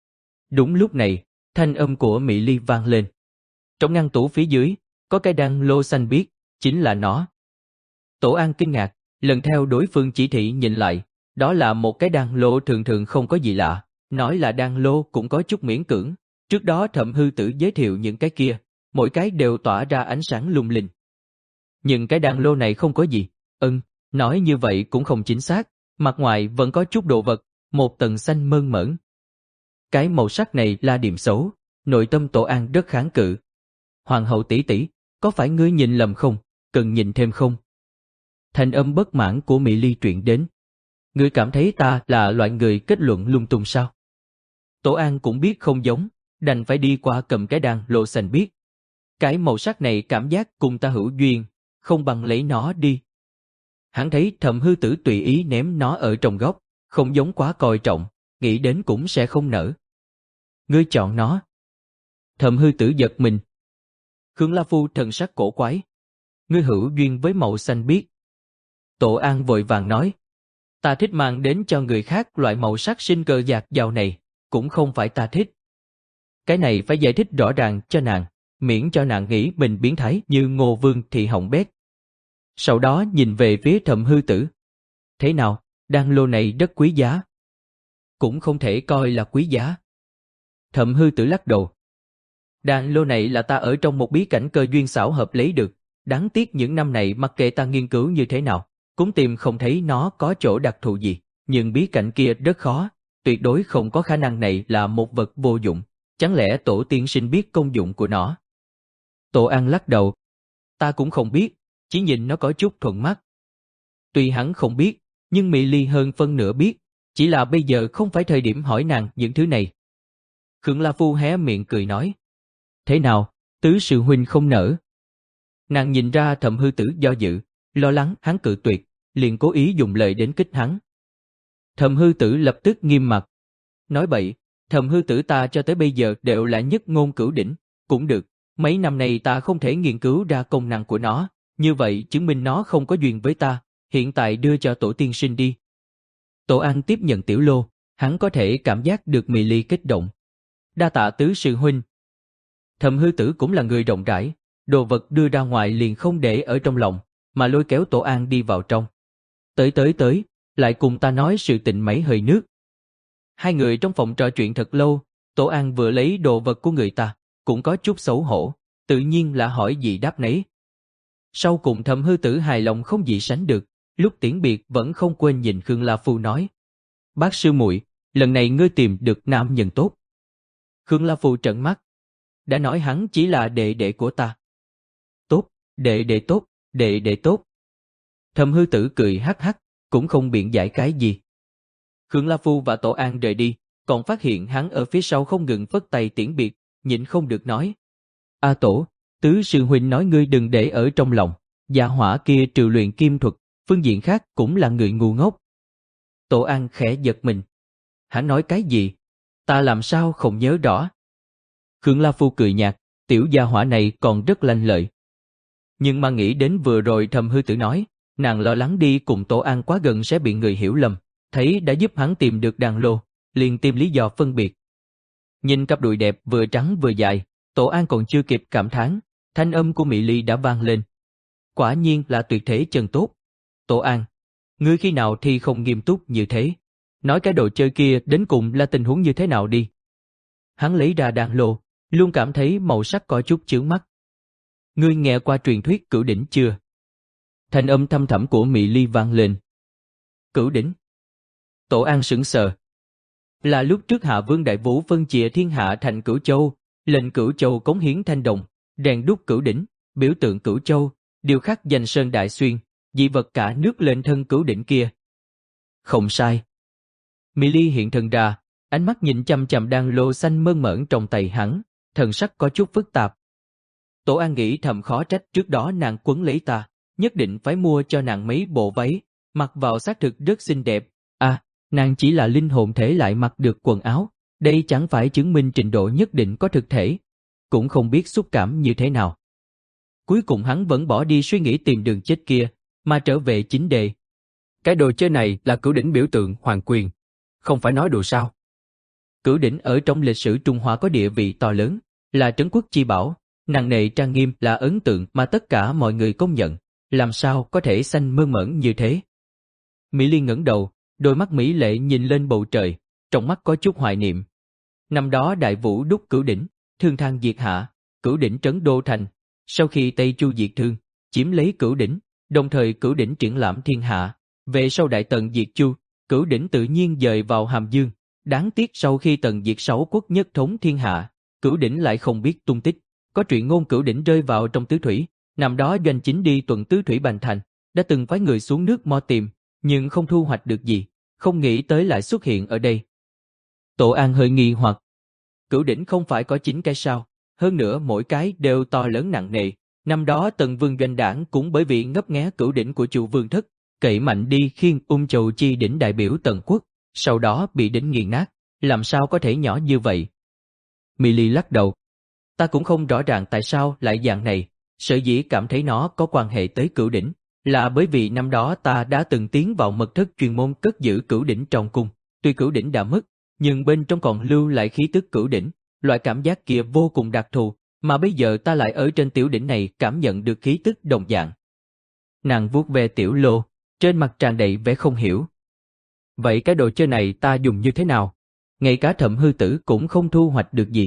Đúng lúc này, thanh âm của Mỹ Ly vang lên. Trong ngăn tủ phía dưới, có cái đan lô xanh biếc, chính là nó. Tổ An kinh ngạc, lần theo đối phương chỉ thị nhìn lại, đó là một cái đan lô thường thường không có gì lạ, nói là đan lô cũng có chút miễn cưỡng. Trước đó Thẩm Hư Tử giới thiệu những cái kia, mỗi cái đều tỏa ra ánh sáng lung linh. Nhưng cái đan lô này không có gì, ừm, nói như vậy cũng không chính xác, mặt ngoài vẫn có chút đồ vật, một tầng xanh mơn mởn. Cái màu sắc này là điểm xấu, nội tâm Tổ An rất kháng cự. Hoàng hậu tỷ tỷ, có phải ngươi nhìn lầm không, cần nhìn thêm không? Thanh âm bất mãn của Mỹ Ly truyền đến. Ngươi cảm thấy ta là loại người kết luận lung tung sao? Tổ An cũng biết không giống, đành phải đi qua cầm cái đan lô xanh biếc. Cái màu sắc này cảm giác cùng ta hữu duyên, không bằng lấy nó đi. Hắn thấy Thẩm Hư Tử tùy ý ném nó ở trong góc, không giống quá coi trọng, nghĩ đến cũng sẽ không nở. Ngươi chọn nó. Thẩm Hư Tử giật mình. Khương La Phu thần sắc cổ quái. Ngươi hữu duyên với màu xanh biếc. Tổ An vội vàng nói. Ta thích mang đến cho người khác loại màu sắc sinh cơ dạt dào này, cũng không phải ta thích. Cái này phải giải thích rõ ràng cho nàng, miễn cho nàng nghĩ mình biến thái như Ngô Vương thì hỏng bét. Sau đó nhìn về phía Thẩm Hư Tử. Thế nào, đan lô này rất quý giá. Cũng không thể coi là quý giá. Thẩm Hư Tử lắc đầu. Đan lô này là ta ở trong một bí cảnh cơ duyên xảo hợp lấy được, đáng tiếc những năm này mặc kệ ta nghiên cứu như thế nào, cũng tìm không thấy nó có chỗ đặc thù gì, nhưng bí cảnh kia rất khó, tuyệt đối không có khả năng này là một vật vô dụng, chẳng lẽ tổ tiên sinh biết công dụng của nó? Tổ An lắc đầu. Ta cũng không biết, chỉ nhìn nó có chút thuận mắt. Tuy hắn không biết, nhưng Mỹ Ly hơn phân nửa biết, chỉ là bây giờ không phải thời điểm hỏi nàng những thứ này. Khương La Phu hé miệng cười nói. Thế nào, tứ sư huynh không nỡ? Nàng nhìn ra Thẩm Hư Tử do dự, lo lắng hắn cự tuyệt, liền cố ý dùng lời đến kích hắn. Thẩm Hư Tử lập tức nghiêm mặt. Nói bậy, Thẩm Hư Tử ta cho tới bây giờ đều là nhất ngôn cửu đỉnh, cũng được, mấy năm nay ta không thể nghiên cứu ra công năng của nó, như vậy chứng minh nó không có duyên với ta, hiện tại đưa cho tổ tiên sinh đi. Tổ An tiếp nhận tiểu lô, hắn có thể cảm giác được Mỹ Ly kích động. Đa tạ tứ sư huynh. Thẩm Hư Tử cũng là người rộng rãi, đồ vật đưa ra ngoài liền không để ở trong lòng, mà lôi kéo Tổ An đi vào trong. Tới tới tới, lại cùng ta nói sự tình mấy hơi nước. Hai người trong phòng trò chuyện thật lâu, Tổ An vừa lấy đồ vật của người ta, cũng có chút xấu hổ, tự nhiên là hỏi gì đáp nấy. Sau cùng Thẩm Hư Tử hài lòng không gì sánh được, lúc tiễn biệt vẫn không quên nhìn Khương La Phu nói. Bác sư muội, lần này ngươi tìm được nam nhân tốt. Khương La Phu trợn mắt. Đã nói hắn chỉ là đệ đệ của ta. Tốt, đệ đệ tốt, đệ đệ tốt. Thẩm Hư Tử cười hắc hắc, cũng không biện giải cái gì. Khương La Phu và Tổ An rời đi, còn phát hiện hắn ở phía sau không ngừng phất tay tiễn biệt, nhịn không được nói. A Tổ, tứ sư huynh nói ngươi đừng để ở trong lòng, gia hỏa kia trừ luyện kim thuật, phương diện khác cũng là người ngu ngốc. Tổ An khẽ giật mình. Hắn nói cái gì? Ta làm sao không nhớ rõ. Khương La Phu cười nhạt, tiểu gia hỏa này còn rất lanh lợi. Nhưng mà nghĩ đến vừa rồi Thẩm Hư Tử nói, nàng lo lắng đi cùng Tổ An quá gần sẽ bị người hiểu lầm, thấy đã giúp hắn tìm được đàn lô, liền tìm lý do phân biệt. Nhìn cặp đùi đẹp vừa trắng vừa dài, Tổ An còn chưa kịp cảm thán, thanh âm của Mỹ Ly đã vang lên. Quả nhiên là tuyệt thế chân tốt. Tổ An, ngươi khi nào thì không nghiêm túc như thế? Nói cái đồ chơi kia đến cùng là tình huống như thế nào đi? Hắn lấy ra đàn lô, luôn cảm thấy màu sắc có chút chướng mắt. Ngươi nghe qua truyền thuyết cửu đỉnh chưa? Thanh âm thâm thẳm của Mỹ Ly vang lên. Cửu đỉnh? Tổ An sững sờ. Là lúc trước Hạ Vương Đại Vũ phân chia thiên hạ thành Cửu Châu, lệnh Cửu Châu cống hiến thanh đồng, rèn đúc cửu đỉnh, biểu tượng Cửu Châu, điều khắc danh sơn đại xuyên, dị vật cả nước lên thân cửu đỉnh kia. Không sai. Mỹ Ly hiện thân ra, ánh mắt nhìn chằm chằm đan lô xanh mơn mởn trong tay hắn, thần sắc có chút phức tạp. Tổ An nghĩ thầm khó trách trước đó nàng quấn lấy ta, nhất định phải mua cho nàng mấy bộ váy, mặc vào xác thực rất xinh đẹp. À, nàng chỉ là linh hồn thể lại mặc được quần áo, đây chẳng phải chứng minh trình độ nhất định có thực thể. Cũng không biết xúc cảm như thế nào. Cuối cùng hắn vẫn bỏ đi suy nghĩ tìm đường chết kia, mà trở về chính đề. Cái đồ chơi này là cửu đỉnh biểu tượng hoàng quyền. Không phải nói đùa sao? Cửu đỉnh ở trong lịch sử Trung Hoa có địa vị to lớn, là trấn quốc chi bảo, nặng nề trang nghiêm là ấn tượng mà tất cả mọi người công nhận, làm sao có thể xanh mơn mởn như thế. Mỹ Liên ngẩng đầu, đôi mắt mỹ lệ nhìn lên bầu trời, trong mắt có chút hoài niệm. Năm đó Đại Vũ đúc cửu đỉnh, thương thang diệt hạ, cửu đỉnh trấn đô thành. Sau khi Tây Chu diệt thương, chiếm lấy cửu đỉnh, đồng thời cửu đỉnh triển lãm thiên hạ. Về sau Đại Tần diệt Chu, cửu đỉnh tự nhiên dời vào Hàm Dương. Đáng tiếc sau khi Tần diệt sáu quốc nhất thống thiên hạ, cửu đỉnh lại không biết tung tích. Có truyện ngôn cửu đỉnh rơi vào trong tứ thủy. Năm đó Doanh Chính đi tuần tứ thủy Bành Thành, đã từng phái người xuống nước mò tìm, nhưng không thu hoạch được gì, không nghĩ tới lại xuất hiện ở đây. Tổ An hơi nghi hoặc. Cửu đỉnh không phải có chín cái sao, hơn nữa mỗi cái đều to lớn nặng nề. Năm đó Tần Vương Doanh Đảng cũng bởi vì ngấp nghé cửu đỉnh của Chu Vương Thất, cậy mạnh đi khiêng Ung Châu Chi đỉnh đại biểu Tần Quốc, sau đó bị đỉnh nghiền nát, làm sao có thể nhỏ như vậy? Mỹ Ly lắc đầu. Ta cũng không rõ ràng tại sao lại dạng này, sở dĩ cảm thấy nó có quan hệ tới cửu đỉnh, là bởi vì năm đó ta đã từng tiến vào mật thất chuyên môn cất giữ cửu đỉnh trong cung, tuy cửu đỉnh đã mất, nhưng bên trong còn lưu lại khí tức cửu đỉnh, loại cảm giác kia vô cùng đặc thù, mà bây giờ ta lại ở trên tiểu đỉnh này cảm nhận được khí tức đồng dạng. Nàng vuốt ve tiểu lô, trên mặt tràn đầy vẻ không hiểu. Vậy cái đồ chơi này ta dùng như thế nào? Ngay cả Thẩm Hư Tử cũng không thu hoạch được gì.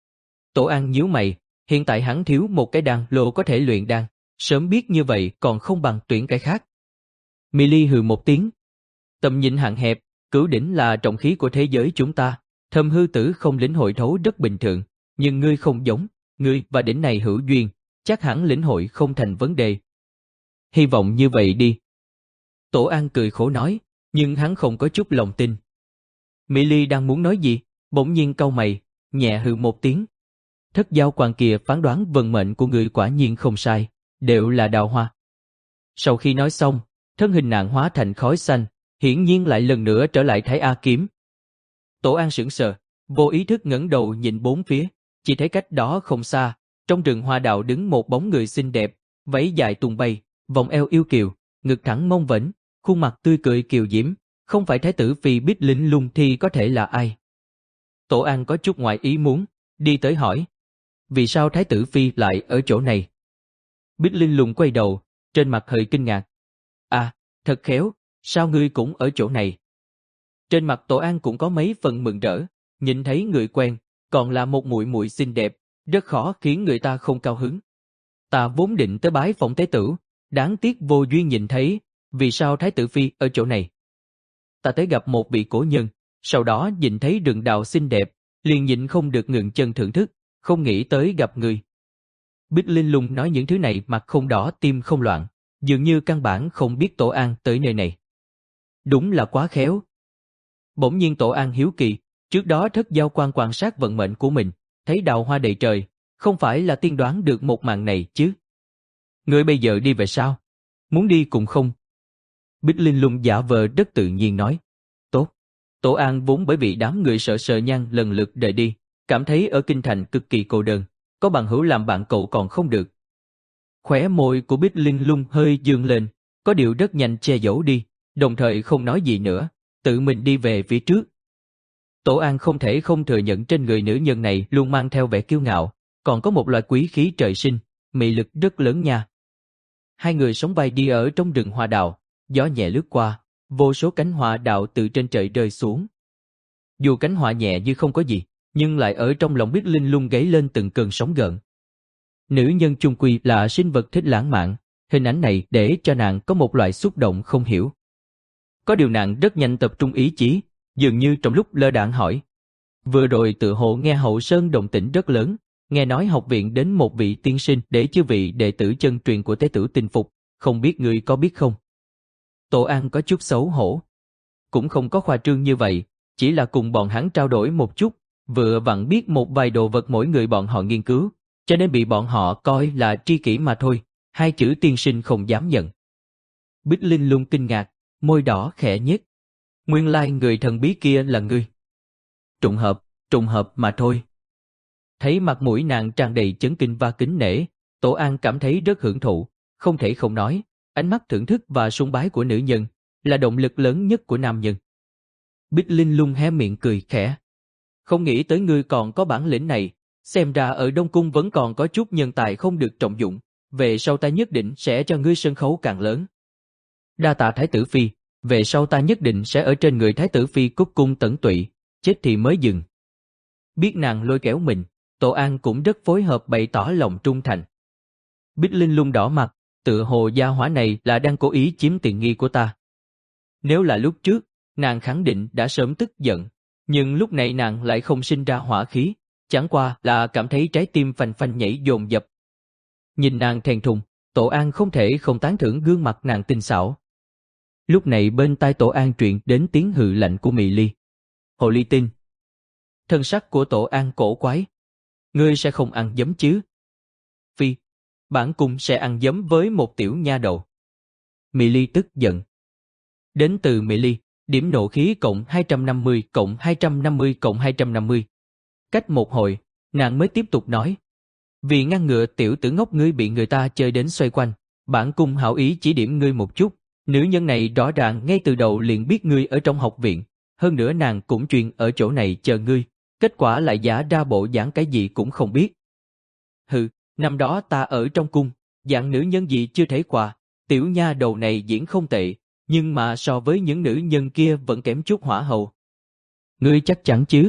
Tổ An nhíu mày, hiện tại hắn thiếu một cái đan lô có thể luyện đan, sớm biết như vậy còn không bằng tuyển cái khác. Mỹ Ly hừ một tiếng. Tầm nhìn hạn hẹp, cửu đỉnh là trọng khí của thế giới chúng ta, Thẩm Hư Tử không lĩnh hội thấu rất bình thường, nhưng ngươi không giống, ngươi và đỉnh này hữu duyên, chắc hẳn lĩnh hội không thành vấn đề. Hy vọng như vậy đi. Tổ An cười khổ nói, nhưng hắn không có chút lòng tin. Mỹ Ly đang muốn nói gì, bỗng nhiên cau mày, nhẹ hừ một tiếng. Thất giao quan kia phán đoán vận mệnh của người quả nhiên không sai, đều là đào hoa. Sau khi nói xong, thân hình nàng hóa thành khói xanh, hiển nhiên lại lần nữa trở lại Thái A kiếm. Tổ An sững sờ, vô ý thức ngẩng đầu nhìn bốn phía, chỉ thấy cách đó không xa, trong rừng hoa đào đứng một bóng người xinh đẹp, váy dài tung bay, vòng eo yêu kiều, ngực thẳng mông vĩnh, khuôn mặt tươi cười kiều diễm, không phải thái tử phi Bích Linh Lung thì có thể là ai? Tổ An có chút ngoài ý muốn, đi tới hỏi, vì sao thái tử phi lại ở chỗ này? Bích Linh Lung quay đầu, trên mặt hơi kinh ngạc. À, thật khéo, sao ngươi cũng ở chỗ này? Trên mặt Tổ An cũng có mấy phần mừng rỡ, nhìn thấy người quen, còn là một muội muội xinh đẹp, rất khó khiến người ta không cao hứng. Ta vốn định tới bái phỏng tế tử, đáng tiếc vô duyên nhìn thấy, vì sao thái tử phi ở chỗ này? Ta tới gặp một vị cổ nhân, sau đó nhìn thấy rừng đào xinh đẹp, liền nhịn không được ngừng chân thưởng thức, không nghĩ tới gặp người. Bích Linh Lung nói những thứ này mặt không đỏ tim không loạn, dường như căn bản không biết Tổ An tới nơi này. Đúng là quá khéo. Bỗng nhiên Tổ An hiếu kỳ, trước đó thất giao quan quan sát vận mệnh của mình, thấy đào hoa đầy trời, không phải là tiên đoán được một màn này chứ? Ngươi bây giờ đi về sao? Muốn đi cùng không? Bích Linh Lung giả vờ rất tự nhiên nói. Tốt. Tổ An vốn bởi vì đám người sợ sợ nhăn lần lượt rời đi, cảm thấy ở kinh thành cực kỳ cô đơn, có bằng hữu làm bạn cậu còn không được. Khóe môi của Bích Linh Lung hơi dương lên, có điều rất nhanh che giấu đi, đồng thời không nói gì nữa, tự mình đi về phía trước. Tổ An không thể không thừa nhận trên người nữ nhân này luôn mang theo vẻ kiêu ngạo, còn có một loại quý khí trời sinh, mị lực rất lớn nha. Hai người sóng vai đi ở trong rừng hoa đào, gió nhẹ lướt qua, vô số cánh hoa đào từ trên trời rơi xuống. Dù cánh hoa nhẹ như không có gì, nhưng lại ở trong lòng Bích Linh Lung gáy lên từng cơn sóng gợn. Nữ nhân chung quy là sinh vật thích lãng mạn, hình ảnh này để cho nàng có một loại xúc động không hiểu. Có điều nàng rất nhanh tập trung ý chí, dường như trong lúc lơ đãng hỏi. Vừa rồi tự hồ nghe Hậu Sơn động tĩnh rất lớn, nghe nói học viện đến một vị tiên sinh để chư vị đệ tử chân truyền của tế tử tinh phục, không biết người có biết không? Tổ An có chút xấu hổ. Cũng không có khoa trương như vậy, chỉ là cùng bọn hắn trao đổi một chút, vừa vặn biết một vài đồ vật mỗi người bọn họ nghiên cứu, cho nên bị bọn họ coi là tri kỷ mà thôi, hai chữ tiên sinh không dám nhận. Bích Linh Lung kinh ngạc, môi đỏ khẽ nhếch. Nguyên lai người thần bí kia là ngươi. Trùng hợp, trùng hợp mà thôi. Thấy mặt mũi nàng tràn đầy chấn kinh và kính nể, Tổ An cảm thấy rất hưởng thụ, không thể không nói, ánh mắt thưởng thức và sùng bái của nữ nhân là động lực lớn nhất của nam nhân. Bích Linh Lung hé miệng cười khẽ. Không nghĩ tới ngươi còn có bản lĩnh này, xem ra ở Đông Cung vẫn còn có chút nhân tài không được trọng dụng, về sau ta nhất định sẽ cho ngươi sân khấu càng lớn. Đa tạ Thái tử Phi, về sau ta nhất định sẽ ở trên người Thái tử Phi cúc cung tẩn tụy, chết thì mới dừng. Biết nàng lôi kéo mình, Tổ An cũng rất phối hợp bày tỏ lòng trung thành. Bích Linh Lung đỏ mặt, tựa hồ gia hỏa này là đang cố ý chiếm tiện nghi của ta. Nếu là lúc trước, nàng khẳng định đã sớm tức giận, nhưng lúc này nàng lại không sinh ra hỏa khí, chẳng qua là cảm thấy trái tim phanh phanh nhảy dồn dập. Nhìn nàng thèn thùng, Tổ An không thể không tán thưởng gương mặt nàng tinh xảo. Lúc này bên tai Tổ An truyền đến tiếng hừ lạnh của Mị Ly. Hồ ly tinh. Thân sắc của Tổ An cổ quái. Ngươi sẽ không ăn giấm chứ? Phi, bản cung sẽ ăn giấm với một tiểu nha đầu. Mị Ly tức giận. Đến từ Mị Ly, điểm nộ khí cộng hai trăm năm mươi cộng hai trăm năm mươi cộng hai trăm năm mươi. Cách một hồi, nàng mới tiếp tục nói. Vì ngăn ngừa tiểu tử ngốc ngươi bị người ta chơi đến xoay quanh, bản cung hảo ý chỉ điểm ngươi một chút. Nữ nhân này rõ ràng ngay từ đầu liền biết ngươi ở trong học viện, hơn nữa nàng cũng chuyên ở chỗ này chờ ngươi, kết quả lại giả ra bộ dáng cái gì cũng không biết. Hừ, năm đó ta ở trong cung, dạng nữ nhân gì chưa thấy qua, tiểu nha đầu này diễn không tệ, nhưng mà so với những nữ nhân kia vẫn kém chút hỏa hậu. Ngươi chắc chắn chứ?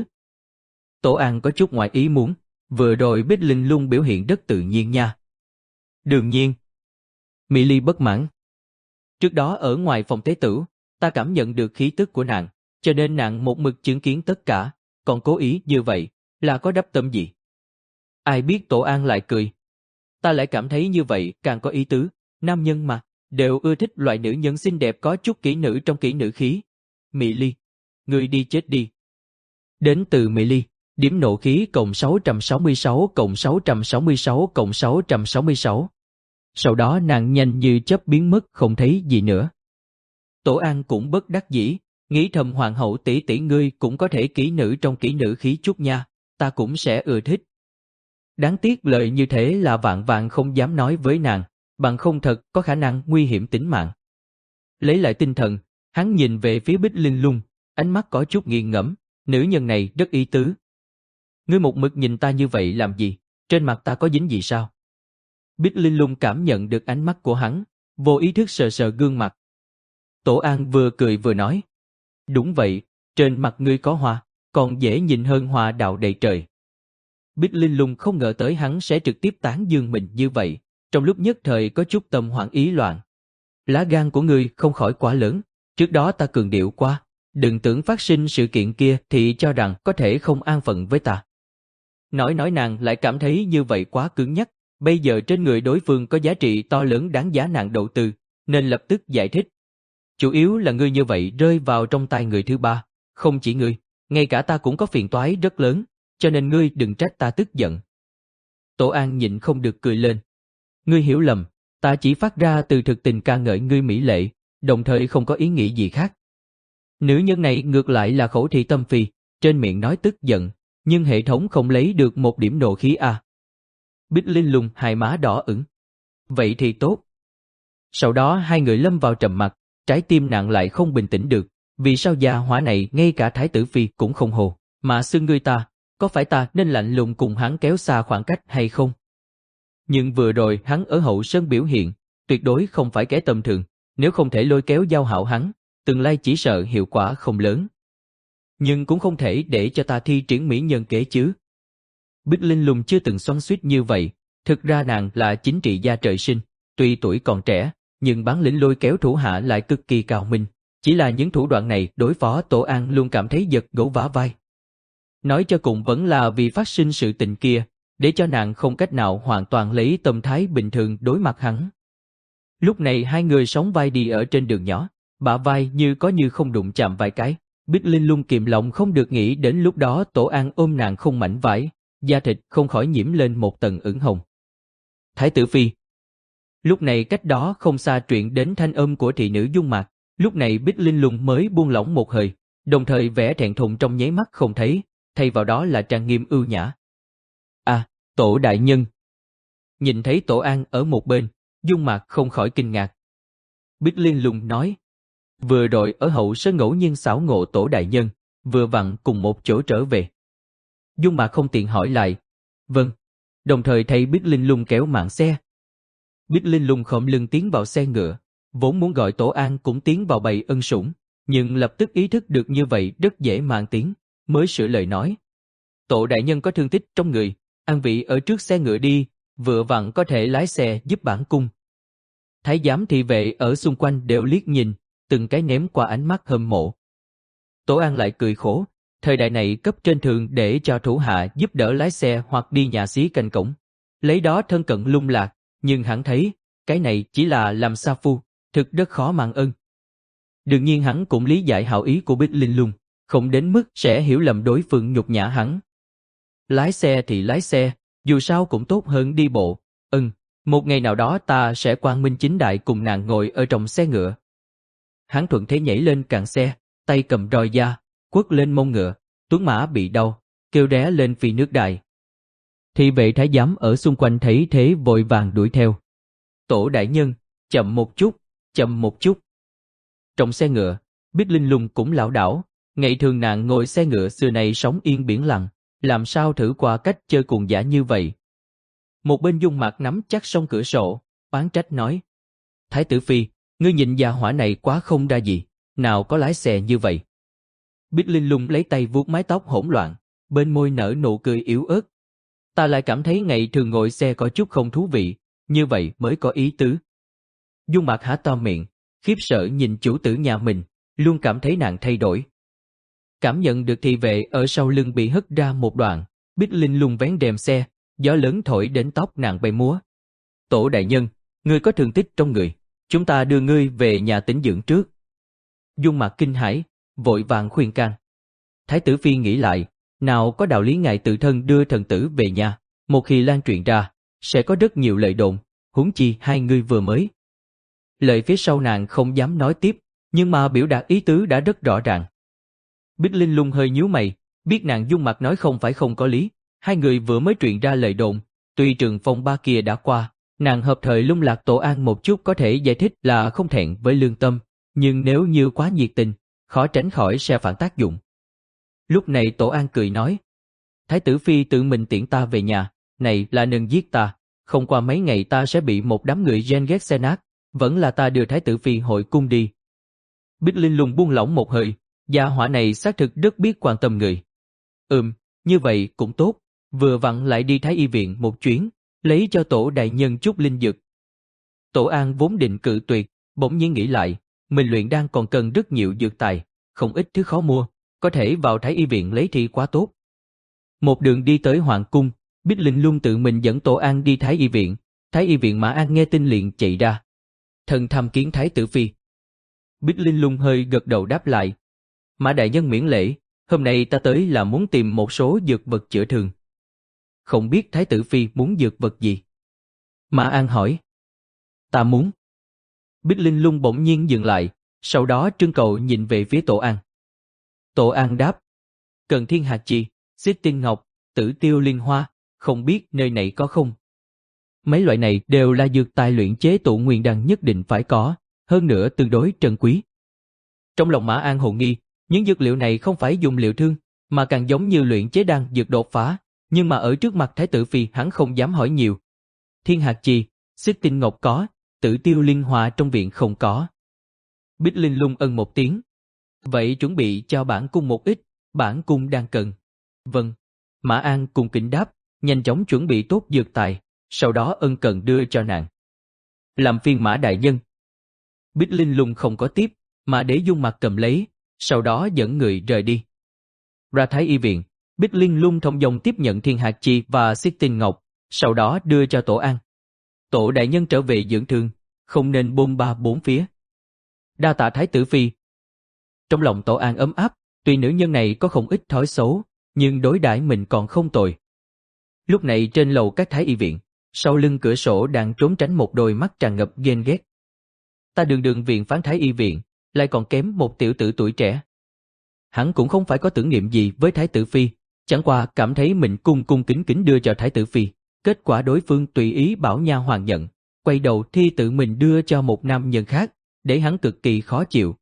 Tổ An có chút ngoài ý muốn, vừa rồi Bích Linh Lung biểu hiện rất tự nhiên nha. Đương nhiên. Mị Ly bất mãn. Trước đó ở ngoài phòng tế tử, ta cảm nhận được khí tức của nàng, cho nên nàng một mực chứng kiến tất cả, còn cố ý như vậy, là có đắp tâm gì? Ai biết Tổ An lại cười. Ta lại cảm thấy như vậy càng có ý tứ, nam nhân mà, đều ưa thích loại nữ nhân xinh đẹp có chút kỹ nữ trong kỹ nữ khí. Mị Ly, ngươi đi chết đi. Đến từ Mị Ly, điểm nộ khí cộng sáu trăm sáu mươi sáu cộng sáu trăm sáu mươi sáu cộng sáu trăm sáu mươi sáu. Sau đó nàng nhanh như chớp biến mất không thấy gì nữa. Tổ An cũng bất đắc dĩ, nghĩ thầm hoàng hậu tỷ tỷ ngươi cũng có thể kỹ nữ trong kỹ nữ khí chút nha, ta cũng sẽ ưa thích. Đáng tiếc lời như thế là vạn vạn không dám nói với nàng, bằng không thật có khả năng nguy hiểm tính mạng. Lấy lại tinh thần, hắn nhìn về phía Bích Linh Lung, ánh mắt có chút nghiêng ngẫm, nữ nhân này rất ý tứ. Ngươi một mực nhìn ta như vậy làm gì, trên mặt ta có dính gì sao? Bích Linh Lung cảm nhận được ánh mắt của hắn, vô ý thức sờ sờ gương mặt. Tổ An vừa cười vừa nói. Đúng vậy, trên mặt ngươi có hoa, còn dễ nhìn hơn hoa đào đầy trời. Bích Linh Lung không ngờ tới hắn sẽ trực tiếp tán dương mình như vậy, trong lúc nhất thời có chút tâm hoảng ý loạn. Lá gan của ngươi không khỏi quá lớn, trước đó ta cường điệu quá, đừng tưởng phát sinh sự kiện kia thì cho rằng có thể không an phận với ta. Nói nói nàng lại cảm thấy như vậy quá cứng nhắc, bây giờ trên người đối phương có giá trị to lớn đáng giá nàng đầu tư, nên lập tức giải thích. Chủ yếu là ngươi như vậy rơi vào trong tay người thứ ba, không chỉ ngươi, ngay cả ta cũng có phiền toái rất lớn, cho nên ngươi đừng trách ta tức giận. Tổ An nhịn không được cười lên. Ngươi hiểu lầm, ta chỉ phát ra từ thực tình ca ngợi ngươi mỹ lệ, đồng thời không có ý nghĩ gì khác. Nữ nhân này ngược lại là khẩu thị tâm phi, trên miệng nói tức giận, nhưng hệ thống không lấy được một điểm nộ khí a. Bích Linh Lung hai má đỏ ửng. Vậy thì tốt. Sau đó hai người lâm vào trầm mặc, trái tim nàng lại không bình tĩnh được, vì sao gia hỏa này ngay cả Thái tử Phi cũng không hồ, mà xưng ngươi ta, có phải ta nên lạnh lùng cùng hắn kéo xa khoảng cách hay không? Nhưng vừa rồi hắn ở hậu sơn biểu hiện, tuyệt đối không phải kẻ tầm thường, nếu không thể lôi kéo giao hảo hắn, tương lai chỉ sợ hiệu quả không lớn. Nhưng cũng không thể để cho ta thi triển mỹ nhân kế chứ. Bích Linh Lung chưa từng xoắn xuýt như vậy, thực ra nàng là chính trị gia trời sinh, tuy tuổi còn trẻ, nhưng bản lĩnh lôi kéo thủ hạ lại cực kỳ cao minh, chỉ là những thủ đoạn này đối phó Tổ An luôn cảm thấy giật gấu vá vai. Nói cho cùng vẫn là vì phát sinh sự tình kia, để cho nàng không cách nào hoàn toàn lấy tâm thái bình thường đối mặt hắn. Lúc này hai người sóng vai đi ở trên đường nhỏ, bả vai như có như không đụng chạm vài cái, Bích Linh Lung kiềm lòng không được nghĩ đến lúc đó Tổ An ôm nàng không mảnh vải, da thịt không khỏi nhiễm lên một tầng ửng hồng. Thái tử phi. Lúc này cách đó không xa truyền đến thanh âm của thị nữ Dung Mạc, lúc này Bích Linh Lung mới buông lỏng một hơi, đồng thời vẻ thẹn thùng trong nháy mắt không thấy, thay vào đó là trang nghiêm ưu nhã. À, Tổ đại nhân. Nhìn thấy Tổ An ở một bên, Dung Mạc không khỏi kinh ngạc. Bích Linh Lung nói, vừa rồi ở hậu sơn ngẫu nhiên xảo ngộ Tổ đại nhân, vừa vặn cùng một chỗ trở về. Dung Mạc không tiện hỏi lại, vâng, đồng thời thay Bích Linh Lung kéo màn xe. Bích Linh Lung khom lưng tiến vào xe ngựa, vốn muốn gọi Tổ An cũng tiến vào bầy ân sủng, nhưng lập tức ý thức được như vậy rất dễ mang tiếng, mới sửa lời nói. Tổ đại nhân có thương tích trong người, an vị ở trước xe ngựa đi, vừa vặn có thể lái xe giúp bản cung. Thái giám thị vệ ở xung quanh đều liếc nhìn, từng cái ném qua ánh mắt hâm mộ. Tổ An lại cười khổ, thời đại này cấp trên thường để cho thủ hạ giúp đỡ lái xe hoặc đi nhà xí canh cổng, lấy đó thân cận lung lạc, nhưng hắn thấy, cái này chỉ là làm sa phu, thực rất khó mang ơn. Đương nhiên hắn cũng lý giải hảo ý của Bích Linh Lung, không đến mức sẽ hiểu lầm đối phương nhục nhã hắn. Lái xe thì lái xe, dù sao cũng tốt hơn đi bộ, ừm, một ngày nào đó ta sẽ quang minh chính đại cùng nàng ngồi ở trong xe ngựa. Hắn thuận thế nhảy lên càng xe, tay cầm roi da, quất lên mông ngựa, tuấn mã bị đau, kêu ré lên phi nước đại. Thị vệ thái giám ở xung quanh thấy thế vội vàng đuổi theo. Tổ đại nhân, chậm một chút, chậm một chút. Trong xe ngựa, Bích Linh Lung cũng lảo đảo, ngày thường nàng ngồi xe ngựa xưa nay sóng yên biển lặng, làm sao thử qua cách chơi cuồng dã như vậy. Một bên Dung Mạc nắm chắc song cửa sổ, oán trách nói. Thái tử phi, ngươi nhìn gia hỏa này quá không ra gì, nào có lái xe như vậy. Bích Linh Lung lấy tay vuốt mái tóc hỗn loạn, bên môi nở nụ cười yếu ớt. Ta lại cảm thấy ngày thường ngồi xe có chút không thú vị, như vậy mới có ý tứ. Dung Mạc há to miệng, khiếp sợ nhìn chủ tử nhà mình, luôn cảm thấy nàng thay đổi. Cảm nhận được thị vệ ở sau lưng bị hất ra một đoạn, Bích Linh Lung vén rèm xe, gió lớn thổi đến tóc nàng bay múa. Tổ đại nhân, ngươi có thương tích trong người, chúng ta đưa ngươi về nhà tĩnh dưỡng trước. Dung Mạc kinh hãi, vội vàng khuyên can. Thái tử phi nghĩ lại, nào có đạo lý ngài tự thân đưa thần tử về nhà, một khi lan truyền ra, sẽ có rất nhiều lời đồn, huống chi hai người vừa mới. Lời phía sau nàng không dám nói tiếp, nhưng mà biểu đạt ý tứ đã rất rõ ràng. Bích Linh Lung hơi nhíu mày, biết nàng Dung Mạc nói không phải không có lý, hai người vừa mới truyền ra lời đồn, tuy trường phong ba kia đã qua, nàng hợp thời lung lạc Tổ An một chút có thể giải thích là không thẹn với lương tâm, nhưng nếu như quá nhiệt tình, khó tránh khỏi sẽ phản tác dụng. Lúc này Tổ An cười nói, Thái tử phi tự mình tiễn ta về nhà, này là nâng giết ta, không qua mấy ngày ta sẽ bị một đám người ghen ghét xe nát, vẫn là ta đưa Thái tử phi hội cung đi. Bích Linh Lung buông lỏng một hơi, gia hỏa này xác thực rất biết quan tâm người. Ừm, như vậy cũng tốt, vừa vặn lại đi Thái y viện một chuyến, lấy cho Tổ đại nhân chút linh dược. Tổ An vốn định cự tuyệt, bỗng nhiên nghĩ lại, mình luyện đan còn cần rất nhiều dược tài, không ít thứ khó mua, có thể vào Thái y viện lấy thì quá tốt. Một đường đi tới Hoàng cung, Bích Linh Lung tự mình dẫn Tổ An đi Thái y viện, Thái y viện Mã An nghe tin liền chạy ra. Thần tham kiến Thái tử phi. Bích Linh Lung hơi gật đầu đáp lại. Mã đại nhân miễn lễ, hôm nay ta tới là muốn tìm một số dược vật chữa thương. Không biết Thái tử phi muốn dược vật gì? Mã An hỏi. Ta muốn. Bích Linh Lung bỗng nhiên dừng lại, sau đó trưng cầu nhìn về phía Tổ An. Tổ An đáp. Cần thiên hạt chi, xích tinh ngọc, tử tiêu liên hoa, không biết nơi này có không? Mấy loại này đều là dược tài luyện chế tụ nguyên đan nhất định phải có, hơn nữa tương đối trân quý. Trong lòng Mã An hồ nghi, những dược liệu này không phải dùng liệu thương, mà càng giống như luyện chế đan dược đột phá, nhưng mà ở trước mặt Thái tử phi hắn không dám hỏi nhiều. Thiên hạt chi, xích tinh ngọc có, tử tiêu liên hoa trong viện không có. Bích Linh Lung ân một tiếng. Vậy chuẩn bị cho bản cung một ít, bản cung đang cần. Vâng. Mã An cung kính đáp, nhanh chóng chuẩn bị tốt dược tài, sau đó ân cần đưa cho nàng. Làm phiền Mã đại nhân. Bích Linh Lung không có tiếp, mà để Dung Mạc cầm lấy, sau đó dẫn người rời đi. Ra Thái y viện, Bích Linh Lung thông dong tiếp nhận thiên hạt chi và xích tinh ngọc, sau đó đưa cho Tổ An. Tổ đại nhân trở về dưỡng thương, không nên bôn ba bốn phía. Đa tạ Thái tử phi. Trong lòng Tổ An ấm áp, Tuy nữ nhân này có không ít thói xấu, nhưng đối đãi mình còn không tồi. Lúc này trên lầu các thái y viện, sau lưng cửa sổ đang trốn tránh một đôi mắt tràn ngập ghen ghét. Ta đường đường viện phán thái y viện, lại còn kém một tiểu tử tuổi trẻ. Hắn cũng không phải có tưởng niệm gì với thái tử phi, chẳng qua cảm thấy mình cung cung kính kính đưa cho thái tử phi, kết quả đối phương tùy ý bảo nha hoàn nhận, quay đầu thi tự mình đưa cho một nam nhân khác, để hắn cực kỳ khó chịu.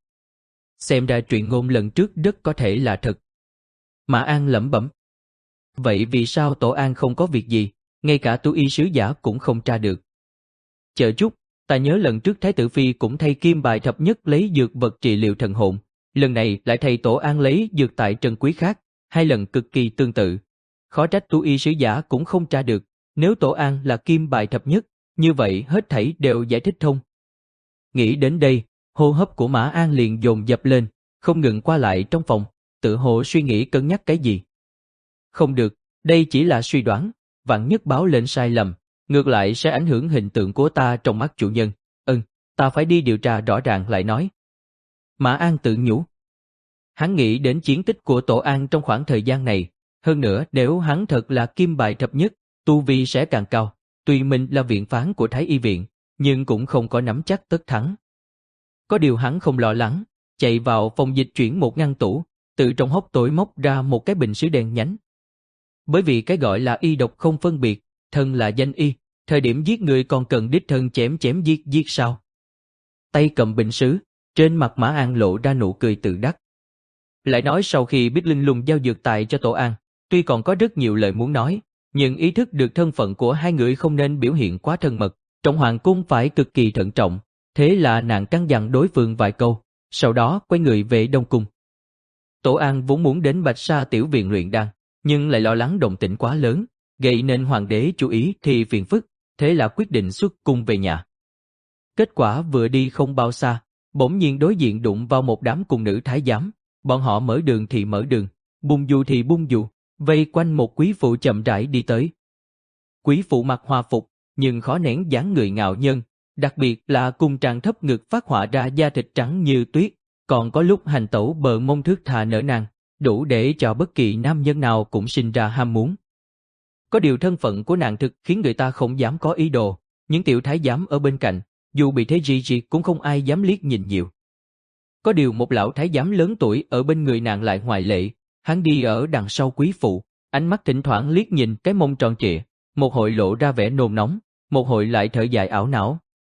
Xem ra truyền ngôn lần trước rất có thể là thật. Mã An lẩm bẩm. Vậy vì sao Tổ An không có việc gì, ngay cả tú y sứ giả cũng không tra được? Chờ chút, ta nhớ lần trước thái tử phi cũng thay kim bài thập nhất lấy dược vật trị liệu thần hồn, lần này lại thay Tổ An lấy dược tại trân quý khác, hai lần cực kỳ tương tự. Khó trách tú y sứ giả cũng không tra được, nếu Tổ An là kim bài thập nhất, như vậy hết thảy đều giải thích thông. Nghĩ đến đây, hô hấp của Mã An liền dồn dập lên, không ngừng qua lại trong phòng, tự hồ suy nghĩ cân nhắc cái gì. Không được, đây chỉ là suy đoán, vạn nhất báo lên sai lầm, ngược lại sẽ ảnh hưởng hình tượng của ta trong mắt chủ nhân. Ừm, ta phải đi điều tra rõ ràng lại nói. Mã An tự nhủ. Hắn nghĩ đến chiến tích của Tổ An trong khoảng thời gian này, hơn nữa nếu hắn thật là kim bài thập nhất, tu vi sẽ càng cao. Tuy mình là viện phán của Thái Y viện, nhưng cũng không có nắm chắc tất thắng. Có điều hắn không lo lắng, chạy vào phòng dịch chuyển một ngăn tủ, từ trong hốc tối móc ra một cái bình sứ đen nhánh. Bởi vì cái gọi là y độc không phân biệt, thân là danh y, thời điểm giết người còn cần đích thân chém chém giết giết sao. Tay cầm bình sứ, trên mặt Mã An lộ ra nụ cười tự đắc. Lại nói sau khi biết Linh Lung giao dược tài cho Tổ An, tuy còn có rất nhiều lời muốn nói, nhưng ý thức được thân phận của hai người không nên biểu hiện quá thân mật, trong hoàng cung phải cực kỳ thận trọng, thế là nàng căn dặn đối phương vài câu, sau đó quay người về Đông Cung. Tổ An vốn muốn đến Bạch Sa tiểu viện luyện đan, nhưng lại lo lắng động tĩnh quá lớn, gây nên hoàng đế chú ý thì phiền phức, thế là quyết định xuất cung về nhà. Kết quả vừa đi không bao xa, bỗng nhiên đối diện đụng vào một đám cung nữ thái giám, bọn họ mở đường thì mở đường, bung dù thì bung dù, vây quanh một quý phụ chậm rãi đi tới. Quý phụ mặc hòa phục, nhưng khó nén dáng người ngạo nhân, đặc biệt là cung trang thấp ngực phát họa ra da thịt trắng như tuyết, còn có lúc hành tẩu bờ mông thước tha nở nang, đủ để cho bất kỳ nam nhân nào cũng sinh ra ham muốn. Có điều thân phận của nàng thực khiến người ta không dám có ý đồ, những tiểu thái giám ở bên cạnh, dù bị thế gì gì cũng không ai dám liếc nhìn nhiều. Có điều một lão thái giám lớn tuổi ở bên người nàng lại ngoại lệ, hắn đi ở đằng sau quý phụ, ánh mắt thỉnh thoảng liếc nhìn cái mông tròn trịa, một hồi lộ ra vẻ nôn nóng, một hồi lại thở dài ảo não.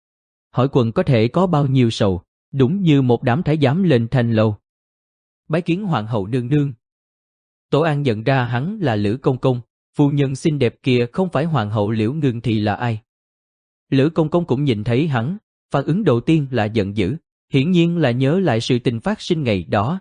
Hỏi quần có thể có bao nhiêu sầu, đúng như một đám thái giám lên thanh lâu. Bái kiến hoàng hậu nương nương. Tổ An nhận ra hắn là Lữ Công Công, phu nhân xinh đẹp kia không phải hoàng hậu Liễu Ngưng thì là ai. Lữ Công Công cũng nhìn thấy hắn, phản ứng đầu tiên là giận dữ, hiển nhiên là nhớ lại sự tình phát sinh ngày đó.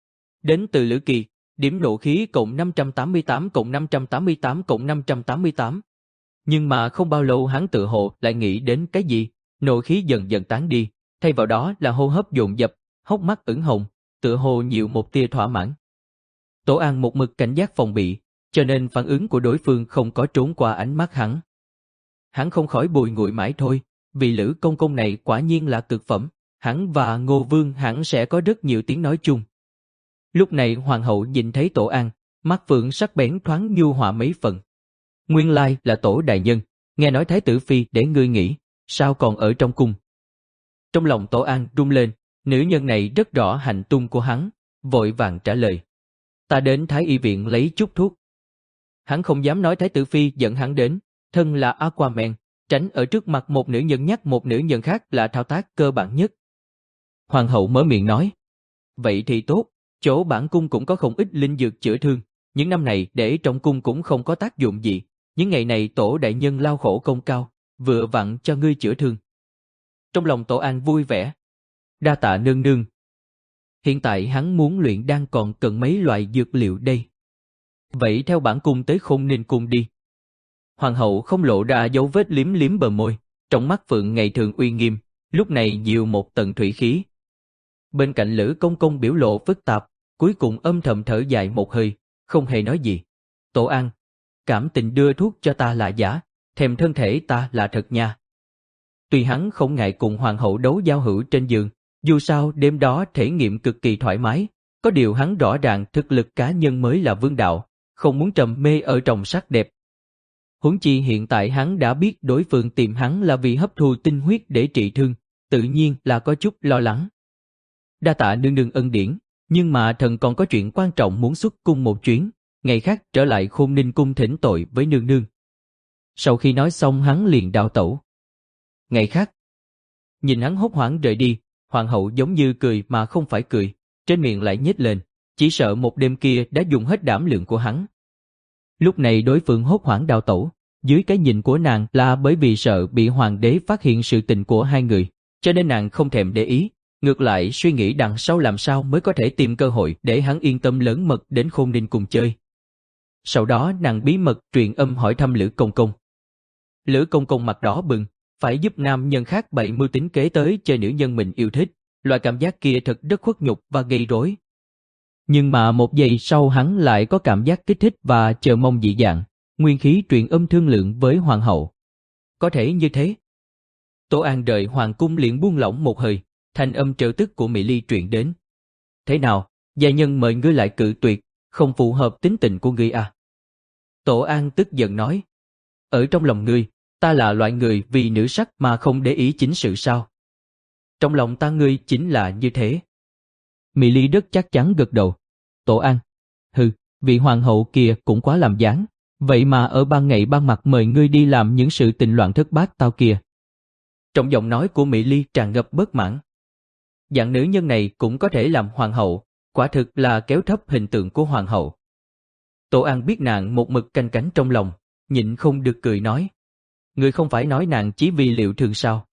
Đến từ Lữ Kỳ, điểm nộ khí cộng năm trăm tám mươi tám cộng năm trăm tám mươi tám cộng năm trăm tám mươi tám. Nhưng mà không bao lâu hắn tự hồ lại nghĩ đến cái gì, nộ khí dần dần tán đi, thay vào đó là hô hấp dồn dập, hốc mắt ửng hồng, tự hồ nhiều một tia thỏa mãn. Tổ An một mực cảnh giác phòng bị, cho nên phản ứng của đối phương không có trốn qua ánh mắt hắn. Hắn không khỏi bùi ngùi mãi thôi, vì Lữ Công Công này quả nhiên là cực phẩm, hắn và Ngô Vương hẳn sẽ có rất nhiều tiếng nói chung. Lúc này hoàng hậu nhìn thấy Tổ An, mắt phượng sắc bén thoáng nhu hòa mấy phần. Nguyên lai là Tổ đại nhân, nghe nói thái tử phi để ngươi nghỉ, sao còn ở trong cung? Trong lòng Tổ An rung lên, nữ nhân này rất rõ hành tung của hắn, vội vàng trả lời. Ta đến Thái Y viện lấy chút thuốc. Hắn không dám nói thái tử phi dẫn hắn đến, thân là Aquaman, tránh ở trước mặt một nữ nhân nhắc một nữ nhân khác là thao tác cơ bản nhất. Hoàng hậu mở miệng nói. Vậy thì tốt, chỗ bản cung cũng có không ít linh dược chữa thương, những năm này để trong cung cũng không có tác dụng gì, những ngày này Tổ đại nhân lao khổ công cao, vừa vặn cho ngươi chữa thương. Trong lòng Tổ An vui vẻ. Đa tạ nương nương. Hiện tại hắn muốn luyện đan còn cần mấy loại dược liệu đây. Vậy theo bản cung tới Khôn Ninh cung đi. Hoàng hậu không lộ ra dấu vết liếm liếm bờ môi, trong mắt phượng ngày thường uy nghiêm, lúc này nhiều một tầng thủy khí. Bên cạnh Lữ Công Công biểu lộ phức tạp, cuối cùng âm thầm thở dài một hơi, không hề nói gì. Tổ An, cảm tình đưa thuốc cho ta là giả, thèm thân thể ta là thật nha. Tuy hắn không ngại cùng hoàng hậu đấu giao hữu trên giường, dù sao đêm đó thể nghiệm cực kỳ thoải mái, Có điều hắn rõ ràng thực lực cá nhân mới là vương đạo, không muốn trầm mê ở trong sắc đẹp. Huống chi hiện tại hắn đã biết đối phương tìm hắn là vì hấp thu tinh huyết để trị thương, tự nhiên là có chút lo lắng. Đa tạ nương nương ân điển, nhưng mà thần còn có chuyện quan trọng muốn xuất cung một chuyến, ngày khác trở lại Khôn Ninh cung thỉnh tội với nương nương. Sau khi nói xong hắn liền đào tẩu. Ngày khác, nhìn hắn hốt hoảng rời đi, hoàng hậu giống như cười mà không phải cười, trên miệng lại nhếch lên, chỉ sợ một đêm kia đã dùng hết đảm lượng của hắn. Lúc này đối phương hốt hoảng đào tẩu, dưới cái nhìn của nàng là bởi vì sợ bị hoàng đế phát hiện sự tình của hai người, cho nên nàng không thèm để ý, ngược lại suy nghĩ đằng sau làm sao mới có thể tìm cơ hội để hắn yên tâm lớn mật đến Khôn Ninh cùng chơi. Sau đó nàng bí mật truyền âm hỏi thăm Lữ Công Công. Lữ Công Công mặt đỏ bừng, phải giúp nam nhân khác bày mưu tính kế tới chơi nữ nhân mình yêu thích, loại cảm giác kia thật rất khuất nhục và gây rối. Nhưng mà một giây sau hắn lại có cảm giác kích thích và chờ mong dị dạng, nguyên khí truyền âm thương lượng với hoàng hậu. Có thể như thế. Tổ An rời hoàng cung liền buông lỏng một hơi, thanh âm trêu tức của Mỹ Ly truyền đến. Thế nào, gia nhân mời ngươi lại cự tuyệt, không phù hợp tính tình của ngươi à? Tổ An tức giận nói. Ở trong lòng ngươi, ta là loại người vì nữ sắc mà không để ý chính sự sao? Trong lòng ta ngươi chính là như thế. Mỹ Ly rất chắc chắn gật đầu. Tổ An, hừ, vị hoàng hậu kia cũng quá làm dáng, vậy mà ở ban ngày ban mặt mời ngươi đi làm những sự tình loạn thất bát tao kia. Trong giọng nói của Mỹ Ly tràn ngập bất mãn. Dạng nữ nhân này cũng có thể làm hoàng hậu, quả thực là kéo thấp hình tượng của hoàng hậu. Tổ An biết nàng một mực canh cánh trong lòng, nhịn không được cười nói. Ngươi không phải nói nàng chỉ vì Liệu Thương sao?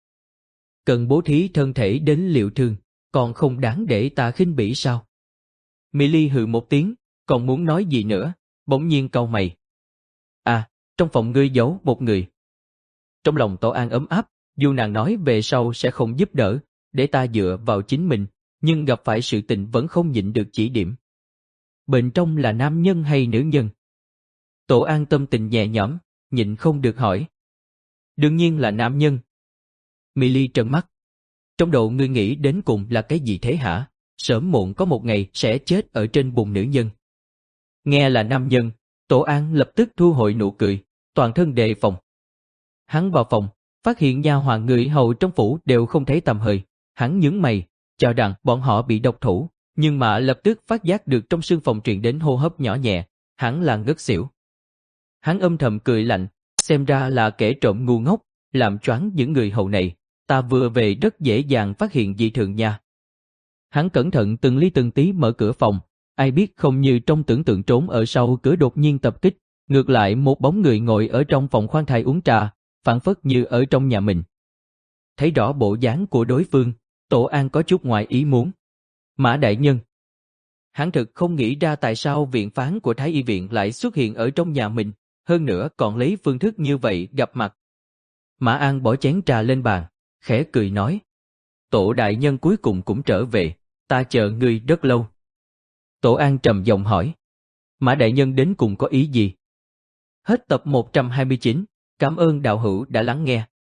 Cần bố thí thân thể đến Liệu Thương, còn không đáng để ta khinh bỉ sao? Mỹ Ly hừ một tiếng, còn muốn nói gì nữa, bỗng nhiên cau mày. À, trong phòng ngươi giấu một người. Trong lòng Tổ An ấm áp, dù nàng nói về sau sẽ không giúp đỡ, để ta dựa vào chính mình, nhưng gặp phải sự tình vẫn không nhịn được chỉ điểm. Bên trong là nam nhân hay nữ nhân? Tổ An tâm tình nhẹ nhõm, nhịn không được hỏi. Đương nhiên là nam nhân. Mỹ Ly trợn mắt. Trong đầu ngươi nghĩ đến cùng là cái gì thế hả? Sớm muộn có một ngày sẽ chết ở trên bùn nữ nhân. Nghe là nam nhân, Tổ An lập tức thu hồi nụ cười, toàn thân đề phòng. Hắn vào phòng, phát hiện nha hoàn người hầu trong phủ đều không thấy tầm hơi, hắn nhướng mày, cho rằng bọn họ bị độc thủ, nhưng mà lập tức phát giác được trong sương phòng truyền đến hô hấp nhỏ nhẹ, hắn là ngất xỉu. Hắn âm thầm cười lạnh, xem ra là kẻ trộm ngu ngốc, làm choáng những người hầu này, ta vừa về rất dễ dàng phát hiện dị thường nha. Hắn cẩn thận từng ly từng tí mở cửa phòng, ai biết không như trong tưởng tượng trốn ở sau cửa đột nhiên tập kích, ngược lại một bóng người ngồi ở trong phòng khoan thai uống trà, phảng phất như ở trong nhà mình. Thấy rõ bộ dáng của đối phương, Tổ An có chút ngoài ý muốn. Mã đại nhân. Hắn thực không nghĩ ra tại sao viện phán của Thái Y viện lại xuất hiện ở trong nhà mình, hơn nữa còn lấy phương thức như vậy gặp mặt. Mã An bỏ chén trà lên bàn, khẽ cười nói. Tổ đại nhân cuối cùng cũng trở về, ta chờ ngươi rất lâu. Tổ An trầm giọng hỏi. Mã đại nhân đến cùng có ý gì? Hết tập một trăm hai mươi chín, cảm ơn đạo hữu đã lắng nghe.